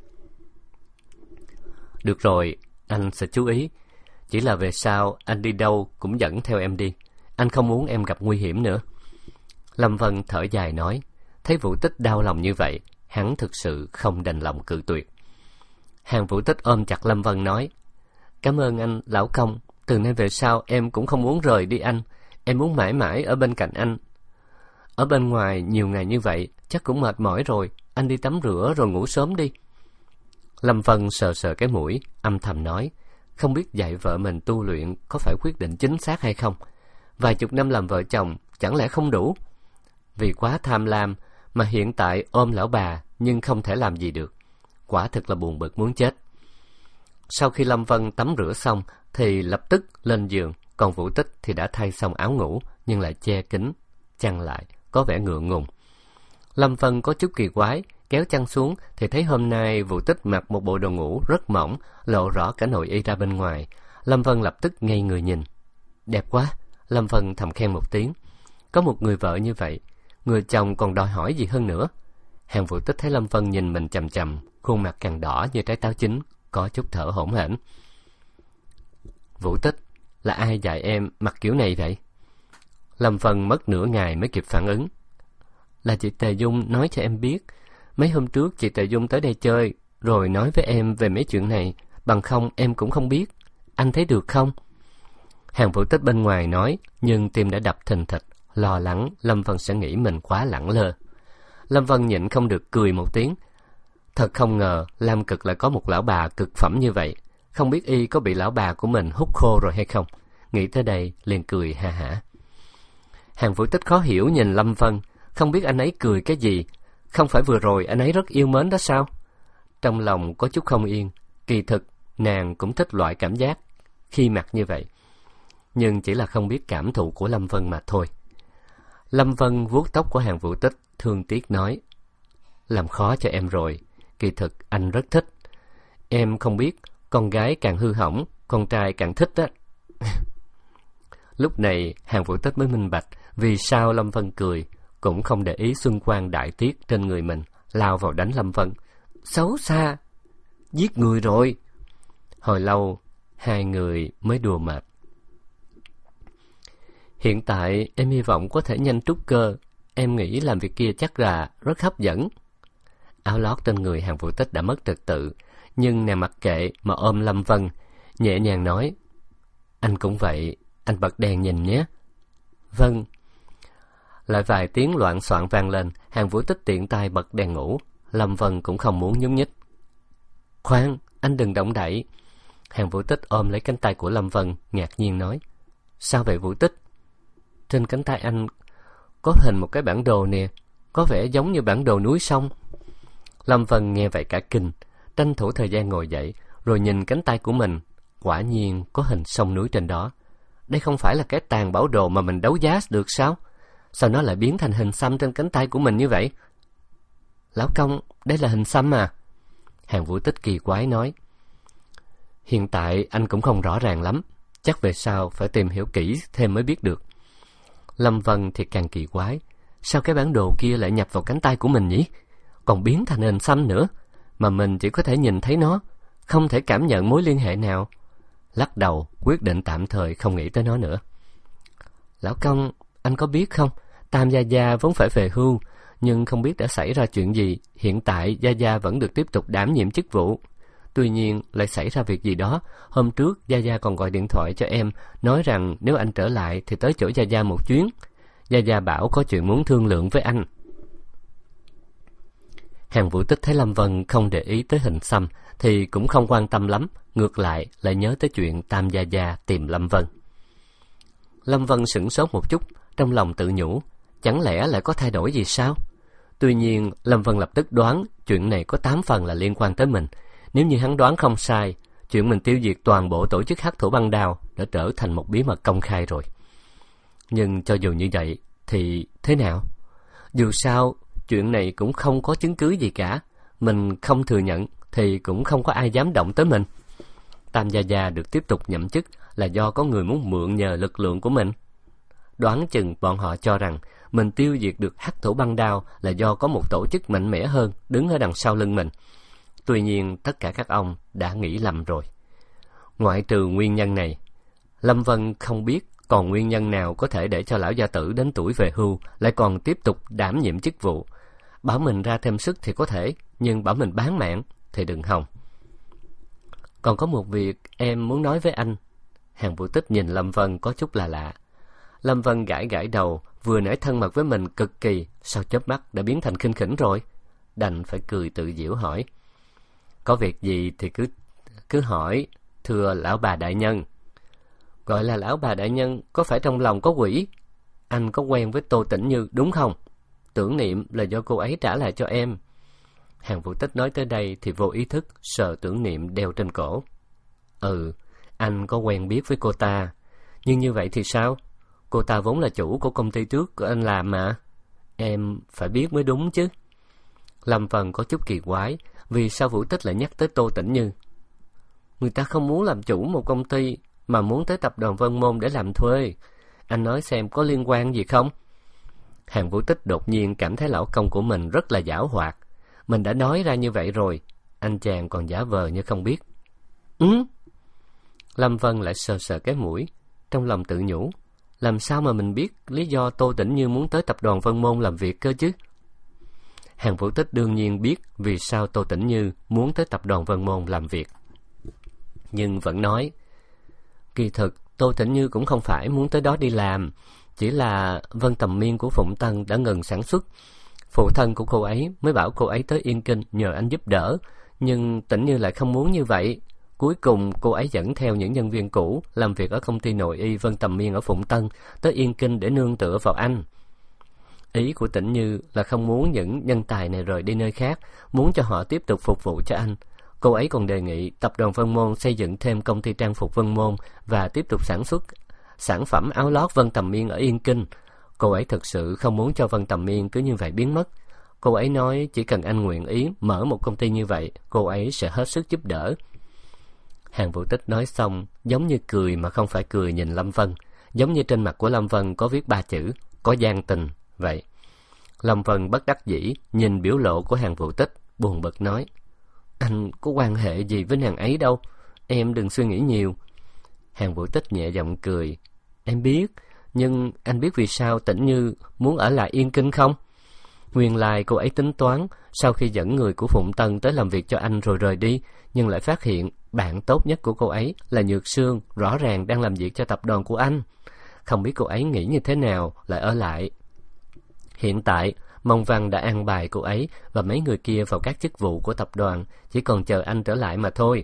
Được rồi, anh sẽ chú ý. Chỉ là về sau anh đi đâu cũng dẫn theo em đi. Anh không muốn em gặp nguy hiểm nữa. Lâm Vân thở dài nói. Thấy Vũ Tích đau lòng như vậy, hắn thực sự không đành lòng cự tuyệt. Hàn Vũ Tích ôm chặt Lâm Vân nói. Cảm ơn anh, lão công. Từ nay về sau em cũng không muốn rời đi anh. Em muốn mãi mãi ở bên cạnh anh. Ở bên ngoài nhiều ngày như vậy chắc cũng mệt mỏi rồi. Anh đi tắm rửa rồi ngủ sớm đi. Lâm Vân sờ sờ cái mũi, âm thầm nói. Không biết dạy vợ mình tu luyện có phải quyết định chính xác hay không. Vài chục năm làm vợ chồng chẳng lẽ không đủ. Vì quá tham lam mà hiện tại ôm lão bà nhưng không thể làm gì được. Quả thực là buồn bực muốn chết. Sau khi Lâm Vân tắm rửa xong thì lập tức lên giường, còn Vũ Tích thì đã thay xong áo ngủ nhưng lại che kín chăn lại, có vẻ ngượng ngùng. Lâm Vân có chút kỳ quái, kéo chăn xuống thì thấy hôm nay Vũ Tích mặc một bộ đồ ngủ rất mỏng, lộ rõ cả nội y ra bên ngoài. Lâm Vân lập tức ngây người nhìn. Đẹp quá, Lâm Vân thầm khen một tiếng. Có một người vợ như vậy, người chồng còn đòi hỏi gì hơn nữa. Hàn Vũ Tích thấy Lâm Vân nhìn mình chằm chằm, khuôn mặt càng đỏ như trái táo chín, có chút thở hổn hển. Vũ Tích, là ai dạy em mặc kiểu này vậy? Lâm Vân mất nửa ngày mới kịp phản ứng. Là chị Tề Dung nói cho em biết. Mấy hôm trước chị Tề Dung tới đây chơi, rồi nói với em về mấy chuyện này, bằng không em cũng không biết. Anh thấy được không? Hàn Vũ Tích bên ngoài nói, nhưng tim đã đập thình thịch, lo lắng Lâm Vân sẽ nghĩ mình quá lẳng lơ. Lâm Vân nhịn không được cười một tiếng. Thật không ngờ Lam Cực lại có một lão bà cực phẩm như vậy. Không biết y có bị lão bà của mình hút khô rồi hay không. Nghĩ tới đây liền cười ha hả. Hàng Vũ Tích khó hiểu nhìn Lâm Vân, không biết anh ấy cười cái gì. Không phải vừa rồi anh ấy rất yêu mến đó sao? Trong lòng có chút không yên. Kỳ thực nàng cũng thích loại cảm giác khi mặt như vậy, nhưng chỉ là không biết cảm thụ của Lâm Vân mà thôi. Lâm Vân vuốt tóc của Hàng Vũ Tích, thương tiếc nói: làm khó cho em rồi. Kỳ thực anh rất thích. Em không biết, con gái càng hư hỏng, con trai càng thích á. Lúc này Hàng Vũ Tích mới minh bạch vì sao Lâm Vân cười, cũng không để ý xuân quang đại tiết trên người mình, lao vào đánh Lâm Vân. Xấu xa, giết người rồi. Hồi lâu hai người mới đùa mệt. Hiện tại em hy vọng có thể nhanh trúc cơ. Em nghĩ làm việc kia chắc là rất hấp dẫn. Áo lót trên người Hàng Vũ Tích đã mất trật tự, nhưng nàng mặc kệ mà ôm Lâm Vân, nhẹ nhàng nói: anh cũng vậy, anh bật đèn nhìn nhé. Vâng. Lại vài tiếng loạn soạn vang lên, Hàng Vũ Tích tiện tay bật đèn ngủ. Lâm Vân cũng không muốn nhúc nhích. Khoan, anh đừng động đậy. Hàng Vũ Tích ôm lấy cánh tay của Lâm Vân, ngạc nhiên nói: sao vậy Vũ Tích? Trên cánh tay anh có hình một cái bản đồ nè, có vẻ giống như bản đồ núi sông. Lâm Vân nghe vậy cả kinh, tranh thủ thời gian ngồi dậy, rồi nhìn cánh tay của mình. Quả nhiên có hình sông núi trên đó. Đây không phải là cái tàn bảo đồ mà mình đấu giá được sao? Sao nó lại biến thành hình xăm trên cánh tay của mình như vậy? Lão công, đây là hình xăm à? Hàng Vũ Tích kỳ quái nói. Hiện tại anh cũng không rõ ràng lắm, chắc về sau phải tìm hiểu kỹ thêm mới biết được. Lâm Vân thì càng kỳ quái, sao cái bản đồ kia lại nhập vào cánh tay của mình nhỉ? Còn biến thành hình xăm nữa, mà mình chỉ có thể nhìn thấy nó, không thể cảm nhận mối liên hệ nào. Lắc đầu, quyết định tạm thời không nghĩ tới nó nữa. Lão công, anh có biết không, Tam Gia Gia vốn phải về hưu, nhưng không biết đã xảy ra chuyện gì. Hiện tại Gia Gia vẫn được tiếp tục đảm nhiệm chức vụ. Tuy nhiên lại xảy ra việc gì đó. Hôm trước Gia Gia còn gọi điện thoại cho em, nói rằng nếu anh trở lại thì tới chỗ Gia Gia một chuyến. Gia Gia bảo có chuyện muốn thương lượng với anh. Hàng Vũ Tích thấy Lâm Vân không để ý tới hình xăm thì cũng không quan tâm lắm, ngược lại lại nhớ tới chuyện Tam Gia Gia tìm Lâm Vân. Lâm Vân sửng sốt một chút, trong lòng tự nhủ, chẳng lẽ lại có thay đổi gì sao? Tuy nhiên Lâm Vân lập tức đoán chuyện này có tám phần là liên quan tới mình. Nếu như hắn đoán không sai, chuyện mình tiêu diệt toàn bộ tổ chức Hắc Thủ Băng Đao đã trở thành một bí mật công khai rồi. Nhưng cho dù như vậy thì thế nào? Dù sao chuyện này cũng không có chứng cứ gì cả. Mình không thừa nhận thì cũng không có ai dám động tới mình. Tam Gia Gia được tiếp tục nhậm chức là do có người muốn mượn nhờ lực lượng của mình. Đoán chừng bọn họ cho rằng mình tiêu diệt được Hắc Thủ Băng Đao là do có một tổ chức mạnh mẽ hơn đứng ở đằng sau lưng mình. Tuy nhiên tất cả các ông đã nghĩ lầm rồi. Ngoại trừ nguyên nhân này, Lâm Vân không biết còn nguyên nhân nào có thể để cho lão gia tử đến tuổi về hưu lại còn tiếp tục đảm nhiệm chức vụ. Bảo mình ra thêm sức thì có thể, nhưng bảo mình bán mạng thì đừng hòng. Còn có một việc em muốn nói với anh. Hàng Vũ Tích nhìn Lâm Vân có chút là lạ. Lâm Vân gãi gãi đầu, vừa nãy thân mật với mình cực kỳ, sao chớp mắt đã biến thành khinh khỉnh rồi? Đành phải cười tự giễu hỏi. Có việc gì thì cứ cứ hỏi, thưa lão bà đại nhân. Gọi là lão bà đại nhân, có phải trong lòng có quỷ? Anh có quen với Tô Tĩnh Như đúng không? Tưởng niệm là do cô ấy trả lại cho em. Hàng Vũ Tích nói tới đây thì vô ý thức sờ tưởng niệm đeo trên cổ. Ừ, anh có quen biết với cô ta. Nhưng như vậy thì sao? Cô ta vốn là chủ của công ty trước của anh làm mà. Em phải biết mới đúng chứ. Lâm Vân có chút kỳ quái, vì sao Vũ Tích lại nhắc tới Tô Tĩnh Như? Người ta không muốn làm chủ một công ty, mà muốn tới tập đoàn Vân Môn để làm thuê. Anh nói xem có liên quan gì không? Hàng Vũ Tích đột nhiên cảm thấy lão công của mình rất là giảo hoạt. Mình đã nói ra như vậy rồi, anh chàng còn giả vờ như không biết. Ừ? Lâm Vân lại sờ sờ cái mũi, trong lòng tự nhủ. Làm sao mà mình biết lý do Tô Tĩnh Như muốn tới tập đoàn Vân Môn làm việc cơ chứ? Hàng Vũ Tích đương nhiên biết vì sao Tô Tĩnh Như muốn tới tập đoàn Vân Môn làm việc. Nhưng vẫn nói, kỳ thực Tô Tĩnh Như cũng không phải muốn tới đó đi làm, chỉ là Vân Tầm Miên của Phụng Tân đã ngừng sản xuất. Phụ thân của cô ấy mới bảo cô ấy tới Yên Kinh nhờ anh giúp đỡ, nhưng Tĩnh Như lại không muốn như vậy. Cuối cùng cô ấy dẫn theo những nhân viên cũ làm việc ở công ty nội y Vân Tầm Miên ở Phụng Tân tới Yên Kinh để nương tựa vào anh. Ý của Tĩnh Như là không muốn những nhân tài này rời đi nơi khác, muốn cho họ tiếp tục phục vụ cho anh. Cô ấy còn đề nghị tập đoàn Vân Môn xây dựng thêm công ty trang phục Vân Môn và tiếp tục sản xuất sản phẩm áo lót Vân Tầm Miên ở Yên Kinh. Cô ấy thực sự không muốn cho Vân Tầm Miên cứ như vậy biến mất. Cô ấy nói chỉ cần anh nguyện ý mở một công ty như vậy, cô ấy sẽ hết sức giúp đỡ. Hàn Vũ Tích nói xong, giống như cười mà không phải cười nhìn Lâm Vân, giống như trên mặt của Lâm Vân có viết ba chữ, có gian tình, vậy. Lâm Vân bất đắc dĩ, nhìn biểu lộ của Hàn Vũ Tích, buồn bực nói, anh có quan hệ gì với nàng ấy đâu, em đừng suy nghĩ nhiều. Hàn Vũ Tích nhẹ giọng cười, em biết, nhưng anh biết vì sao Tĩnh Như muốn ở lại Yên Kinh không? Nguyên lai cô ấy tính toán, sau khi dẫn người của Phụng Tân tới làm việc cho anh rồi rời đi, nhưng lại phát hiện bạn tốt nhất của cô ấy là Nhược Sương rõ ràng đang làm việc cho tập đoàn của anh. Không biết cô ấy nghĩ như thế nào lại ở lại. Hiện tại, Mông Văn đã an bài cô ấy và mấy người kia vào các chức vụ của tập đoàn, chỉ còn chờ anh trở lại mà thôi.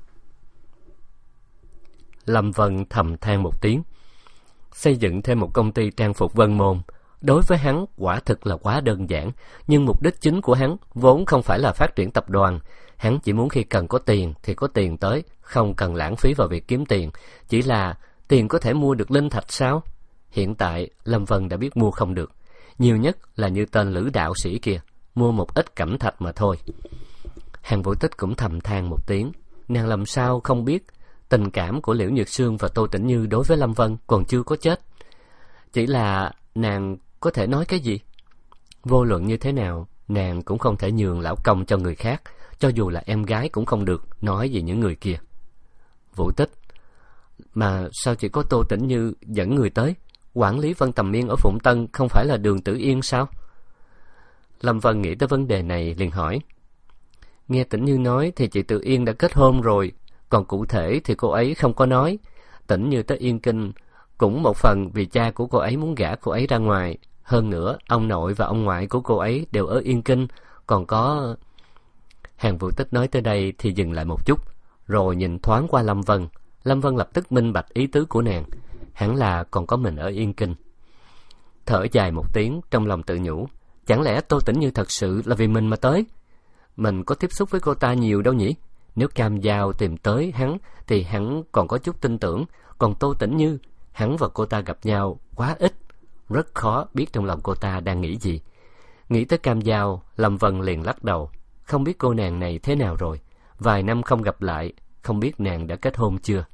Lâm Vân thầm than một tiếng. Xây dựng thêm một công ty trang phục Vân Môn, đối với hắn quả thực là quá đơn giản, nhưng mục đích chính của hắn vốn không phải là phát triển tập đoàn. Hắn chỉ muốn khi cần có tiền thì có tiền tới, không cần lãng phí vào việc kiếm tiền. Chỉ là tiền có thể mua được linh thạch sao? Hiện tại Lâm Vân đã biết mua không được, nhiều nhất là như tên Lữ đạo sĩ kia, mua một ít cẩm thạch mà thôi. Hàn Vũ Tích cũng thầm than một tiếng. Nàng làm sao không biết tình cảm của Liễu Nhược Sương và Tô Tĩnh Như đối với Lâm Vân còn chưa có chết. Chỉ là nàng có thể nói cái gì? Vô luận như thế nào, nàng cũng không thể nhường lão công cho người khác, cho dù là em gái cũng không được, nói gì những người kia. Vũ Tích, mà sao chỉ có Tô Tĩnh Như dẫn người tới? Quản lý Vân Tầm Miên ở Phụng Tân không phải là Đường Tử Yên sao? Lâm Vân nghĩ tới vấn đề này liền hỏi. Nghe Tĩnh Như nói thì chị Tử Yên đã kết hôn rồi, còn cụ thể thì cô ấy không có nói. Tĩnh Như tới Yên Kinh cũng một phần vì cha của cô ấy muốn gả cô ấy ra ngoài. Hơn nữa, ông nội và ông ngoại của cô ấy đều ở Yên Kinh, còn có... Hàn Vũ Tích nói tới đây thì dừng lại một chút, rồi nhìn thoáng qua Lâm Vân. Lâm Vân lập tức minh bạch ý tứ của nàng, hẳn là còn có mình ở Yên Kinh. Thở dài một tiếng, trong lòng tự nhủ, chẳng lẽ Tô Tĩnh Như thật sự là vì mình mà tới? Mình có tiếp xúc với cô ta nhiều đâu nhỉ? Nếu Cam Giao tìm tới hắn thì hắn còn có chút tin tưởng, còn Tô Tĩnh Như, hắn và cô ta gặp nhau quá ít, rất khó biết trong lòng cô ta đang nghĩ gì. Nghĩ tới Cam Giao, Lâm Vân liền lắc đầu, không biết cô nàng này thế nào rồi, vài năm không gặp lại, không biết nàng đã kết hôn chưa.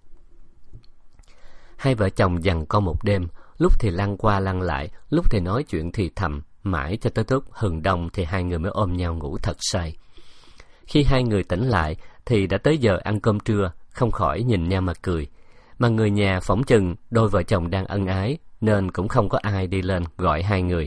Hai vợ chồng giằng co một đêm, lúc thì lăn qua lăn lại, lúc thì nói chuyện thì thầm, mãi cho tới lúc hừng đông thì hai người mới ôm nhau ngủ thật say. Khi hai người tỉnh lại thì đã tới giờ ăn cơm trưa, không khỏi nhìn nhau mà cười. Mà người nhà phỏng chừng đôi vợ chồng đang ân ái, nên cũng không có ai đi lên gọi hai người.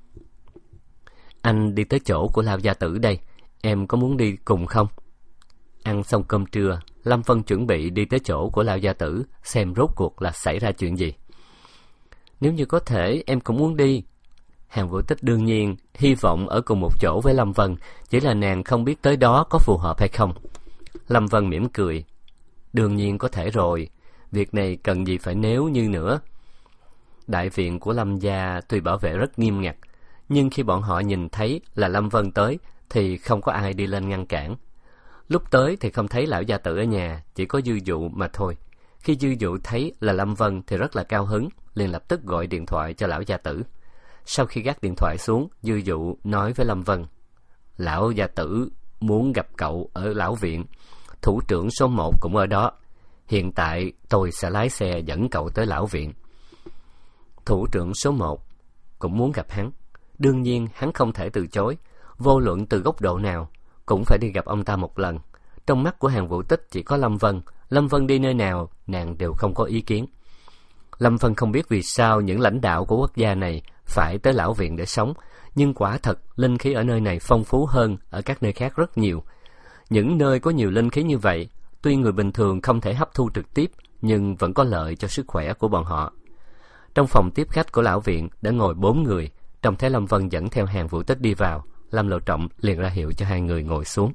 Anh đi tới chỗ của Lao gia tử đây, em có muốn đi cùng không? Ăn xong cơm trưa, Lâm Vân chuẩn bị đi tới chỗ của Lao gia tử, xem rốt cuộc là xảy ra chuyện gì. Nếu như có thể, em cũng muốn đi. Hàn Vũ Tích đương nhiên hy vọng ở cùng một chỗ với Lâm Vân, chỉ là nàng không biết tới đó có phù hợp hay không. Lâm Vân mỉm cười, đương nhiên có thể rồi, việc này cần gì phải nếu như nữa. Đại viện của Lâm gia tuy bảo vệ rất nghiêm ngặt, nhưng khi bọn họ nhìn thấy là Lâm Vân tới thì không có ai đi lên ngăn cản. Lúc tới thì không thấy lão gia tử ở nhà, chỉ có Dư Dụ mà thôi. Khi Dư Dụ thấy là Lâm Vân thì rất là cao hứng, liền lập tức gọi điện thoại cho lão gia tử. Sau khi gác điện thoại xuống, Dư Dụ nói với Lâm Vân, lão gia tử muốn gặp cậu ở lão viện, thủ trưởng số một cũng ở đó. Hiện tại tôi sẽ lái xe dẫn cậu tới lão viện. Thủ trưởng số một cũng muốn gặp hắn. Đương nhiên hắn không thể từ chối, vô luận từ góc độ nào cũng phải đi gặp ông ta một lần. Trong mắt của Hàn Vũ Tích chỉ có Lâm Vân, Lâm Vân đi nơi nào nàng đều không có ý kiến. Lâm Vân không biết vì sao những lãnh đạo của quốc gia này phải tới lão viện để sống, nhưng quả thật linh khí ở nơi này phong phú hơn ở các nơi khác rất nhiều. Những nơi có nhiều linh khí như vậy, tuy người bình thường không thể hấp thu trực tiếp, nhưng vẫn có lợi cho sức khỏe của bọn họ. Trong phòng tiếp khách của lão viện đã ngồi bốn người, Trông thấy Lâm Vân dẫn theo Hàn Vũ Tích đi vào, Lâm Lộ Trọng liền ra hiệu cho hai người ngồi xuống.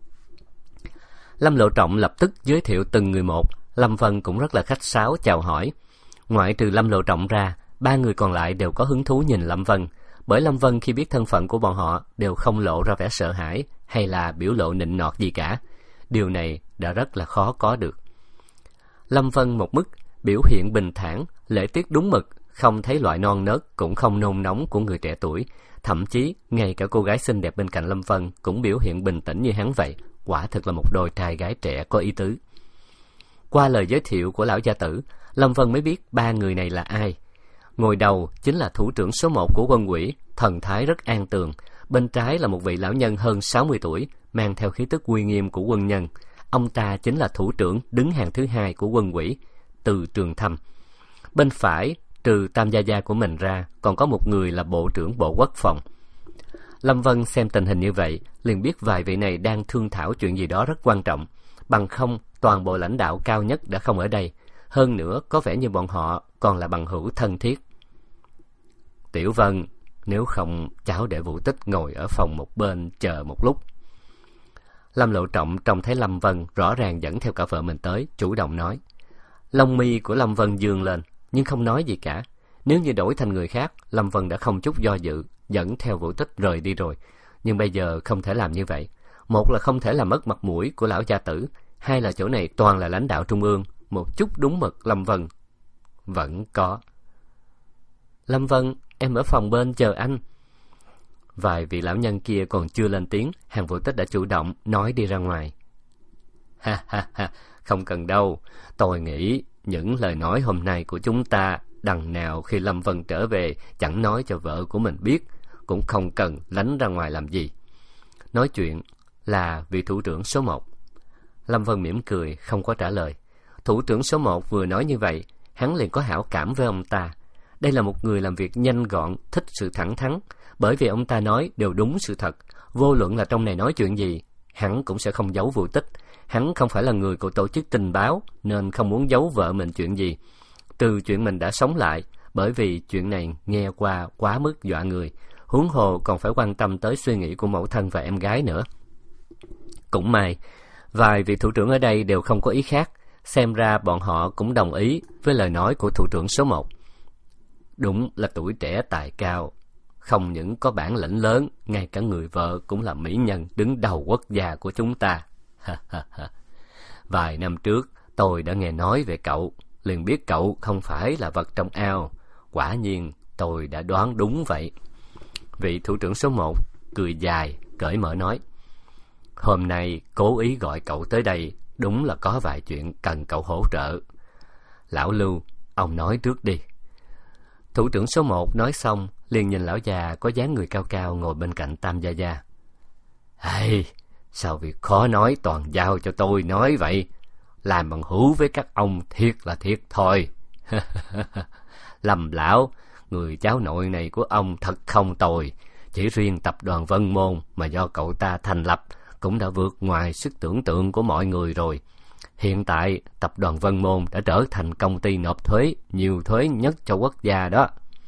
Lâm Lộ Trọng lập tức giới thiệu từng người một. Lâm Vân cũng rất là khách sáo chào hỏi. Ngoại trừ Lâm Lộ Trọng ra, ba người còn lại đều có hứng thú nhìn Lâm Vân, bởi Lâm Vân khi biết thân phận của bọn họ đều không lộ ra vẻ sợ hãi hay là biểu lộ nịnh nọt gì cả. Điều này đã rất là khó có được. Lâm Vân một mức biểu hiện bình thản, lễ tiết đúng mực, không thấy loại non nớt cũng không nôn nóng của người trẻ tuổi. Thậm chí ngay cả cô gái xinh đẹp bên cạnh Lâm Vân cũng biểu hiện bình tĩnh như hắn vậy. Quả thực là một đôi trai gái trẻ có ý tứ. Qua lời giới thiệu của lão gia tử, Lâm Vân mới biết ba người này là ai. Ngồi đầu chính là thủ trưởng số một của quân ủy, thần thái rất an tường. Bên trái là một vị lão nhân hơn sáu mươi tuổi, mang theo khí tức uy nghiêm của quân nhân. Ông ta chính là thủ trưởng đứng hàng thứ hai của quân ủy, Từ Trường Thâm. Bên phải, trừ tam gia gia của mình ra, còn có một người là bộ trưởng bộ quốc phòng. Lâm Vân xem tình hình như vậy, liền biết vài vị này đang thương thảo chuyện gì đó rất quan trọng. Bằng không, toàn bộ lãnh đạo cao nhất đã không ở đây. Hơn nữa, có vẻ như bọn họ còn là bằng hữu thân thiết. Tiểu Vân, nếu không, cháu để Vũ Tích ngồi ở phòng một bên chờ một lúc. Lâm Lộ Trọng trông thấy Lâm Vân rõ ràng dẫn theo cả vợ mình tới, chủ động nói. Lông mi của Lâm Vân dương lên, nhưng không nói gì cả. Nếu như đổi thành người khác, Lâm Vân đã không chút do dự, dẫn theo Vũ Tích rời đi rồi. Nhưng bây giờ không thể làm như vậy. Một là không thể làm mất mặt mũi của lão gia tử, hai là chỗ này toàn là lãnh đạo trung ương. Một chút đúng mực Lâm Vân vẫn có. Lâm Vân, em ở phòng bên chờ anh. Vài vị lão nhân kia còn chưa lên tiếng, Hàn Vũ Tích đã chủ động nói đi ra ngoài. Ha ha ha, không cần đâu. Tôi nghĩ những lời nói hôm nay của chúng ta, đằng nào khi Lâm Vân trở về chẳng nói cho vợ của mình biết, cũng không cần lánh ra ngoài làm gì. Nói chuyện là vị thủ trưởng số một. Lâm Vân mỉm cười, không có trả lời. Thủ trưởng số một vừa nói như vậy, hắn liền có hảo cảm với ông ta. Đây là một người làm việc nhanh gọn, thích sự thẳng thắn, bởi vì ông ta nói đều đúng sự thật. Vô luận là trong này nói chuyện gì, hắn cũng sẽ không giấu Vũ Tích. Hắn không phải là người của tổ chức tình báo, nên không muốn giấu vợ mình chuyện gì. Từ chuyện mình đã sống lại, bởi vì chuyện này nghe qua quá mức dọa người, huống hồ còn phải quan tâm tới suy nghĩ của mẫu thân và em gái nữa. Cũng may, vài vị thủ trưởng ở đây đều không có ý khác, xem ra bọn họ cũng đồng ý với lời nói của thủ trưởng số một. Đúng là tuổi trẻ tài cao, không những có bản lĩnh lớn, ngay cả người vợ cũng là mỹ nhân đứng đầu quốc gia của chúng ta. Vài năm trước, tôi đã nghe nói về cậu, liền biết cậu không phải là vật trong ao. Quả nhiên, tôi đã đoán đúng vậy. Vị thủ trưởng số một cười dài, cởi mở nói. Hôm nay cố ý gọi cậu tới đây, đúng là có vài chuyện cần cậu hỗ trợ. Lão Lưu, ông nói trước đi. Thủ trưởng số một nói xong, liền nhìn lão già có dáng người cao cao ngồi bên cạnh Tam Gia Gia. Hey, sao việc khó nói toàn giao cho tôi nói vậy? Làm bằng hữu với các ông thiệt là thiệt thôi. Lâm lão, người cháu nội này của ông thật không tồi. Chỉ riêng tập đoàn Vân Môn mà do cậu ta thành lập cũng đã vượt ngoài sức tưởng tượng của mọi người rồi. Hiện tại, tập đoàn Vân Môn đã trở thành công ty nộp thuế nhiều thuế nhất cho quốc gia đó.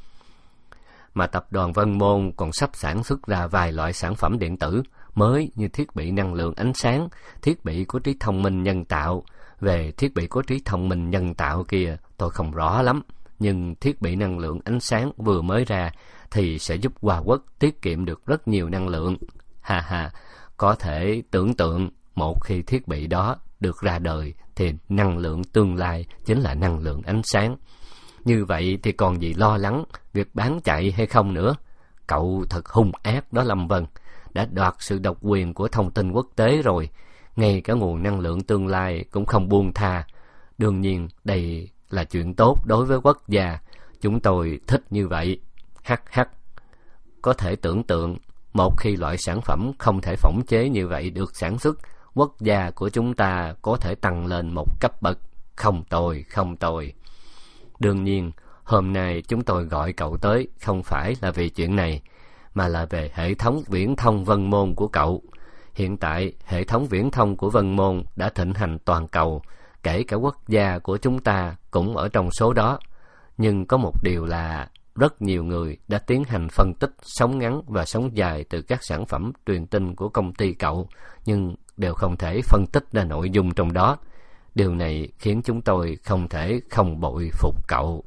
Mà tập đoàn Vân Môn còn sắp sản xuất ra vài loại sản phẩm điện tử mới như thiết bị năng lượng ánh sáng, thiết bị có trí thông minh nhân tạo. Về thiết bị có trí thông minh nhân tạo kia tôi không rõ lắm, nhưng thiết bị năng lượng ánh sáng vừa mới ra thì sẽ giúp Hoa Quốc tiết kiệm được rất nhiều năng lượng. Ha ha, có thể tưởng tượng một khi thiết bị đó được ra đời thì năng lượng tương lai chính là năng lượng ánh sáng. Như vậy thì còn gì lo lắng việc bán chạy hay không nữa. Cậu thật hung ác đó Lâm Vân, đã đoạt sự độc quyền của thông tin quốc tế rồi. Ngay cả nguồn năng lượng tương lai cũng không buông tha. Đương nhiên đây là chuyện tốt đối với quốc gia, chúng tôi thích như vậy. Hắc hắc. Có thể tưởng tượng, một khi loại sản phẩm không thể phỏng chế như vậy được sản xuất, quốc gia của chúng ta có thể tăng lên một cấp bậc. Không tồi, không tồi. Đương nhiên, hôm nay chúng tôi gọi cậu tới không phải là vì chuyện này, mà là về hệ thống viễn thông Vân Môn của cậu. Hiện tại, hệ thống viễn thông của Vân Môn đã thịnh hành toàn cầu, kể cả quốc gia của chúng ta cũng ở trong số đó. Nhưng có một điều là rất nhiều người đã tiến hành phân tích sống ngắn và sống dài từ các sản phẩm truyền tin của công ty cậu, nhưng đều không thể phân tích ra nội dung trong đó. Điều này khiến chúng tôi không thể không bội phục cậu.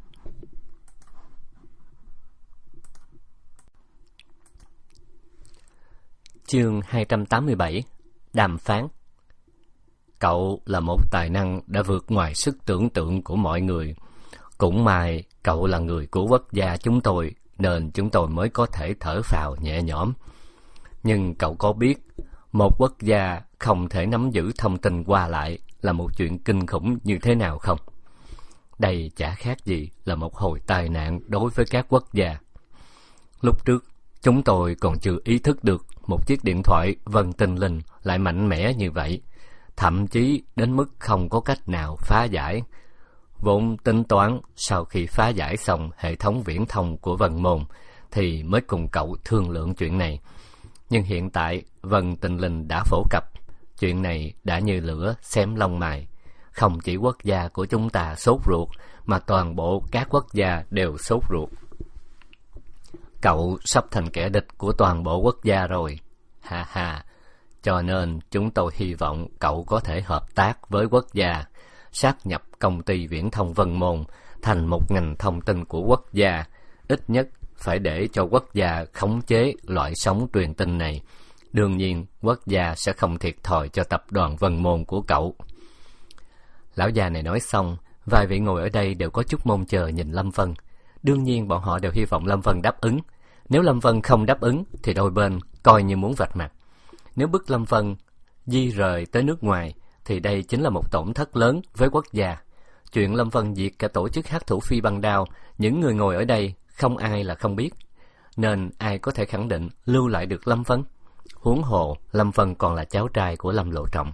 Chương hai trăm tám mươi bảy. Đàm phán. Cậu là một tài năng đã vượt ngoài sức tưởng tượng của mọi người. Cũng may cậu là người của quốc gia chúng tôi, nên chúng tôi mới có thể thở phào nhẹ nhõm. Nhưng cậu có biết, một quốc gia không thể nắm giữ thông tin qua lại là một chuyện kinh khủng như thế nào không? Đây chả khác gì là một hồi tai nạn đối với các quốc gia. Lúc trước, chúng tôi còn chưa ý thức được một chiếc điện thoại vân tinh linh lại mạnh mẽ như vậy, thậm chí đến mức không có cách nào phá giải. Vốn tính toán sau khi phá giải xong hệ thống viễn thông của Vân Môn thì mới cùng cậu thương lượng chuyện này. Nhưng hiện tại Vân Tinh Linh đã phổ cập, chuyện này đã như lửa xém lông mày. Không chỉ quốc gia của chúng ta sốt ruột, mà toàn bộ các quốc gia đều sốt ruột. Cậu sắp thành kẻ địch của toàn bộ quốc gia rồi. Ha ha. Cho nên chúng tôi hy vọng cậu có thể hợp tác với quốc gia, sát nhập công ty viễn thông Vân Môn thành một ngành thông tin của quốc gia, ít nhất phải để cho quốc gia khống chế loại sóng truyền tin này. Đương nhiên, quốc gia sẽ không thiệt thòi cho tập đoàn Vân Môn của cậu. Lão già này nói xong, vài vị ngồi ở đây đều có chút mong chờ nhìn Lâm Vân. Đương nhiên bọn họ đều hy vọng Lâm Vân đáp ứng. Nếu Lâm Vân không đáp ứng thì đôi bên coi như muốn vạch mặt. Nếu bức Lâm Vân di rời tới nước ngoài thì đây chính là một tổn thất lớn với quốc gia. Chuyện Lâm Vân diệt cả tổ chức hắc thủ phi băng đao, những người ngồi ở đây không ai là không biết. Nên ai có thể khẳng định lưu lại được Lâm Vân? Huống hồ Lâm Vân còn là cháu trai của Lâm Lộ Trọng.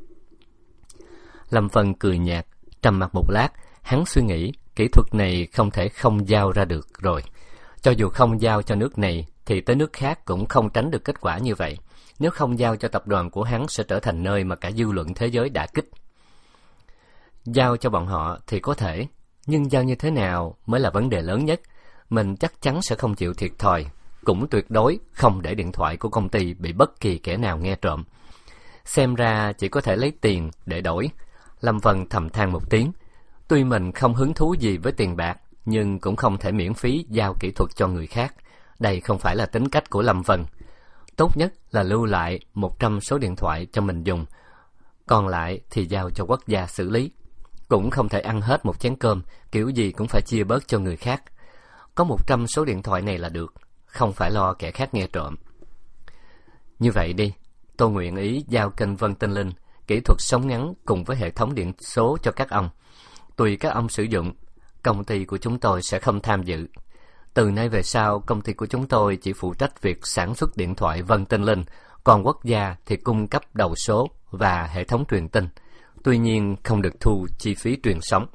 Lâm Vân cười nhạt, trầm mặc một lát, hắn suy nghĩ kỹ thuật này không thể không giao ra được rồi. Cho dù không giao cho nước này thì tới nước khác cũng không tránh được kết quả như vậy. Nếu không giao cho tập đoàn của hắn sẽ trở thành nơi mà cả dư luận thế giới đả kích. Giao cho bọn họ thì có thể, nhưng giao như thế nào mới là vấn đề lớn nhất. Mình chắc chắn sẽ không chịu thiệt thòi, cũng tuyệt đối không để điện thoại của công ty bị bất kỳ kẻ nào nghe trộm. Xem ra chỉ có thể lấy tiền để đổi. Lâm Vân thầm than một tiếng. Tuy mình không hứng thú gì với tiền bạc, nhưng cũng không thể miễn phí giao kỹ thuật cho người khác. Đây không phải là tính cách của Lâm Vân. Tốt nhất là lưu lại một trăm số điện thoại cho mình dùng, còn lại thì giao cho quốc gia xử lý. Cũng không thể ăn hết một chén cơm, kiểu gì cũng phải chia bớt cho người khác. Có một trăm số điện thoại này là được, không phải lo kẻ khác nghe trộm. Như vậy đi, tôi nguyện ý giao kênh Vân Tinh Linh, kỹ thuật sóng ngắn cùng với hệ thống điện số cho các ông. Tùy các ông sử dụng, công ty của chúng tôi sẽ không tham dự. Từ nay về sau, công ty của chúng tôi chỉ phụ trách việc sản xuất điện thoại Vân Tinh Linh, còn quốc gia thì cung cấp đầu số và hệ thống truyền tin. Tuy nhiên không được thu chi phí truyền sóng.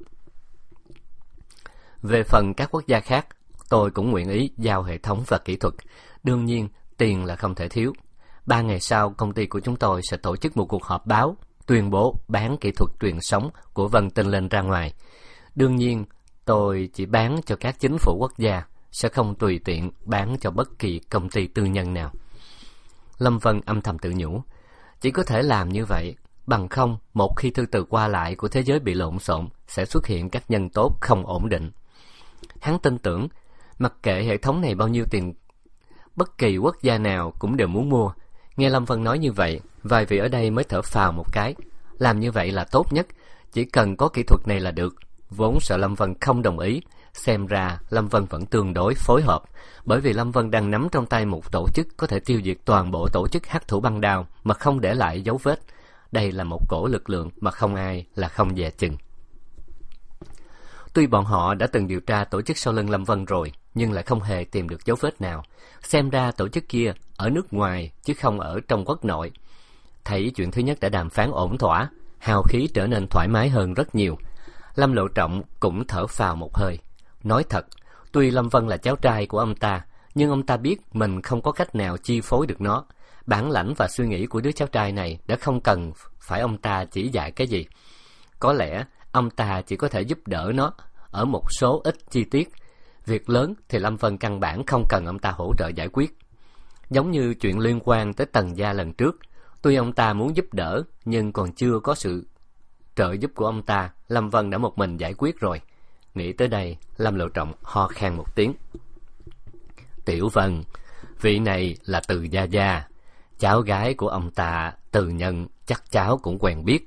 Về phần các quốc gia khác, tôi cũng nguyện ý giao hệ thống và kỹ thuật. Đương nhiên, tiền là không thể thiếu. Ba ngày sau, công ty của chúng tôi sẽ tổ chức một cuộc họp báo, tuyên bố bán kỹ thuật truyền sóng của Vân Tinh Linh ra ngoài. Đương nhiên, tôi chỉ bán cho các chính phủ quốc gia, sẽ không tùy tiện bán cho bất kỳ công ty tư nhân nào. Lâm Vân âm thầm tự nhủ, chỉ có thể làm như vậy, bằng không một khi thư từ qua lại của thế giới bị lộn xộn, sẽ xuất hiện các nhân tố không ổn định. Hắn tin tưởng, mặc kệ hệ thống này bao nhiêu tiền, bất kỳ quốc gia nào cũng đều muốn mua. Nghe Lâm Vân nói như vậy, vài vị ở đây mới thở phào một cái. Làm như vậy là tốt nhất, chỉ cần có kỹ thuật này là được. Vốn sợ Lâm Vân không đồng ý, xem ra Lâm Vân vẫn tương đối phối hợp, bởi vì Lâm Vân đang nắm trong tay một tổ chức có thể tiêu diệt toàn bộ tổ chức hắc thủ băng đao mà không để lại dấu vết. Đây là một cổ lực lượng mà không ai là không dè chừng. Tuy bọn họ đã từng điều tra tổ chức sau lưng Lâm Vân rồi, nhưng lại không hề tìm được dấu vết nào. Xem ra tổ chức kia ở nước ngoài chứ không ở trong quốc nội. Thấy chuyện thứ nhất đã đàm phán ổn thỏa, hào khí trở nên thoải mái hơn rất nhiều. Lâm Lộ Trọng cũng thở phào một hơi. Nói thật, tuy Lâm Vân là cháu trai của ông ta, nhưng ông ta biết mình không có cách nào chi phối được nó. Bản lãnh và suy nghĩ của đứa cháu trai này đã không cần phải ông ta chỉ dạy cái gì. Có lẽ ông ta chỉ có thể giúp đỡ nó ở một số ít chi tiết. Việc lớn thì Lâm Vân căn bản không cần ông ta hỗ trợ giải quyết. Giống như chuyện liên quan tới Tần gia lần trước, tuy ông ta muốn giúp đỡ nhưng còn chưa có sự trợ giúp của ông ta, Lâm Vân đã một mình giải quyết rồi. Nghĩ tới đây, Lâm Lộ Trọng ho khan một tiếng. Tiểu Vân, vị này là Từ gia gia, cháu gái của ông ta, Từ Nhân chắc cháu cũng quen biết.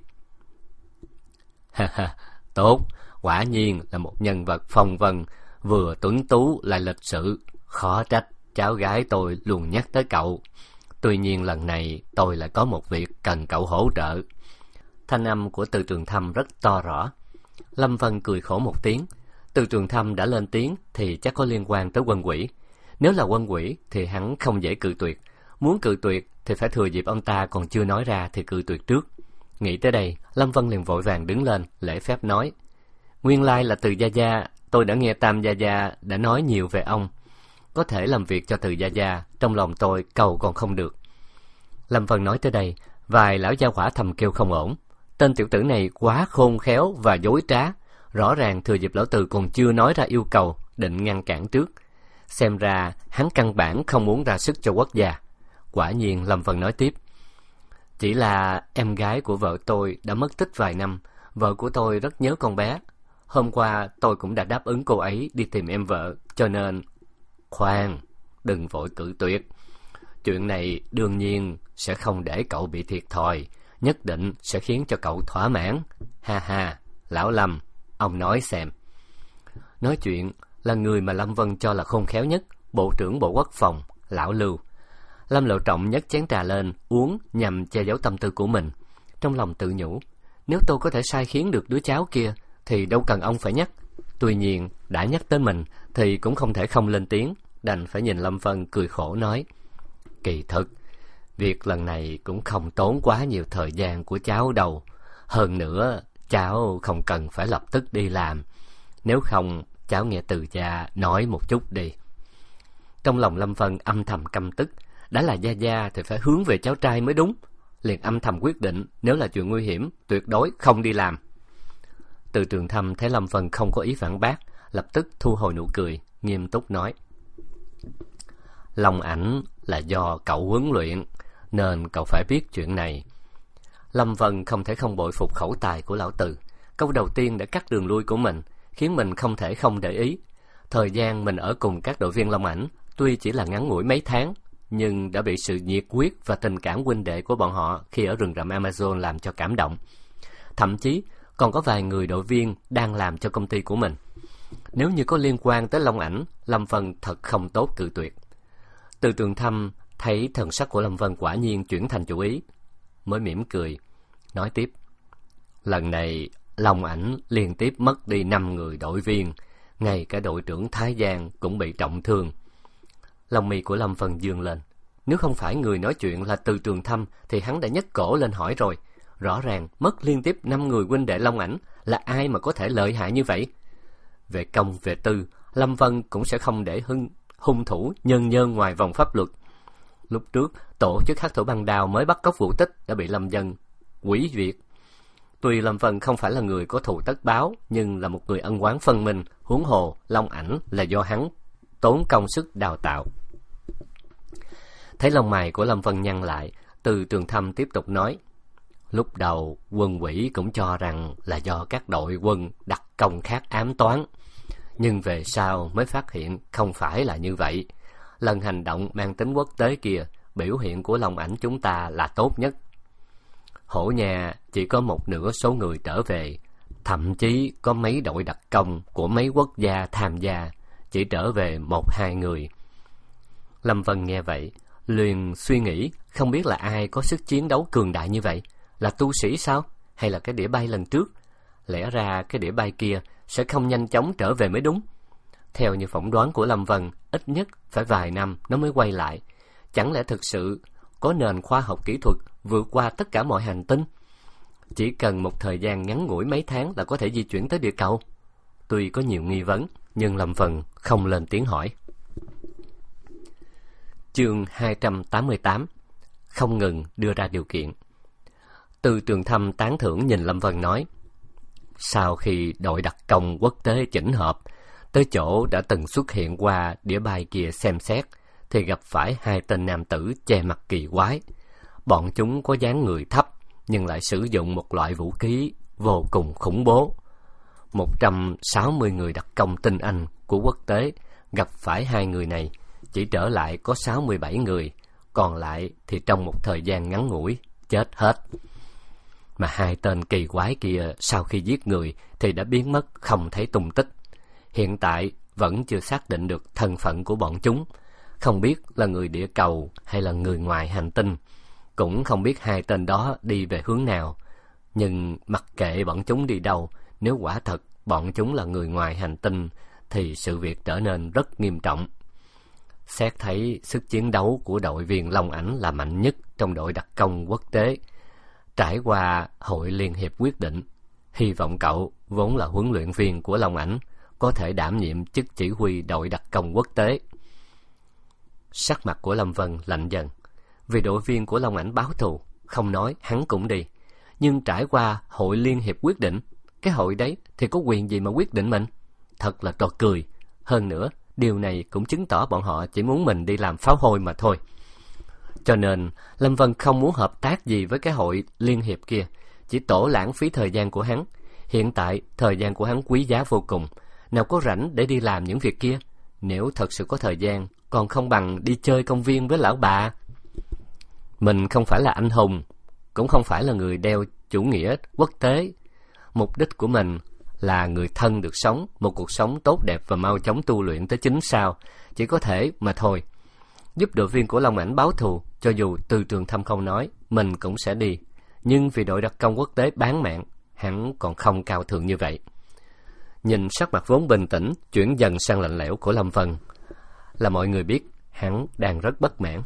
Ha ha, tốt, quả nhiên là một nhân vật phong vân, vừa tuấn tú lại lịch sự, khó trách cháu gái tôi luôn nhắc tới cậu. Tuy nhiên lần này tôi lại có một việc cần cậu hỗ trợ. Thanh âm của Từ Trường Thâm rất to rõ. Lâm Vân cười khổ một tiếng. Từ Trường Thâm đã lên tiếng thì chắc có liên quan tới Quân Quỷ. Nếu là Quân Quỷ thì hắn không dễ cự tuyệt. Muốn cự tuyệt thì phải thừa dịp ông ta còn chưa nói ra thì cự tuyệt trước. Nghĩ tới đây, Lâm Vân liền vội vàng đứng lên, lễ phép nói. Nguyên lai là Từ gia gia, tôi đã nghe Tam gia gia đã nói nhiều về ông. Có thể làm việc cho Từ gia gia, trong lòng tôi cầu còn không được. Lâm Vân nói tới đây, vài lão gia hỏa thầm kêu không ổn. Tên tiểu tử này quá khôn khéo và dối trá, rõ ràng thừa dịp lão Từ còn chưa nói ra yêu cầu, định ngăn cản trước. Xem ra hắn căn bản không muốn ra sức cho quốc gia. Quả nhiên Lâm Vân nói tiếp. Chỉ là em gái của vợ tôi đã mất tích vài năm, vợ của tôi rất nhớ con bé. Hôm qua tôi cũng đã đáp ứng cô ấy đi tìm em vợ, cho nên... Khoan, đừng vội cự tuyệt. Chuyện này đương nhiên sẽ không để cậu bị thiệt thòi, nhất định sẽ khiến cho cậu thỏa mãn. Ha ha, lão Lâm, ông nói xem. Nói chuyện là người mà Lâm Vân cho là khôn khéo nhất, Bộ trưởng Bộ Quốc phòng, lão Lưu. Lâm Lộ Trọng nhấc chén trà lên, uống nhằm che giấu tâm tư của mình. Trong lòng tự nhủ, nếu tôi có thể sai khiến được đứa cháu kia, thì đâu cần ông phải nhắc. Tuy nhiên, đã nhắc tới mình, thì cũng không thể không lên tiếng, đành phải nhìn Lâm Vân cười khổ nói. Kỳ thực, việc lần này cũng không tốn quá nhiều thời gian của cháu đâu. Hơn nữa, cháu không cần phải lập tức đi làm. Nếu không, cháu nghe Từ gia nói một chút đi. Trong lòng Lâm Vân âm thầm căm tức. Đã là gia gia thì phải hướng về cháu trai mới đúng. Liền âm thầm quyết định, nếu là chuyện nguy hiểm, tuyệt đối không đi làm. Từ Trường Thâm thấy Lâm Vân không có ý phản bác, lập tức thu hồi nụ cười, nghiêm túc nói. Long Ảnh là do cậu huấn luyện, nên cậu phải biết chuyện này. Lâm Vân không thể không bội phục khẩu tài của lão Từ. Câu đầu tiên đã cắt đường lui của mình, khiến mình không thể không để ý. Thời gian mình ở cùng các đội viên Long Ảnh, tuy chỉ là ngắn ngủi mấy tháng, nhưng đã bị sự nhiệt huyết và tình cảm huynh đệ của bọn họ khi ở rừng rậm Amazon làm cho cảm động. Thậm chí còn có vài người đội viên đang làm cho công ty của mình. Nếu như có liên quan tới Long Ảnh, Lâm Vân thật không tốt cự tuyệt. Từ Trường Thâm thấy thần sắc của Lâm Vân quả nhiên chuyển thành chủ ý, mới mỉm cười, nói tiếp. Lần này, Long Ảnh liên tiếp mất đi năm người đội viên, ngay cả đội trưởng Thái Giang cũng bị trọng thương. Lông mi của Lâm Vân dương lên. Nếu không phải người nói chuyện là Từ Trường Thâm thì hắn đã nhấc cổ lên hỏi rồi. Rõ ràng mất liên tiếp năm người huynh đệ Long Ảnh, là ai mà có thể lợi hại như vậy? Về công về tư, Lâm Vân cũng sẽ không để hung, hung thủ nhân nhơn ngoài vòng pháp luật. Lúc trước, tổ chức hắc thủ băng đao mới bắt cóc Vũ Tích đã bị Lâm Dân hủy duyệt. Tuy Lâm Vân không phải là người có thù tất báo, nhưng là một người ân oán phân minh. Huống hồ Long Ảnh là do hắn tốn công sức đào tạo. Thấy lông mày của Lâm Vân nhăn lại, Từ Trường Thâm tiếp tục nói. Lúc đầu Quân Quỷ cũng cho rằng là do các đội quân đặc công khác ám toán, nhưng về sau mới phát hiện không phải là như vậy. Lần hành động mang tính quốc tế kia, biểu hiện của Long Ảnh chúng ta là tốt nhất. Hổ nhà chỉ có một nửa số người trở về, thậm chí có mấy đội đặc công của mấy quốc gia tham gia, chỉ trở về một hai người. Lâm Vân nghe vậy, liền suy nghĩ không biết là ai có sức chiến đấu cường đại như vậy. Là tu sĩ sao? Hay là cái đĩa bay lần trước? Lẽ ra cái đĩa bay kia sẽ không nhanh chóng trở về mới đúng. Theo như phỏng đoán của Lâm Vân, ít nhất phải vài năm nó mới quay lại. Chẳng lẽ thực sự có nền khoa học kỹ thuật vượt qua tất cả mọi hành tinh? Chỉ cần một thời gian ngắn ngủi mấy tháng là có thể di chuyển tới địa cầu. Tuy có nhiều nghi vấn, nhưng Lâm Vân không lên tiếng hỏi. Chương hai trăm tám mươi tám. Không ngừng đưa ra điều kiện. Từ Trường Thâm tán thưởng nhìn Lâm Vân nói. Sau khi đội đặc công quốc tế chỉnh hợp, Tới chỗ đã từng xuất hiện qua đĩa bài kia xem xét, thì gặp phải hai tên nam tử che mặt kỳ quái. Bọn chúng có dáng người thấp, nhưng lại sử dụng một loại vũ khí vô cùng khủng bố. một trăm sáu mươi người đặc công tinh anh của quốc tế gặp phải hai người này, chỉ trở lại có sáu mươi bảy người, còn lại thì trong một thời gian ngắn ngủi chết hết. Mà hai tên kỳ quái kia sau khi giết người thì đã biến mất không thấy tung tích. Hiện tại vẫn chưa xác định được thân phận của bọn chúng, không biết là người địa cầu hay là người ngoài hành tinh, cũng không biết hai tên đó đi về hướng nào. Nhưng mặc kệ bọn chúng đi đâu, nếu quả thật bọn chúng là người ngoài hành tinh thì sự việc trở nên rất nghiêm trọng. Xét thấy sức chiến đấu của đội viên Long Ảnh là mạnh nhất trong đội đặc công quốc tế. Trải qua hội liên hiệp quyết định, hy vọng cậu vốn là huấn luyện viên của Long Ảnh có thể đảm nhiệm chức chỉ huy đội đặc công quốc tế. Sắc mặt của Lâm Vân lạnh dần. Vì đội viên của Long Ảnh báo thù, không nói hắn cũng đi. Nhưng trải qua hội liên hiệp quyết định, cái hội đấy thì có quyền gì mà quyết định mình? Thật là trò cười. Hơn nữa, điều này cũng chứng tỏ bọn họ chỉ muốn mình đi làm pháo hôi mà thôi. Cho nên, Lâm Vân không muốn hợp tác gì với cái hội liên hiệp kia, chỉ tổ lãng phí thời gian của hắn. Hiện tại, thời gian của hắn quý giá vô cùng, nào có rảnh để đi làm những việc kia. Nếu thật sự có thời gian, còn không bằng đi chơi công viên với lão bà. Mình không phải là anh hùng, cũng không phải là người đeo chủ nghĩa quốc tế. Mục đích của mình là người thân được sống một cuộc sống tốt đẹp và mau chóng tu luyện tới chính sao, chỉ có thể mà thôi. Giúp đội viên của Long Ảnh báo thù, cho dù Từ Trường Thâm không nói, mình cũng sẽ đi. Nhưng vì đội đặc công quốc tế bán mạng, hắn còn không cao thượng như vậy. Nhìn sắc mặt vốn bình tĩnh chuyển dần sang lạnh lẽo của Lâm Vân, là mọi người biết hắn đang rất bất mãn.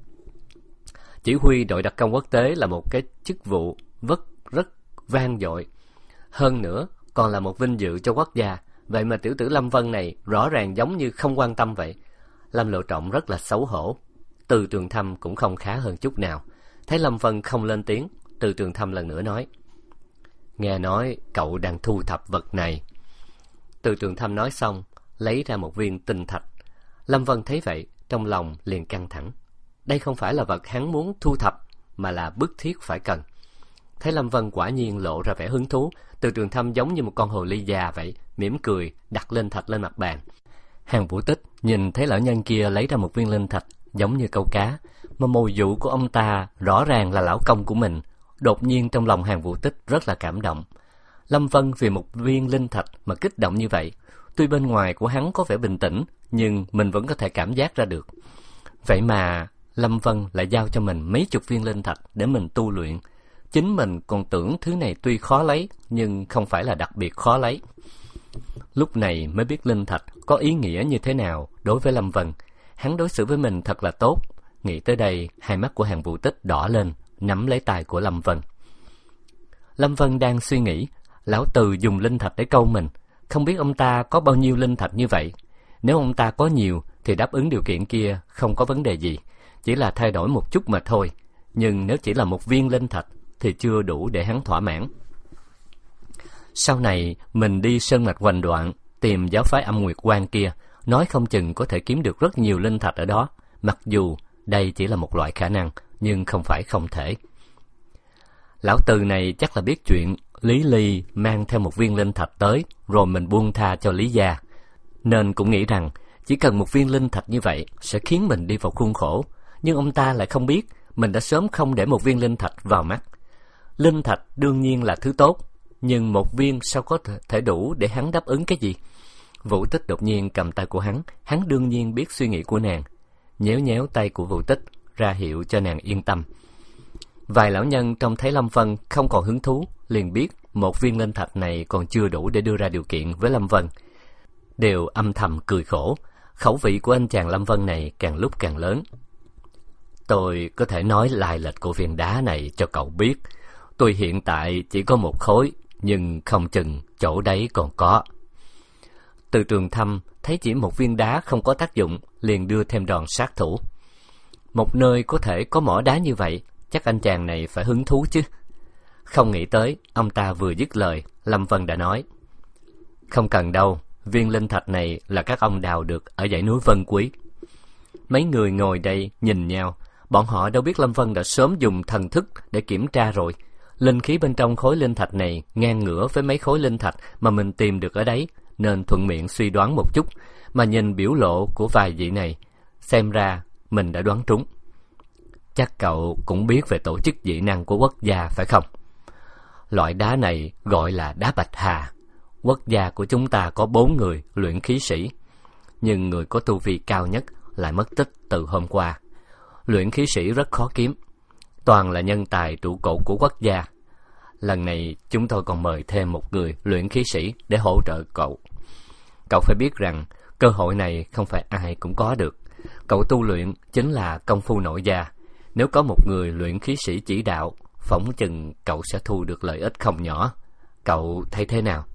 Chỉ huy đội đặc công quốc tế là một cái chức vụ vất rất vang dội, hơn nữa còn là một vinh dự cho quốc gia. Vậy mà tiểu tử Lâm Vân này rõ ràng giống như không quan tâm vậy. Lâm Lộ Trọng rất là xấu hổ. Từ Trường Thâm cũng không khá hơn chút nào. Thấy Lâm Vân không lên tiếng, Từ Trường Thâm lần nữa nói: "Nghe nói cậu đang thu thập vật này." Từ Trường Thâm nói xong, lấy ra một viên tinh thạch. Lâm Vân thấy vậy, trong lòng liền căng thẳng. Đây không phải là vật hắn muốn thu thập, mà là bức thiết phải cần. Thấy Lâm Vân quả nhiên lộ ra vẻ hứng thú, Từ Trường Thâm giống như một con hồ ly già vậy, mỉm cười đặt linh thạch lên mặt bàn. Hàn Vũ Tích nhìn thấy lão nhân kia lấy ra một viên linh thạch giống như câu cá, mà mồi dụ của ông ta rõ ràng là lão công của mình. Đột nhiên trong lòng Hàn Vũ Tích rất là cảm động. Lâm Vân vì một viên linh thạch mà kích động như vậy. Tuy bên ngoài của hắn có vẻ bình tĩnh, nhưng mình vẫn có thể cảm giác ra được. Vậy mà Lâm Vân lại giao cho mình mấy chục viên linh thạch để mình tu luyện. Chính mình còn tưởng thứ này tuy khó lấy, nhưng không phải là đặc biệt khó lấy. Lúc này mới biết linh thạch có ý nghĩa như thế nào đối với Lâm Vân. Hắn đối xử với mình thật là tốt. Nghĩ tới đây, hai mắt của Hàn Vũ Tích đỏ lên, nắm lấy tay của Lâm Vân. Lâm Vân đang suy nghĩ, lão Từ dùng linh thạch để câu mình, không biết ông ta có bao nhiêu linh thạch như vậy. Nếu ông ta có nhiều thì đáp ứng điều kiện kia không có vấn đề gì, chỉ là thay đổi một chút mà thôi. Nhưng nếu chỉ là một viên linh thạch thì chưa đủ để hắn thỏa mãn. Sau này mình đi sơn mạch hoành đoạn tìm giáo phái Âm Nguyệt Quan kia, nói không chừng có thể kiếm được rất nhiều linh thạch ở đó. Mặc dù đây chỉ là một loại khả năng, nhưng không phải không thể. Lão Từ này chắc là biết chuyện Lý Ly mang theo một viên linh thạch tới, rồi mình buông tha cho Lý gia, nên cũng nghĩ rằng chỉ cần một viên linh thạch như vậy sẽ khiến mình đi vào khuôn khổ. Nhưng ông ta lại không biết mình đã sớm không để một viên linh thạch vào mắt. Linh thạch đương nhiên là thứ tốt, nhưng một viên sao có thể đủ để hắn đáp ứng cái gì? Vũ Tích đột nhiên cầm tay của hắn, hắn đương nhiên biết suy nghĩ của nàng, nhéo nhéo tay của Vũ Tích, ra hiệu cho nàng yên tâm. Vài lão nhân trông thấy Lâm Vân không còn hứng thú, liền biết một viên linh thạch này còn chưa đủ để đưa ra điều kiện với Lâm Vân, đều âm thầm cười khổ. Khẩu vị của anh chàng Lâm Vân này càng lúc càng lớn. Tôi có thể nói lai lịch của viên đá này cho cậu biết. Tôi hiện tại chỉ có một khối, nhưng không chừng chỗ đấy còn có. Từ Trường Thâm thấy chỉ một viên đá không có tác dụng, liền đưa thêm đòn sát thủ. Một nơi có thể có mỏ đá như vậy, chắc anh chàng này phải hứng thú chứ. Không nghĩ tới, ông ta vừa dứt lời, Lâm Vân đã nói: "Không cần đâu, viên linh thạch này là các ông đào được ở dãy núi Vân Quý. Mấy người ngồi đây nhìn nhau, bọn họ đâu biết Lâm Vân đã sớm dùng thần thức để kiểm tra rồi. Linh khí bên trong khối linh thạch này ngang ngửa với mấy khối linh thạch mà mình tìm được ở đấy, nên thuận miệng suy đoán một chút, mà nhìn biểu lộ của vài vị này, xem ra mình đã đoán trúng. Chắc cậu cũng biết về tổ chức dị năng của quốc gia phải không? Loại đá này gọi là đá bạch hà. Quốc gia của chúng ta có bốn người luyện khí sĩ, nhưng người có tu vi cao nhất lại mất tích từ hôm qua. Luyện khí sĩ rất khó kiếm, toàn là nhân tài trụ cột của quốc gia. Lần này chúng tôi còn mời thêm một người luyện khí sĩ để hỗ trợ cậu. Cậu phải biết rằng cơ hội này không phải ai cũng có được. Cậu tu luyện chính là công phu nội gia. Nếu có một người luyện khí sĩ chỉ đạo, phỏng chừng cậu sẽ thu được lợi ích không nhỏ. Cậu thấy thế nào?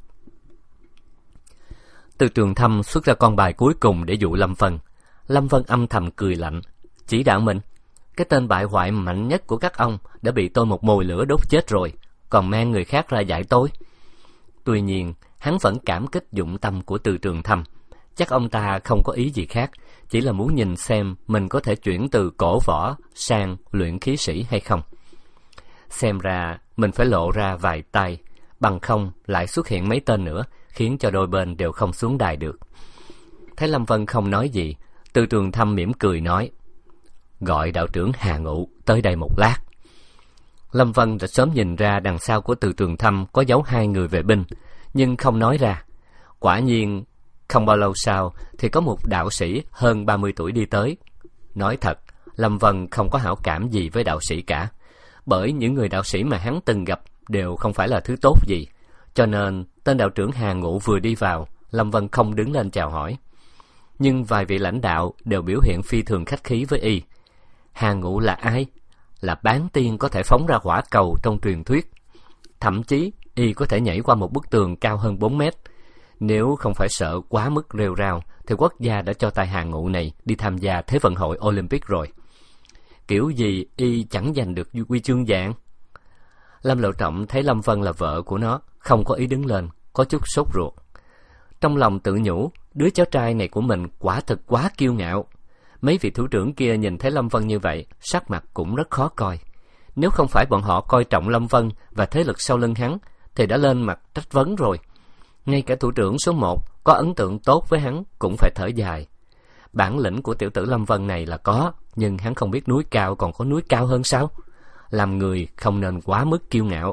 Từ Trường Thâm xuất ra con bài cuối cùng để dụ Lâm Vân. Lâm Vân âm thầm cười lạnh, chỉ đạo mình. Cái tên bại hoại mạnh nhất của các ông đã bị tôi một mồi lửa đốt chết rồi, còn mang người khác ra dạy tôi. Tuy nhiên, hắn vẫn cảm kích dụng tâm của Từ Trường Thâm. Chắc ông ta không có ý gì khác, chỉ là muốn nhìn xem mình có thể chuyển từ cổ võ sang luyện khí sĩ hay không. Xem ra mình phải lộ ra vài tay, bằng không lại xuất hiện mấy tên nữa, khiến cho đôi bên đều không xuống đài được. Thấy Lâm Vân không nói gì, Từ Trường Thâm mỉm cười nói, gọi đạo trưởng Hà Ngụ tới đây một lát. Lâm Vân đã sớm nhìn ra đằng sau của Từ Trường Thâm có giấu hai người vệ binh, nhưng không nói ra. Quả nhiên, không bao lâu sau thì có một đạo sĩ hơn ba mươi tuổi đi tới. Nói thật, Lâm Vân không có hảo cảm gì với đạo sĩ cả, bởi những người đạo sĩ mà hắn từng gặp đều không phải là thứ tốt gì. Cho nên, tên đạo trưởng Hà Ngụ vừa đi vào, Lâm Vân không đứng lên chào hỏi. Nhưng vài vị lãnh đạo đều biểu hiện phi thường khách khí với y. Hà Ngụ là ai? Là bán tiên có thể phóng ra hỏa cầu trong truyền thuyết. Thậm chí, y có thể nhảy qua một bức tường cao hơn bốn mét. Nếu không phải sợ quá mức rêu rao, thì quốc gia đã cho tay Hà Ngụ này đi tham gia Thế vận hội Olympic rồi. Kiểu gì y chẳng giành được huy chương vàng. Lâm Lộ Trọng thấy Lâm Vân là vợ của nó, không có ý đứng lên, có chút sốt ruột. Trong lòng tự nhủ, đứa cháu trai này của mình quả thực quá kiêu ngạo. Mấy vị thủ trưởng kia nhìn thấy Lâm Vân như vậy, sắc mặt cũng rất khó coi. Nếu không phải bọn họ coi trọng Lâm Vân và thế lực sau lưng hắn, thì đã lên mặt trách vấn rồi. Ngay cả thủ trưởng số một có ấn tượng tốt với hắn cũng phải thở dài. Bản lĩnh của tiểu tử Lâm Vân này là có, nhưng hắn không biết núi cao còn có núi cao hơn sao? Làm người không nên quá mức kiêu ngạo.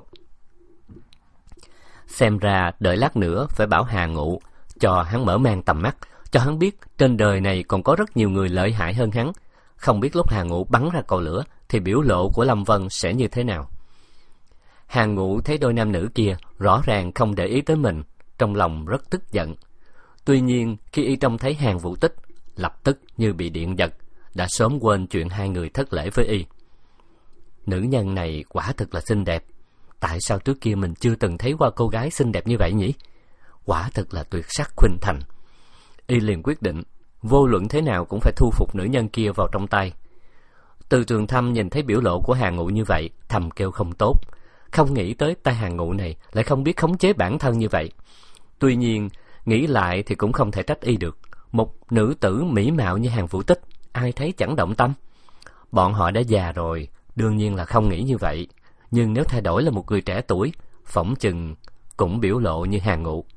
Xem ra đợi lát nữa phải bảo Hà Ngụ cho hắn mở mang tầm mắt, cho hắn biết trên đời này còn có rất nhiều người lợi hại hơn hắn. Không biết lúc Hà Ngụ bắn ra cầu lửa thì biểu lộ của Lâm Vân sẽ như thế nào. Hà Ngụ thấy đôi nam nữ kia rõ ràng không để ý tới mình, trong lòng rất tức giận. Tuy nhiên khi y trông thấy Hàn Vũ Tích, lập tức như bị điện giật, đã sớm quên chuyện hai người thất lễ với y. Nữ nhân này quả thực là xinh đẹp. Tại sao trước kia mình chưa từng thấy qua cô gái xinh đẹp như vậy nhỉ? Quả thực là tuyệt sắc khuynh thành. Y liền quyết định, vô luận thế nào cũng phải thu phục nữ nhân kia vào trong tay. Từ Trường Thâm nhìn thấy biểu lộ của Hàn Ngụ như vậy, thầm kêu không tốt. Không nghĩ tới tay Hàn Ngụ này lại không biết khống chế bản thân như vậy. Tuy nhiên, nghĩ lại thì cũng không thể trách y được. Một nữ tử mỹ mạo như Hàn Vũ Tích, ai thấy chẳng động tâm. Bọn họ đã già rồi, đương nhiên là không nghĩ như vậy. Nhưng nếu thay đổi là một người trẻ tuổi, phỏng chừng cũng biểu lộ như Hàn Ngụ.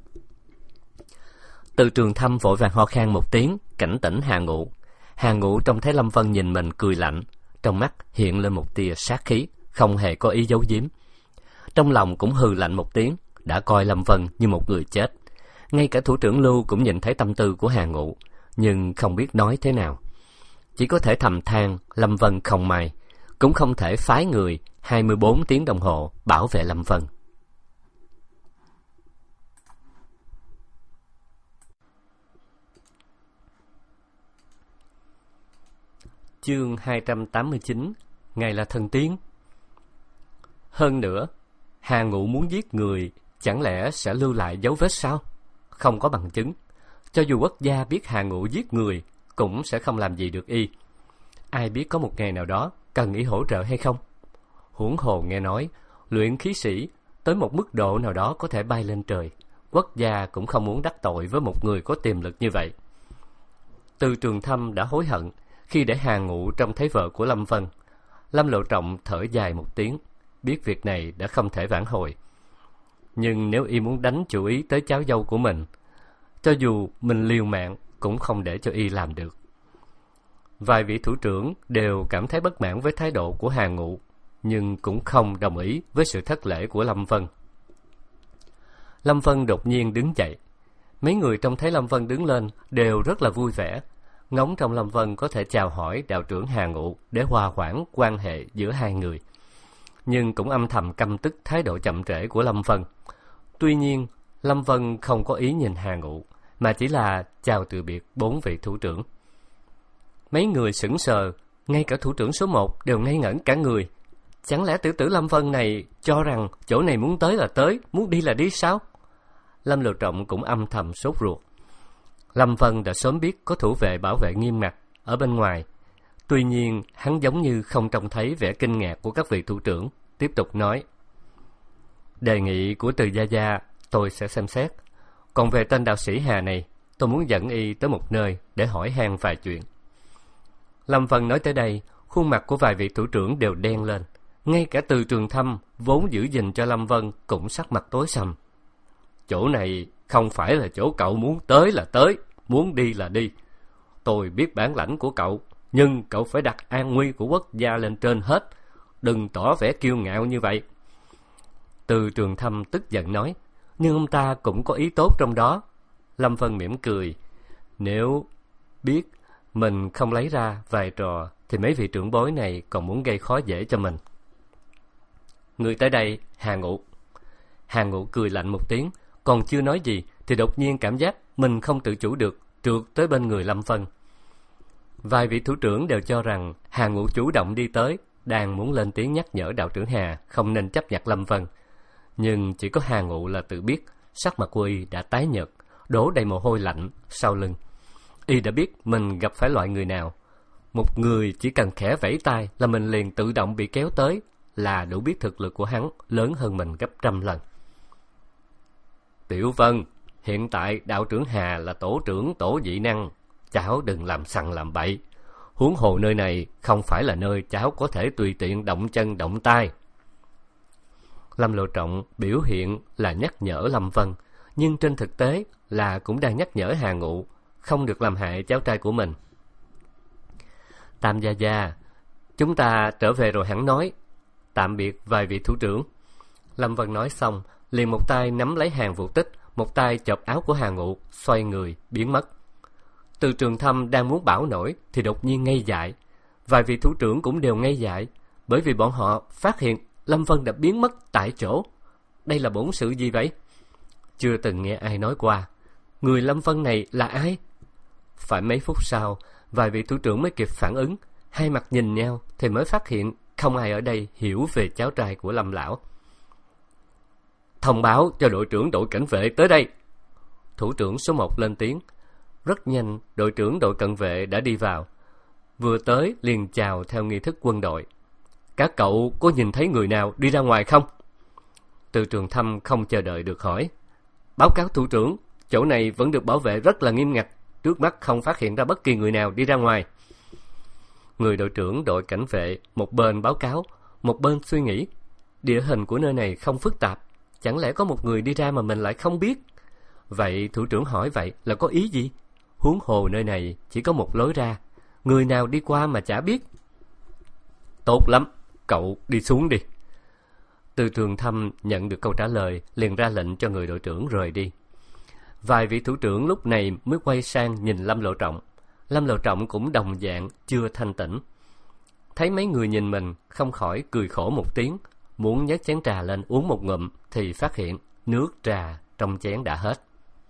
Từ Trường Thâm vội vàng ho khan một tiếng, cảnh tỉnh Hàn Ngụ. Hàn Ngụ trông thấy Lâm Vân nhìn mình cười lạnh, trong mắt hiện lên một tia sát khí, không hề có ý giấu giếm. Trong lòng cũng hừ lạnh một tiếng, đã coi Lâm Vân như một người chết. Ngay cả thủ trưởng Lưu cũng nhìn thấy tâm tư của Hàn Ngụ, nhưng không biết nói thế nào. Chỉ có thể thầm than Lâm Vân không may, cũng không thể phái người hai mươi bốn tiếng đồng hồ bảo vệ Lâm Vân. Chương hai trăm tám mươi chín, ngày là thần tiên. Hơn nữa, Hà Ngụ muốn giết người, chẳng lẽ sẽ lưu lại dấu vết sao? Không có bằng chứng. Cho dù quốc gia biết Hà Ngụ giết người, cũng sẽ không làm gì được y. Ai biết có một ngày nào đó cần y hỗ trợ hay không? Huống hồ nghe nói, luyện khí sĩ tới một mức độ nào đó có thể bay lên trời. Quốc gia cũng không muốn đắc tội với một người có tiềm lực như vậy. Từ Trường Thâm đã hối hận khi để Hà Ngụ trông thấy vợ của Lâm Vân. Lâm Lộ Trọng thở dài một tiếng, biết việc này đã không thể vãn hồi. Nhưng nếu y muốn đánh chủ ý tới cháu dâu của mình, cho dù mình liều mạng cũng không để cho y làm được. Vài vị thủ trưởng đều cảm thấy bất mãn với thái độ của Hà Ngụ, nhưng cũng không đồng ý với sự thất lễ của Lâm Vân. Lâm Vân đột nhiên đứng dậy. Mấy người trông thấy Lâm Vân đứng lên đều rất là vui vẻ, ngóng trong Lâm Vân có thể chào hỏi đạo trưởng Hà Ngụ để hòa hoãn quan hệ giữa hai người. Nhưng cũng âm thầm căm tức thái độ chậm trễ của Lâm Vân. Tuy nhiên, Lâm Vân không có ý nhìn Hà Ngụ, mà chỉ là chào từ biệt bốn vị thủ trưởng. Mấy người sững sờ, ngay cả thủ trưởng số một đều ngây ngẩn cả người. Chẳng lẽ tiểu tử Lâm Vân này cho rằng chỗ này muốn tới là tới, muốn đi là đi sao? Lâm Lộ Trọng cũng âm thầm sốt ruột. Lâm Vân đã sớm biết có thủ vệ bảo vệ nghiêm ngặt ở bên ngoài. Tuy nhiên, hắn giống như không trông thấy vẻ kinh ngạc của các vị thủ trưởng, tiếp tục nói: đề nghị của Từ gia gia tôi sẽ xem xét. Còn về tên đạo sĩ Hà này, tôi muốn dẫn y tới một nơi để hỏi han vài chuyện. Lâm Vân nói tới đây, khuôn mặt của vài vị thủ trưởng đều đen lên. Ngay cả Từ Trường Thâm vốn giữ gìn cho Lâm Vân cũng sắc mặt tối sầm. Chỗ này không phải là chỗ cậu muốn tới là tới, muốn đi là đi. Tôi biết bản lãnh của cậu, nhưng cậu phải đặt an nguy của quốc gia lên trên hết. Đừng tỏ vẻ kiêu ngạo như vậy. Từ Trường Thâm tức giận nói, nhưng ông ta cũng có ý tốt trong đó. Lâm Vân mỉm cười. Nếu biết mình không lấy ra vài trò, thì mấy vị trưởng bối này còn muốn gây khó dễ cho mình. Người tới đây, Hà Ngụ. Hà Ngụ cười lạnh một tiếng, còn chưa nói gì thì đột nhiên cảm giác mình không tự chủ được, trượt tới bên người Lâm Vân. Vài vị thủ trưởng đều cho rằng Hà Ngụ chủ động đi tới, đang muốn lên tiếng nhắc nhở đạo trưởng Hà không nên chấp nhặt Lâm Vân. Nhưng chỉ có Hà Ngụ là tự biết, sắc mặt của y đã tái nhợt, đổ đầy mồ hôi lạnh sau lưng. Y đã biết mình gặp phải loại người nào. Một người chỉ cần khẽ vẫy tay là mình liền tự động bị kéo tới, là đủ biết thực lực của hắn lớn hơn mình gấp trăm lần. Tiểu Vân, hiện tại đạo trưởng Hà là tổ trưởng tổ dị năng, cháu đừng làm sằng làm bậy. Huống hồ nơi này không phải là nơi cháu có thể tùy tiện động chân động tay. Lâm Lộ Trọng biểu hiện là nhắc nhở Lâm Vân, nhưng trên thực tế là cũng đang nhắc nhở Hà Ngụ không được làm hại cháu trai của mình. Tam gia gia, chúng ta trở về rồi hẳn nói. Tạm biệt vài vị thủ trưởng. Lâm Vân nói xong, liền một tay nắm lấy Hàn Vũ Tích, một tay chộp áo của Hà Ngụ, xoay người biến mất. Từ Trường Thâm đang muốn bảo nổi thì đột nhiên ngây dại. Vài vị thủ trưởng cũng đều ngây dại, bởi vì bọn họ phát hiện Lâm Vân đã biến mất tại chỗ. Đây là bổn sự gì vậy? Chưa từng nghe ai nói qua. Người Lâm Vân này là ai? Phải mấy phút sau, vài vị thủ trưởng mới kịp phản ứng, hai mặt nhìn nhau thì mới phát hiện không ai ở đây hiểu về cháu trai của Lâm lão. Thông báo cho đội trưởng đội cảnh vệ tới đây. Thủ trưởng số một lên tiếng. Rất nhanh, đội trưởng đội cận vệ đã đi vào. Vừa tới liền chào theo nghi thức quân đội. Các cậu có nhìn thấy người nào đi ra ngoài không? Từ Trường Thâm không chờ đợi được hỏi. Báo cáo thủ trưởng, chỗ này vẫn được bảo vệ rất là nghiêm ngặt, trước mắt không phát hiện ra bất kỳ người nào đi ra ngoài. Người đội trưởng đội cảnh vệ một bên báo cáo, một bên suy nghĩ. Địa hình của nơi này không phức tạp, chẳng lẽ có một người đi ra mà mình lại không biết? Vậy thủ trưởng hỏi vậy là có ý gì? Huống hồ nơi này chỉ có một lối ra, người nào đi qua mà chả biết. Tốt lắm, cậu đi xuống đi. Từ Trường Thâm nhận được câu trả lời, liền ra lệnh cho người đội trưởng rời đi. Vài vị thủ trưởng lúc này mới quay sang nhìn Lâm Lộ Trọng. Lâm Lộ Trọng cũng đồng dạng chưa thanh tỉnh. Thấy mấy người nhìn mình, không khỏi cười khổ một tiếng, muốn nhấc chén trà lên uống một ngụm thì phát hiện nước trà trong chén đã hết.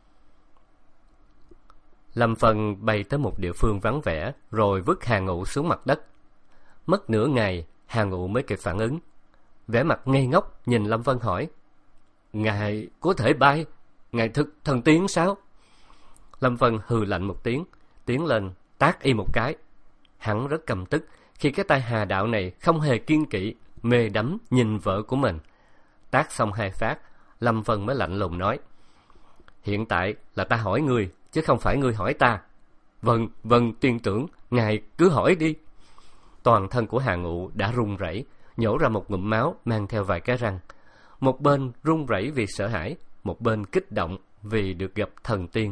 Lâm Vân bay tới một địa phương vắng vẻ, rồi vứt Hà Ngụ xuống mặt đất. Mất nửa ngày, Hà Ngụ mới kịp phản ứng. Vẻ mặt ngây ngốc nhìn Lâm Vân hỏi: Ngài có thể bay? Ngài thực thần tiên sao? Lâm Vân hừ lạnh một tiếng, tiến lên tát y một cái. Hắn rất căm tức khi cái tay Hà đạo này không hề kiêng kỵ, mê đắm nhìn vợ của mình. Tát xong hai phát, Lâm Vân mới lạnh lùng nói: Hiện tại là ta hỏi ngươi, chứ không phải ngươi hỏi ta. Vâng, vâng, tiên trưởng, ngài cứ hỏi đi. Toàn thân của Hà Ngụ đã run rẩy, nhổ ra một ngụm máu mang theo vài cái răng. Một bên run rẩy vì sợ hãi, một bên kích động vì được gặp thần tiên.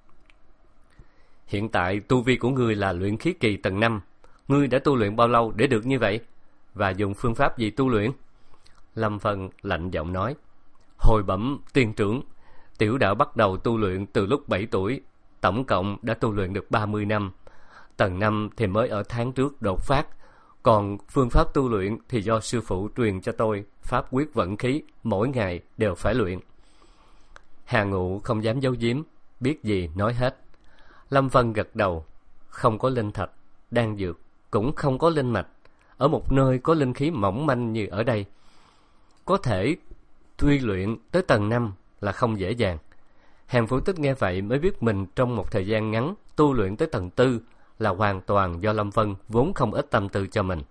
Hiện tại tu vi của ngươi là luyện khí kỳ tầng năm. Ngươi đã tu luyện bao lâu để được như vậy? Và dùng phương pháp gì tu luyện? Lâm Vân lạnh giọng nói. Hồi bẩm tiên trưởng, tiểu đạo bắt đầu tu luyện từ lúc bảy tuổi, tổng cộng đã tu luyện được ba mươi năm. Tầng năm thì mới ở tháng trước đột phát, còn phương pháp tu luyện thì do sư phụ truyền cho tôi, pháp quyết vận khí, mỗi ngày đều phải luyện. Hà Ngụ không dám giấu giếm, biết gì nói hết. Lâm Vân gật đầu, không có linh thạch, đan dược, cũng không có linh mạch. Ở một nơi có linh khí mỏng manh như ở đây, có thể tuy luyện tới tầng năm là không dễ dàng. Hàn Vũ Tích nghe vậy mới biết mình trong một thời gian ngắn tu luyện tới tầng tư là hoàn toàn do Lâm Vân vốn không ít tâm tư cho mình,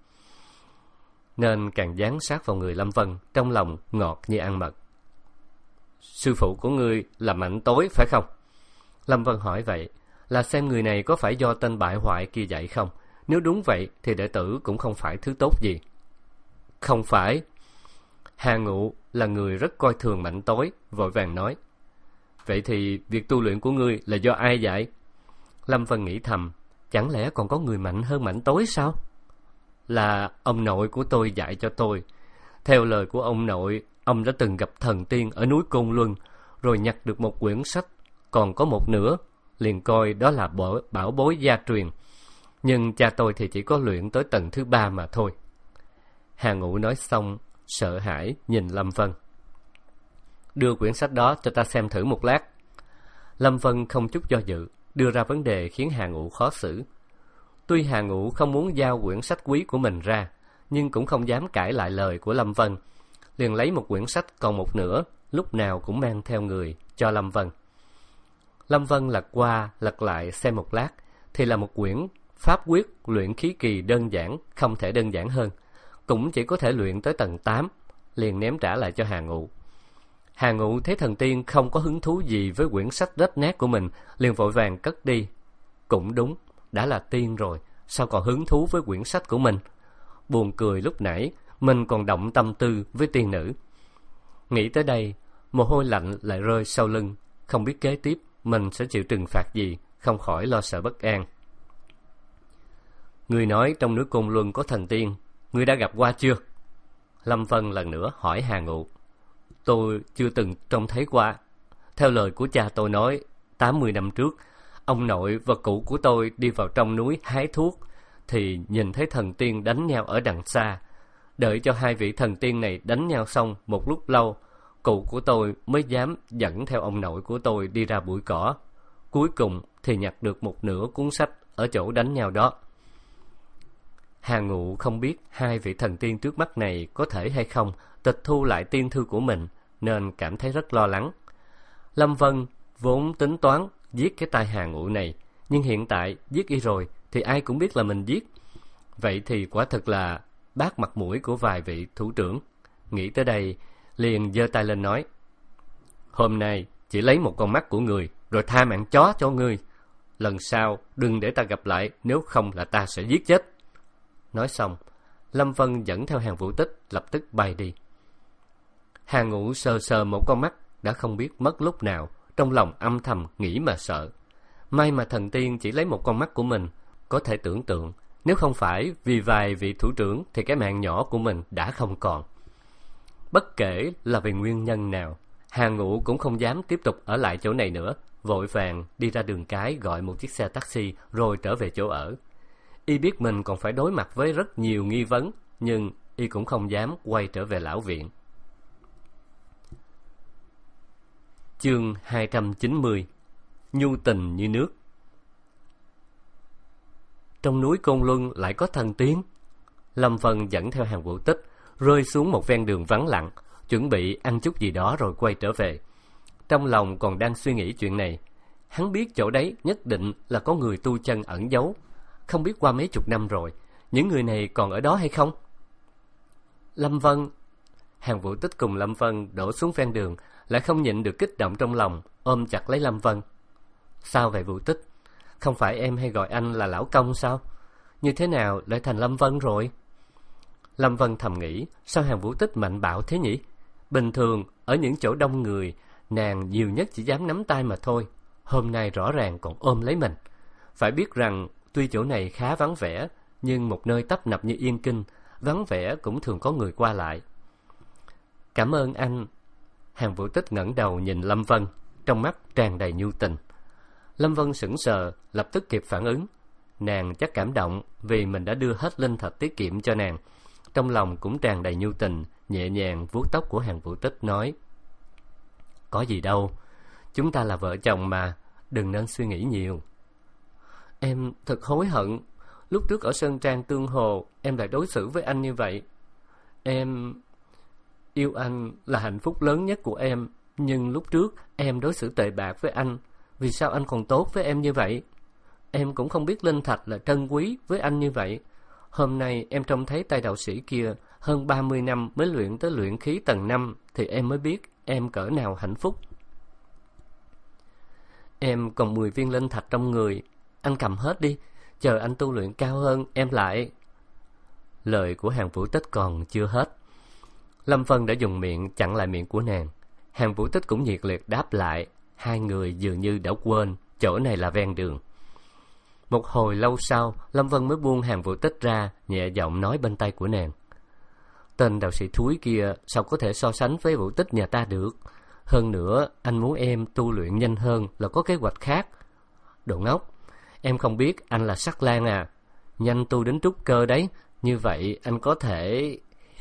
nên càng dán sát vào người Lâm Vân, trong lòng ngọt như ăn mật. Sư phụ của ngươi là Mạnh Tối phải không? Lâm Vân hỏi vậy là xem người này có phải do tên bại hoại kia dạy không. Nếu đúng vậy thì đệ tử cũng không phải thứ tốt gì. Không phải. Hà Ngụ là người rất coi thường Mạnh Tối, vội vàng nói. Vậy thì việc tu luyện của ngươi là do ai dạy? Lâm Vân nghĩ thầm, chẳng lẽ còn có người mạnh hơn Mạnh Tối sao? Là ông nội của tôi dạy cho tôi. Theo lời của ông nội, ông đã từng gặp thần tiên ở núi Côn Luân, rồi nhặt được một quyển sách, còn có một nửa, liền coi đó là bảo, bảo bối gia truyền. Nhưng cha tôi thì chỉ có luyện tới tầng thứ ba mà thôi. Hà Ngụ nói xong, sợ hãi nhìn Lâm Vân. Đưa quyển sách đó cho ta xem thử một lát. Lâm Vân không chút do dự, đưa ra vấn đề khiến Hà Ngụ khó xử. Tuy Hà Ngụ không muốn giao quyển sách quý của mình ra, nhưng cũng không dám cãi lại lời của Lâm Vân. Liền lấy một quyển sách còn một nửa, lúc nào cũng mang theo người, cho Lâm Vân. Lâm Vân lật qua, lật lại xem một lát, thì là một quyển pháp quyết luyện khí kỳ đơn giản, không thể đơn giản hơn. Cũng chỉ có thể luyện tới tầng tám, liền ném trả lại cho Hà Ngụ. Hà Ngụ thấy thần tiên không có hứng thú gì với quyển sách rách nát của mình, liền vội vàng cất đi. Cũng đúng, đã là tiên rồi, sao còn hứng thú với quyển sách của mình? Buồn cười lúc nãy, mình còn động tâm tư với tiên nữ. Nghĩ tới đây, mồ hôi lạnh lại rơi sau lưng, không biết kế tiếp mình sẽ chịu trừng phạt gì, không khỏi lo sợ bất an. Người nói trong núi Côn Luân có thần tiên, ngươi đã gặp qua chưa? Lâm Vân lần nữa hỏi Hà Ngụ. Tôi chưa từng trông thấy qua. Theo lời của cha tôi nói, tám mươi năm trước, ông nội và cụ của tôi đi vào trong núi hái thuốc, thì nhìn thấy thần tiên đánh nhau ở đằng xa. Đợi cho hai vị thần tiên này đánh nhau xong một lúc lâu, cụ của tôi mới dám dẫn theo ông nội của tôi đi ra bụi cỏ. Cuối cùng thì nhặt được một nửa cuốn sách ở chỗ đánh nhau đó. Hà Ngụ không biết hai vị thần tiên trước mắt này có thể hay không tịch thu lại tiên thư của mình, nên cảm thấy rất lo lắng. Lâm Vân vốn tính toán giết cái tai Hà Ngụ này, nhưng hiện tại giết y rồi thì ai cũng biết là mình giết. Vậy thì quả thực là bác mặt mũi của vài vị thủ trưởng. Nghĩ tới đây, liền giơ tay lên nói: Hôm nay chỉ lấy một con mắt của người, rồi tha mạng chó cho ngươi. Lần sau đừng để ta gặp lại, nếu không là ta sẽ giết chết. Nói xong, Lâm Vân dẫn theo Hàn Vũ Tích lập tức bay đi. Hà Ngụ sờ sờ một con mắt, đã không biết mất lúc nào, trong lòng âm thầm nghĩ mà sợ. May mà thần tiên chỉ lấy một con mắt của mình, có thể tưởng tượng, nếu không phải vì vài vị thủ trưởng thì cái mạng nhỏ của mình đã không còn. Bất kể là vì nguyên nhân nào, Hà Ngụ cũng không dám tiếp tục ở lại chỗ này nữa, vội vàng đi ra đường cái gọi một chiếc xe taxi rồi trở về chỗ ở. Y biết mình còn phải đối mặt với rất nhiều nghi vấn, nhưng y cũng không dám quay trở về lão viện. Chương hai trăm chín mươi. Nhu tình như nước. Trong núi Côn Luân lại có thần tiên? Lâm Vân dẫn theo Hàn Vũ Tích rơi xuống một ven đường vắng lặng, chuẩn bị ăn chút gì đó rồi quay trở về. Trong lòng còn đang suy nghĩ chuyện này, hắn biết chỗ đấy nhất định là có người tu chân ẩn giấu. Không biết qua mấy chục năm rồi, những người này còn ở đó hay không? Lâm Vân... Hàn Vũ Tích cùng Lâm Vân đổ xuống ven đường, lại không nhịn được kích động trong lòng, ôm chặt lấy Lâm Vân. Sao vậy Vũ Tích? Không phải em hay gọi anh là lão công sao? Như thế nào lại thành Lâm Vân rồi? Lâm Vân thầm nghĩ, sao Hàn Vũ Tích mạnh bạo thế nhỉ? Bình thường ở những chỗ đông người, nàng nhiều nhất chỉ dám nắm tay mà thôi. Hôm nay rõ ràng còn ôm lấy mình. Phải biết rằng tuy chỗ này khá vắng vẻ, nhưng một nơi tấp nập như Yên Kinh, vắng vẻ cũng thường có người qua lại. Cảm ơn anh. Hàn Vũ Tích ngẩng đầu nhìn Lâm Vân, trong mắt tràn đầy nhu tình. Lâm Vân sững sờ, lập tức kịp phản ứng. Nàng chắc cảm động vì mình đã đưa hết linh thạch tiết kiệm cho nàng. Trong lòng cũng tràn đầy nhu tình, nhẹ nhàng vuốt tóc của Hàn Vũ Tích nói: Có gì đâu, chúng ta là vợ chồng mà, đừng nên suy nghĩ nhiều. Em thật hối hận, lúc trước ở Sơn Trang Tương Hồ, em lại đối xử với anh như vậy. Em yêu anh là hạnh phúc lớn nhất của em, nhưng lúc trước em đối xử tệ bạc với anh. Vì sao anh còn tốt với em như vậy? Em cũng không biết linh thạch là trân quý với anh như vậy. Hôm nay em trông thấy tay đạo sĩ kia hơn ba mươi năm mới luyện tới luyện khí tầng năm, thì em mới biết em cỡ nào hạnh phúc. Em còn mười viên linh thạch trong người, anh cầm hết đi, chờ anh tu luyện cao hơn em lại. Lời của Hàn Vũ Tích còn chưa hết, Lâm Vân đã dùng miệng chặn lại miệng của nàng. Hàn Vũ Tích cũng nhiệt liệt đáp lại. Hai người dường như đã quên chỗ này là ven đường. Một hồi lâu sau, Lâm Vân mới buông Hàn Vũ Tích ra, nhẹ giọng nói bên tai của nàng: Tên đạo sĩ thúi kia sao có thể so sánh với Vũ Tích nhà ta được? Hơn nữa, anh muốn em tu luyện nhanh hơn là có kế hoạch khác. Đồ ngốc, em không biết anh là Sắc Lang à? Nhanh tu đến trúc cơ đấy, như vậy anh có thể...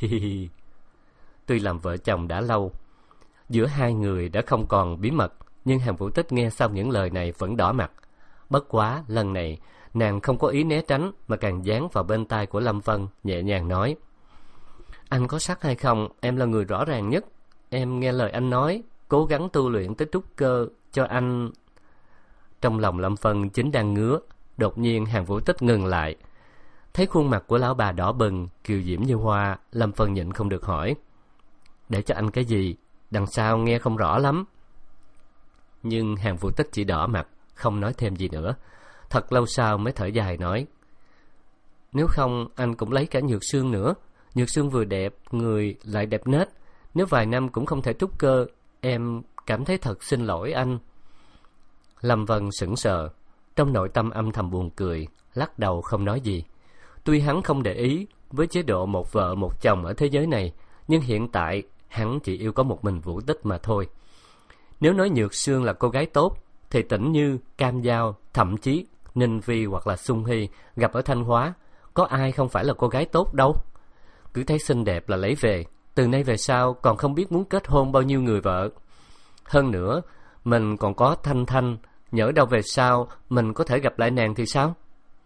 Tuy làm vợ chồng đã lâu, giữa hai người đã không còn bí mật, nhưng Hàn Vũ Tích nghe xong những lời này vẫn đỏ mặt. Bất quá lần này nàng không có ý né tránh, mà càng dán vào bên tai của Lâm Vân, nhẹ nhàng nói: Anh có sắc hay không, em là người rõ ràng nhất. Em nghe lời anh nói, cố gắng tu luyện tới trúc cơ cho anh. Trong lòng Lâm Vân chính đang ngứa, đột nhiên Hàn Vũ Tích ngừng lại. Thấy khuôn mặt của lão bà đỏ bừng, kiều diễm như hoa, Lâm Vân nhịn không được hỏi: Để cho anh cái gì? Đằng sau nghe không rõ lắm. Nhưng Hàn Vũ Tích chỉ đỏ mặt, không nói thêm gì nữa. Thật lâu sau mới thở dài nói: Nếu không anh cũng lấy cả Nhược Sương nữa. Nhược Sương vừa đẹp, người lại đẹp nết. Nếu vài năm cũng không thể trúc cơ, em cảm thấy thật xin lỗi anh. Lâm Vân sững sờ, trong nội tâm âm thầm buồn cười, lắc đầu không nói gì. Tuy hắn không để ý với chế độ một vợ một chồng ở thế giới này, nhưng hiện tại hắn chỉ yêu có một mình Vũ Tích mà thôi. Nếu nói Nhược Sương là cô gái tốt, thì Tĩnh Như, Cam Giao, thậm chí Ninh Vi hoặc là Xuân Hy gặp ở Thanh Hóa, có ai không phải là cô gái tốt đâu. Cứ thấy xinh đẹp là lấy về, từ nay về sau còn không biết muốn kết hôn bao nhiêu người vợ. Hơn nữa, mình còn có Thanh Thanh, nhỡ đâu về sau mình có thể gặp lại nàng thì sao?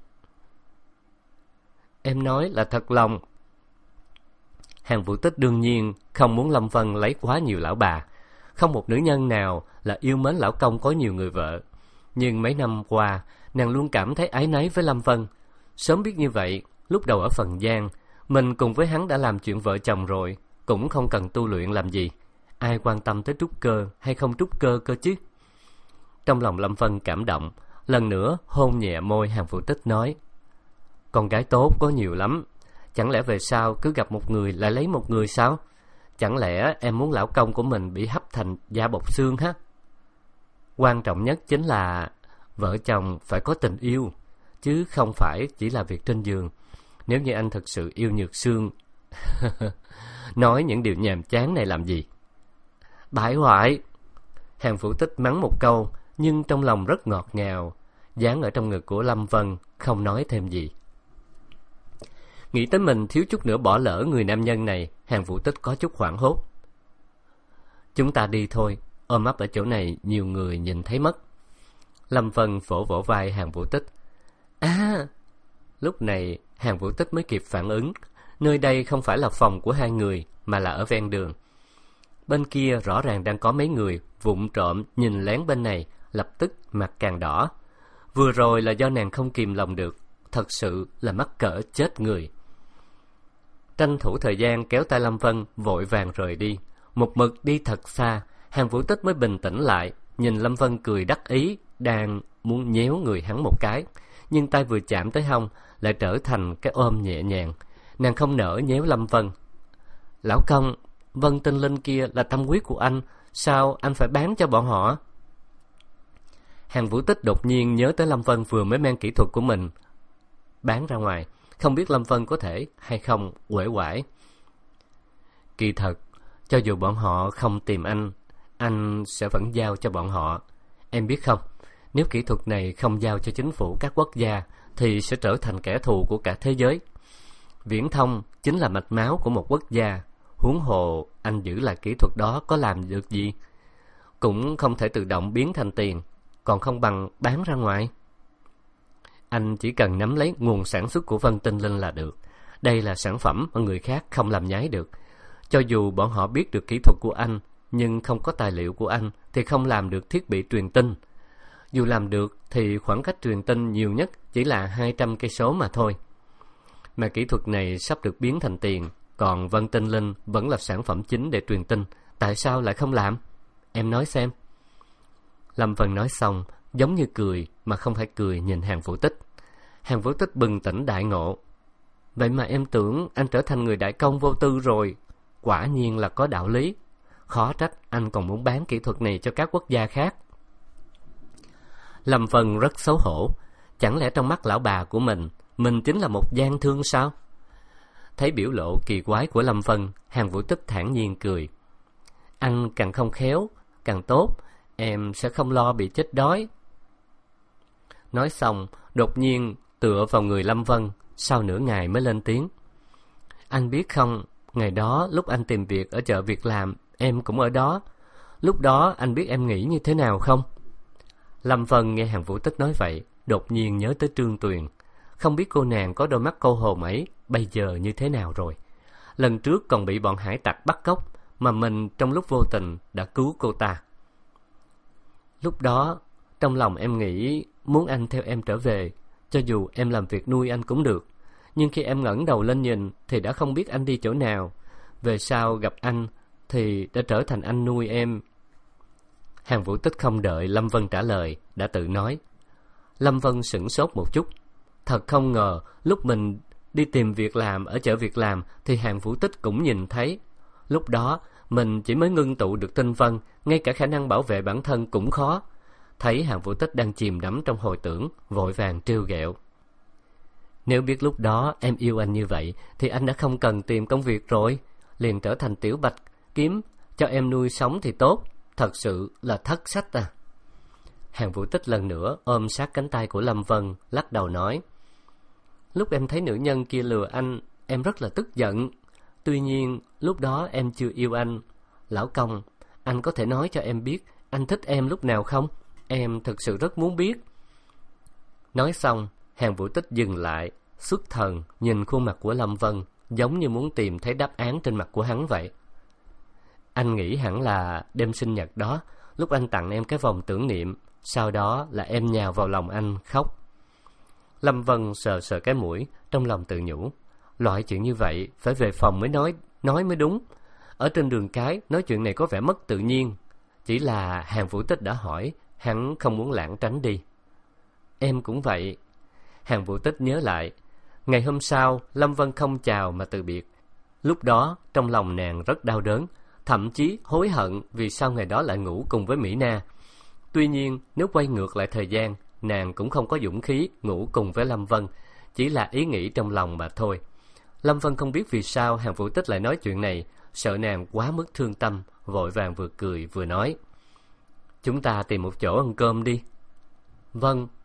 Em nói là thật lòng. Hàn Vũ Tích đương nhiên không muốn Lâm Vân lấy quá nhiều lão bà. Không một nữ nhân nào là yêu mến lão công có nhiều người vợ. Nhưng mấy năm qua, nàng luôn cảm thấy áy náy với Lâm Vân. Sớm biết như vậy, lúc đầu ở Phần Giang, mình cùng với hắn đã làm chuyện vợ chồng rồi, cũng không cần tu luyện làm gì. Ai quan tâm tới trúc cơ hay không trúc cơ cơ chứ? Trong lòng Lâm Vân cảm động, lần nữa hôn nhẹ môi Hàn Vũ Tích nói: Con gái tốt có nhiều lắm, chẳng lẽ về sau cứ gặp một người lại lấy một người sao? Chẳng lẽ em muốn lão công của mình bị hấp thành da bọc xương ha? Quan trọng nhất chính là vợ chồng phải có tình yêu, chứ không phải chỉ là việc trên giường. Nếu như anh thực sự yêu Nhược Sương, nói những điều nhàm chán này làm gì? Bại hoại! Hàn Vũ Tích mắng một câu, nhưng trong lòng rất ngọt ngào, dán ở trong ngực của Lâm Vân, không nói thêm gì. Nghĩ tới mình thiếu chút nữa bỏ lỡ người nam nhân này, Hàn Vũ Tích có chút hoảng hốt. Chúng ta đi thôi, ôm ấp ở chỗ này nhiều người nhìn thấy mất. Lâm Vân vỗ vỗ vai Hàn Vũ Tích. À! Lúc này Hàn Vũ Tích mới kịp phản ứng, nơi đây không phải là phòng của hai người, mà là ở ven đường. Bên kia rõ ràng đang có mấy người vụng trộm nhìn lén bên này, lập tức mặt càng đỏ. Vừa rồi là do nàng không kìm lòng được, thật sự là mắc cỡ chết người. Tranh thủ thời gian kéo tay Lâm Vân vội vàng rời đi. Một mực đi thật xa, Hàn Vũ Tích mới bình tĩnh lại, nhìn Lâm Vân cười đắc ý, đang muốn nhéo người hắn một cái, nhưng tay vừa chạm tới hông lại trở thành cái ôm nhẹ nhàng. Nàng không nỡ nhéo Lâm Vân. Lão công, Vân Tinh Linh kia là tâm huyết của anh, sao anh phải bán cho bọn họ? Hàn Vũ Tích đột nhiên nhớ tới Lâm Vân vừa mới mang kỹ thuật của mình bán ra ngoài, không biết Lâm Vân có thể hay không uể oải. Kỳ thật, cho dù bọn họ không tìm anh, anh sẽ vẫn giao cho bọn họ. Em biết không, nếu kỹ thuật này không giao cho chính phủ các quốc gia thì sẽ trở thành kẻ thù của cả thế giới. Viễn thông chính là mạch máu của một quốc gia, huống hồ anh giữ lại kỹ thuật đó có làm được gì? Cũng không thể tự động biến thành tiền, còn không bằng bán ra ngoài. Anh chỉ cần nắm lấy nguồn sản xuất của Vân Tinh Linh là được. Đây là sản phẩm mà người khác không làm nhái được. Cho dù bọn họ biết được kỹ thuật của anh, nhưng không có tài liệu của anh thì không làm được thiết bị truyền tin. Dù làm được thì khoảng cách truyền tin nhiều nhất chỉ là hai trăm cây số mà thôi. Mà kỹ thuật này sắp được biến thành tiền, còn Vân Tinh Linh vẫn là sản phẩm chính để truyền tin. Tại sao lại không làm? Em nói xem. Lâm Vân nói xong, giống như cười mà không phải cười, nhìn Hàn Vũ Tích. Hàn Vũ Tích bừng tỉnh đại ngộ. Vậy mà em tưởng anh trở thành người đại công vô tư rồi. Quả nhiên là có đạo lý. Khó trách anh còn muốn bán kỹ thuật này cho các quốc gia khác. Lâm Vân rất xấu hổ. Chẳng lẽ trong mắt lão bà của mình, mình chính là một gian thương sao? Thấy biểu lộ kỳ quái của Lâm Vân, Hàn Vũ Tích thản nhiên cười. Anh càng không khéo, càng tốt, em sẽ không lo bị chết đói. Nói xong, đột nhiên tựa vào người Lâm Vân, sau nửa ngày mới lên tiếng. Anh biết không, ngày đó lúc anh tìm việc ở chợ việc làm, em cũng ở đó. Lúc đó anh biết em nghĩ như thế nào không? Lâm Vân nghe Hàn Vũ Tích nói vậy, đột nhiên nhớ tới Trương Tuyền. Không biết cô nàng có đôi mắt câu hồn ấy bây giờ như thế nào rồi. Lần trước còn bị bọn hải tặc bắt cóc, mà mình trong lúc vô tình đã cứu cô ta. Lúc đó, trong lòng em nghĩ muốn anh theo em trở về, cho dù em làm việc nuôi anh cũng được. Nhưng khi em ngẩng đầu lên nhìn thì đã không biết anh đi chỗ nào. Về sau gặp anh thì đã trở thành anh nuôi em. Hàn Vũ Tích không đợi Lâm Vân trả lời, đã tự nói. Lâm Vân sửng sốt một chút. Thật không ngờ, lúc mình đi tìm việc làm ở chợ việc làm thì Hàn Vũ Tích cũng nhìn thấy. Lúc đó, mình chỉ mới ngưng tụ được tinh vân, ngay cả khả năng bảo vệ bản thân cũng khó. Thấy Hàn Vũ Tích đang chìm đắm trong hồi tưởng, vội vàng trêu ghẹo. Nếu biết lúc đó em yêu anh như vậy, thì anh đã không cần tìm công việc rồi. Liền trở thành tiểu bạch kiếm, cho em nuôi sống thì tốt. Thật sự là thất sách à. Hàn Vũ Tích lần nữa ôm sát cánh tay của Lâm Vân, lắc đầu nói. Lúc em thấy nữ nhân kia lừa anh, em rất là tức giận. Tuy nhiên, lúc đó em chưa yêu anh. Lão công, anh có thể nói cho em biết anh thích em lúc nào không? Em thực sự rất muốn biết. Nói xong, Hàn Vũ Tích dừng lại, xuất thần nhìn khuôn mặt của Lâm Vân, giống như muốn tìm thấy đáp án trên mặt của hắn vậy. Anh nghĩ hẳn là đêm sinh nhật đó, lúc anh tặng em cái vòng tưởng niệm, sau đó là em nhào vào lòng anh khóc. Lâm Vân sờ sờ cái mũi, trong lòng tự nhủ. Loại chuyện như vậy phải về phòng mới nói, nói mới đúng. Ở trên đường cái nói chuyện này có vẻ mất tự nhiên. Chỉ là Hàn Vũ Tích đã hỏi, hắn không muốn lảng tránh đi. Em cũng vậy. Hàn Vũ Tích nhớ lại. Ngày hôm sau, Lâm Vân không chào mà từ biệt. Lúc đó, trong lòng nàng rất đau đớn, thậm chí hối hận vì sao ngày đó lại ngủ cùng với Mỹ Na. Tuy nhiên, nếu quay ngược lại thời gian, nàng cũng không có dũng khí ngủ cùng với Lâm Vân, chỉ là ý nghĩ trong lòng mà thôi. Lâm Vân không biết vì sao Hàn Vũ Tích lại nói chuyện này, sợ nàng quá mức thương tâm, vội vàng vừa cười vừa nói. Chúng ta tìm một chỗ ăn cơm đi. Vâng,